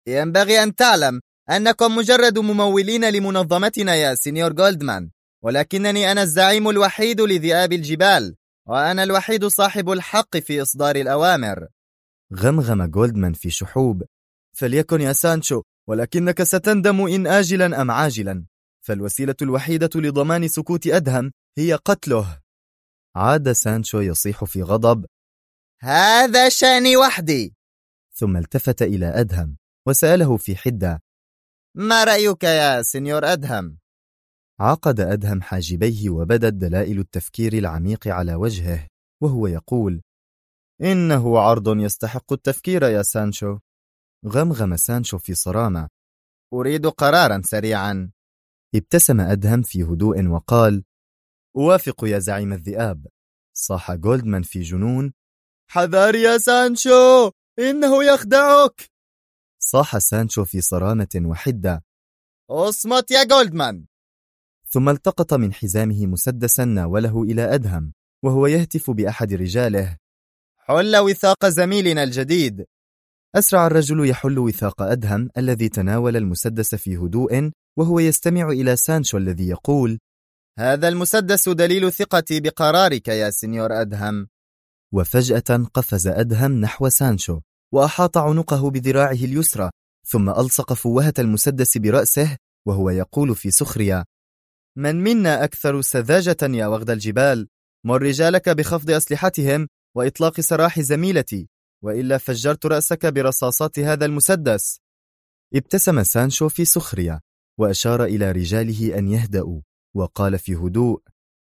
Speaker 2: ينبغي أن تعلم أنكم مجرد ممولين لمنظمتنا يا سينيور جولدمان، ولكنني أنا الزعيم الوحيد لذئاب الجبال، وأنا الوحيد صاحب الحق في إصدار الأوامر.
Speaker 3: غمغم جولدمان في شحوب: فليكن يا سانشو، ولكنك ستندم إن آجلا أم عاجلا، فالوسيلة الوحيدة لضمان سكوت أدهم هي قتله. عاد سانشو يصيح في غضب:
Speaker 2: هذا شأني وحدي.
Speaker 3: ثم التفت إلى أدهم وسأله في حدة:
Speaker 2: ما رأيك يا سينيور أدهم؟
Speaker 3: عقد أدهم حاجبيه وبدت دلائل التفكير العميق على وجهه وهو يقول: إنه عرض يستحق التفكير يا سانشو. غمغم سانشو في صرامة:
Speaker 2: أريد قرارا سريعا.
Speaker 3: ابتسم أدهم في هدوء وقال: أوافق يا زعيم الذئاب. صاح جولدمان في جنون: حذار يا سانشو، إنه يخدعك. صاح سانشو في صرامة وحدة:
Speaker 2: اصمت يا جولدمان.
Speaker 3: ثم التقط من حزامه مسدسا ناوله إلى أدهم وهو يهتف بأحد رجاله:
Speaker 2: حل وثاق زميلنا الجديد.
Speaker 3: أسرع الرجل يحل وثاق أدهم الذي تناول المسدس في هدوء وهو يستمع إلى سانشو الذي يقول:
Speaker 2: هذا المسدس دليل ثقتي بقرارك يا سينيور أدهم.
Speaker 3: وفجأة قفز أدهم نحو سانشو وأحاط عنقه بذراعه اليسرى، ثم ألصق فوهة المسدس برأسه وهو يقول في سخرية: من منا أكثر سذاجة يا وغد الجبال؟ مر رجالك بخفض أسلحتهم وإطلاق سراح زميلتي، وإلا فجرت رأسك برصاصات هذا المسدس. ابتسم سانشو في سخرية وأشار إلى رجاله أن يهدأوا، وقال في هدوء: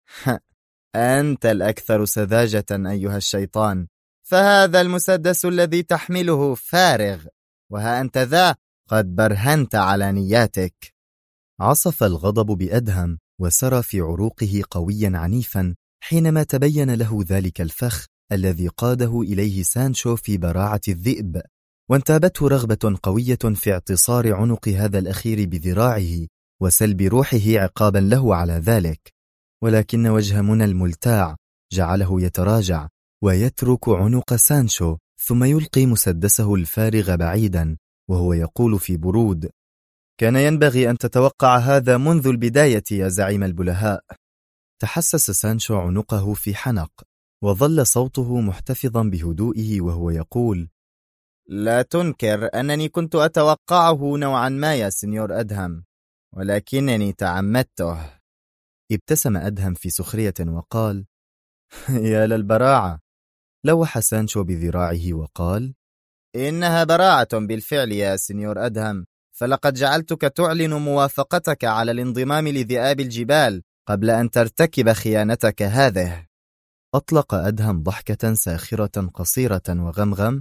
Speaker 2: أنت الأكثر سذاجة أيها الشيطان، فهذا المسدس الذي تحمله فارغ، وها أنت ذا قد برهنت على نياتك.
Speaker 3: عصف الغضب بأدهم وسرى في عروقه قويا عنيفا حينما تبين له ذلك الفخ الذي قاده إليه سانشو في براعة الذئب، وانتابته رغبة قوية في اعتصار عنق هذا الأخير بذراعه وسلب روحه عقابا له على ذلك. ولكن وجه منى الملتاع جعله يتراجع ويترك عنق سانشو، ثم يلقي مسدسه الفارغ بعيدا وهو يقول في برود: كان ينبغي أن تتوقع هذا منذ البداية يا زعيم البلهاء. تحسس سانشو عنقه في حنق، وظل صوته محتفظا بهدوئه وهو يقول:
Speaker 2: لا تنكر أنني كنت أتوقعه نوعا ما يا سينيور أدهم، ولكنني تعمدته.
Speaker 3: ابتسم أدهم في سخرية وقال: يا للبراعة. لوح سانشو بذراعه وقال:
Speaker 2: إنها براعة بالفعل يا سينيور أدهم، فلقد جعلتك تعلن موافقتك على الانضمام لذئاب الجبال قبل أن ترتكب خيانتك هذه.
Speaker 3: أطلق أدهم ضحكة ساخرة قصيرة وغمغم: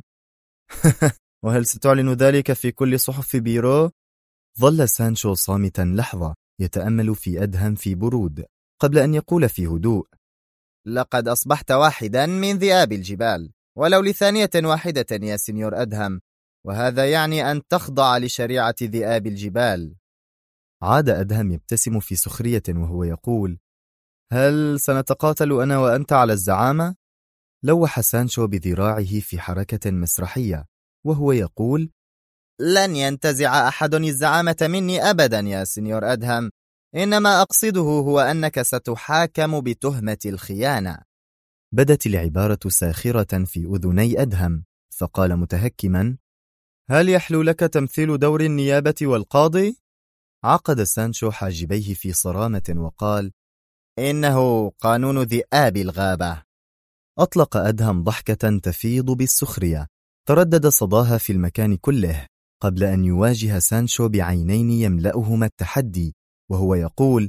Speaker 3: وهل ستعلن ذلك في كل صحف بيرو؟ ظل سانشو صامتا لحظة يتأمل في أدهم في برود قبل أن يقول في هدوء:
Speaker 2: لقد أصبحت واحدا من ذئاب الجبال، ولو لثانية واحدة يا سينيور أدهم، وهذا يعني أن تخضع لشريعة ذئاب الجبال.
Speaker 3: عاد أدهم يبتسم في سخرية وهو يقول: هل سنتقاتل أنا وأنت على الزعامة؟ لوح سانشو بذراعه في حركة مسرحية وهو يقول:
Speaker 2: لن ينتزع أحد الزعامة مني أبدا يا سينيور أدهم، إنما أقصده هو أنك ستحاكم بتهمة الخيانة.
Speaker 3: بدت العبارة ساخرة في أذني أدهم، فقال متهكما: هل يحلو لك تمثيل دور النيابة والقاضي؟ عقد سانشو حاجبيه في صرامة وقال:
Speaker 2: إنه قانون ذئاب الغابة.
Speaker 3: أطلق أدهم ضحكة تفيض بالسخرية تردد صداها في المكان كله قبل أن يواجه سانشو بعينين يملأهما التحدي وهو يقول: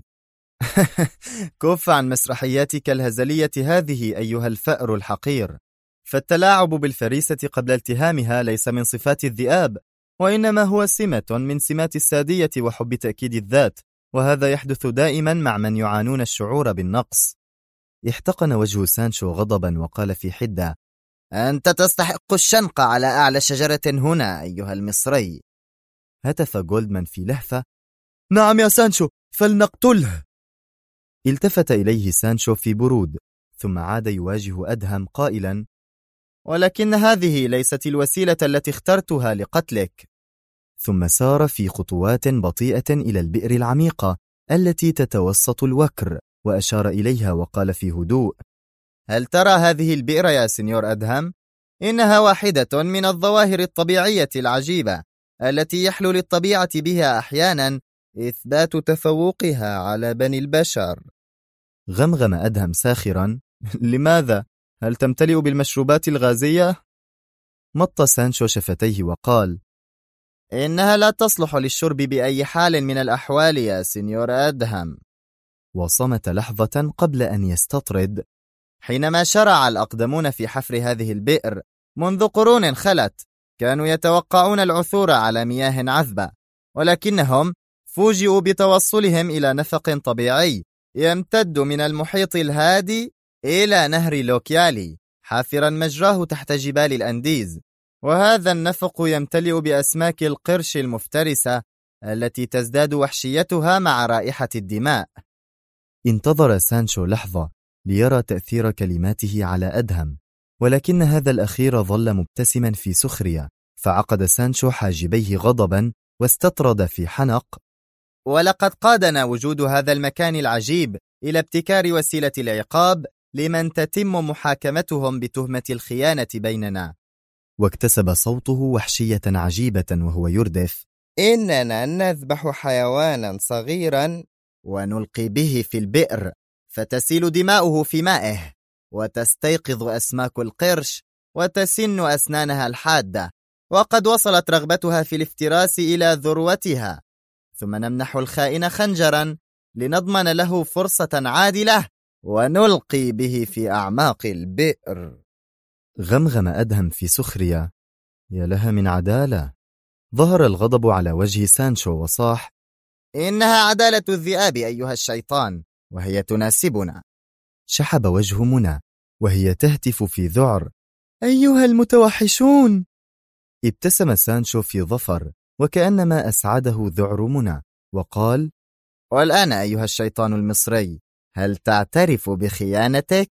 Speaker 2: كف عن مسرحياتك الهزلية هذه أيها الفأر الحقير، فالتلاعب بالفريسة قبل التهامها ليس من صفات الذئاب، وإنما هو سمة من سمات السادية وحب تأكيد الذات، وهذا يحدث دائما مع من يعانون الشعور بالنقص.
Speaker 3: احتقن وجه سانشو غضبا وقال في حدة:
Speaker 2: أنت تستحق الشنق على أعلى شجرة هنا أيها المصري.
Speaker 3: هتف جولدمان في لهفة: نعم يا سانشو، فلنقتله. التفت إليه سانشو في برود، ثم عاد يواجه أدهم قائلا:
Speaker 2: ولكن هذه ليست الوسيلة التي اخترتها لقتلك.
Speaker 1: ثم سار في خطوات بطيئة إلى البئر العميقة التي تتوسط الوكر، وأشار إليها وقال في هدوء:
Speaker 2: هل ترى هذه البئر يا سنيور أدهم؟ إنها واحدة من الظواهر الطبيعية العجيبة التي يحلو للطبيعة بها أحيانا إثبات تفوقها على بني البشر.
Speaker 1: غمغم أدهم ساخرا: لماذا؟ هل تمتلئ بالمشروبات الغازية؟ مط سانشو شفتيه وقال:
Speaker 2: إنها لا تصلح للشرب بأي حال من الأحوال يا سنيور أدهم.
Speaker 1: وصمت لحظة قبل أن يستطرد:
Speaker 2: حينما شرع الأقدمون في حفر هذه البئر منذ قرون خلت، كانوا يتوقعون العثور على مياه عذبة، ولكنهم فوجئوا بتوصلهم إلى نفق طبيعي يمتد من المحيط الهادي إلى نهر لوكيالي، حافرا مجراه تحت جبال الأنديز. وهذا النفق يمتلئ بأسماك القرش المفترسة التي تزداد وحشيتها مع رائحة الدماء.
Speaker 1: انتظر سانشو لحظة ليرى تأثير كلماته على أدهم، ولكن هذا الأخير ظل مبتسما في سخرية، فعقد سانشو حاجبيه غضبا واستطرد في حنق:
Speaker 2: ولقد قادنا وجود هذا المكان العجيب إلى ابتكار وسيلة العقاب لمن تتم محاكمتهم بتهمة الخيانة بيننا.
Speaker 1: واكتسب صوته وحشية عجيبة وهو يردف:
Speaker 2: إننا نذبح حيوانا صغيرا ونلقي به في البئر، فتسيل دماؤه في مائه، وتستيقظ أسماك القرش وتسن أسنانها الحادة، وقد وصلت رغبتها في الافتراس إلى ذروتها، ثم نمنح الخائن خنجرا لنضمن له فرصة عادلة ونلقي به في أعماق البئر.
Speaker 1: غمغم أدهم في سخرية: يا لها من عدالة. ظهر الغضب على وجه سانشو وصاح:
Speaker 2: إنها عدالة الذئاب أيها الشيطان، وهي تناسبنا.
Speaker 1: شحب وجه منى وهي تهتف في ذعر:
Speaker 3: أيها المتوحشون.
Speaker 1: ابتسم سانشو في ظفر وكأنما أسعده ذعر منى، وقال:
Speaker 2: والآن أيها الشيطان المصري، هل تعترف بخيانتك؟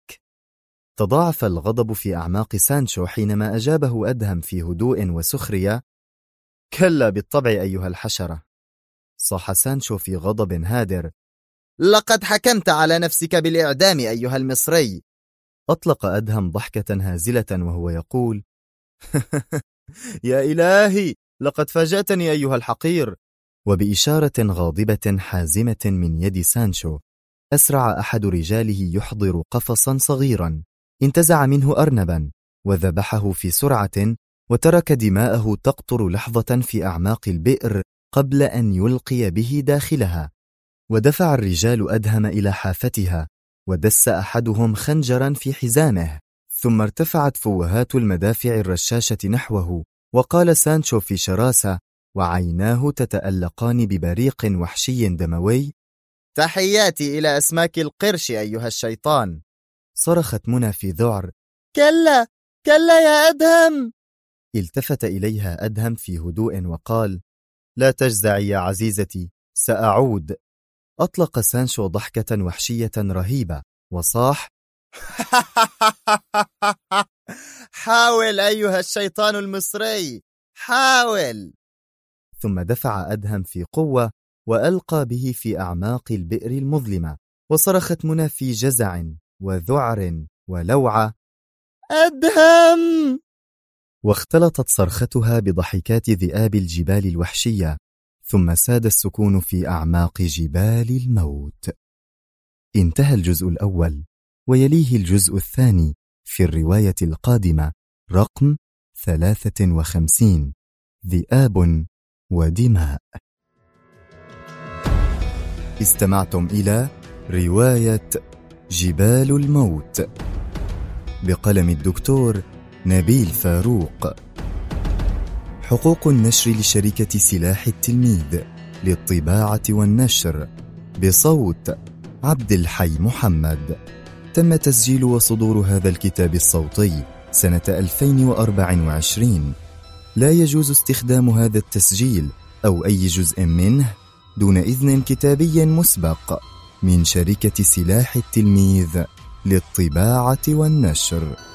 Speaker 1: تضاعف الغضب في أعماق سانشو حينما أجابه أدهم في هدوء وسخرية:
Speaker 3: كلا بالطبع أيها الحشرة.
Speaker 1: صاح سانشو في غضب هادر:
Speaker 2: لقد حكمت على نفسك بالإعدام أيها المصري.
Speaker 1: أطلق أدهم ضحكة هازلة وهو يقول:
Speaker 3: يا إلهي، لقد فاجأتني أيها الحقير.
Speaker 1: وبإشارة غاضبة حازمة من يد سانشو، أسرع أحد رجاله يحضر قفصا صغيرا، انتزع منه أرنبا وذبحه في سرعة، وترك دماءه تقطر لحظة في أعماق البئر قبل أن يلقي به داخلها. ودفع الرجال أدهم إلى حافتها، ودس أحدهم خنجرا في حزامه، ثم ارتفعت فوهات المدافع الرشاشة نحوه، وقال سانشو في شراسة وعيناه تتألقان ببريق وحشي دموي:
Speaker 2: تحياتي إلى أسماك القرش أيها الشيطان.
Speaker 1: صرخت منى في ذعر:
Speaker 2: كلا كلا يا أدهم.
Speaker 1: التفت إليها أدهم في هدوء وقال: لا تجزعي يا عزيزتي، سأعود. أطلق سانشو ضحكة وحشية رهيبة وصاح:
Speaker 2: حاول أيها الشيطان المصري، حاول.
Speaker 1: ثم دفع أدهم في قوة وألقى به في أعماق البئر المظلمة، وصرخت منى في جزع وذعر ولوعة:
Speaker 2: أدهم!
Speaker 1: واختلطت صرختها بضحكات ذئاب الجبال الوحشية، ثم ساد السكون في أعماق جبال الموت. انتهى الجزء الأول، ويليه الجزء الثاني في الرواية القادمة رقم 53: ذئاب ودماء. استمعتم إلى رواية جبال الموت بقلم الدكتور نبيل فاروق. حقوق النشر لشركة سلاح التلميذ للطباعة والنشر، بصوت عبد الحي محمد. تم تسجيل وصدور هذا الكتاب الصوتي سنة 2024. لا يجوز استخدام هذا التسجيل أو أي جزء منه دون إذن كتابي مسبق من شركة سلاح التلميذ للطباعة والنشر.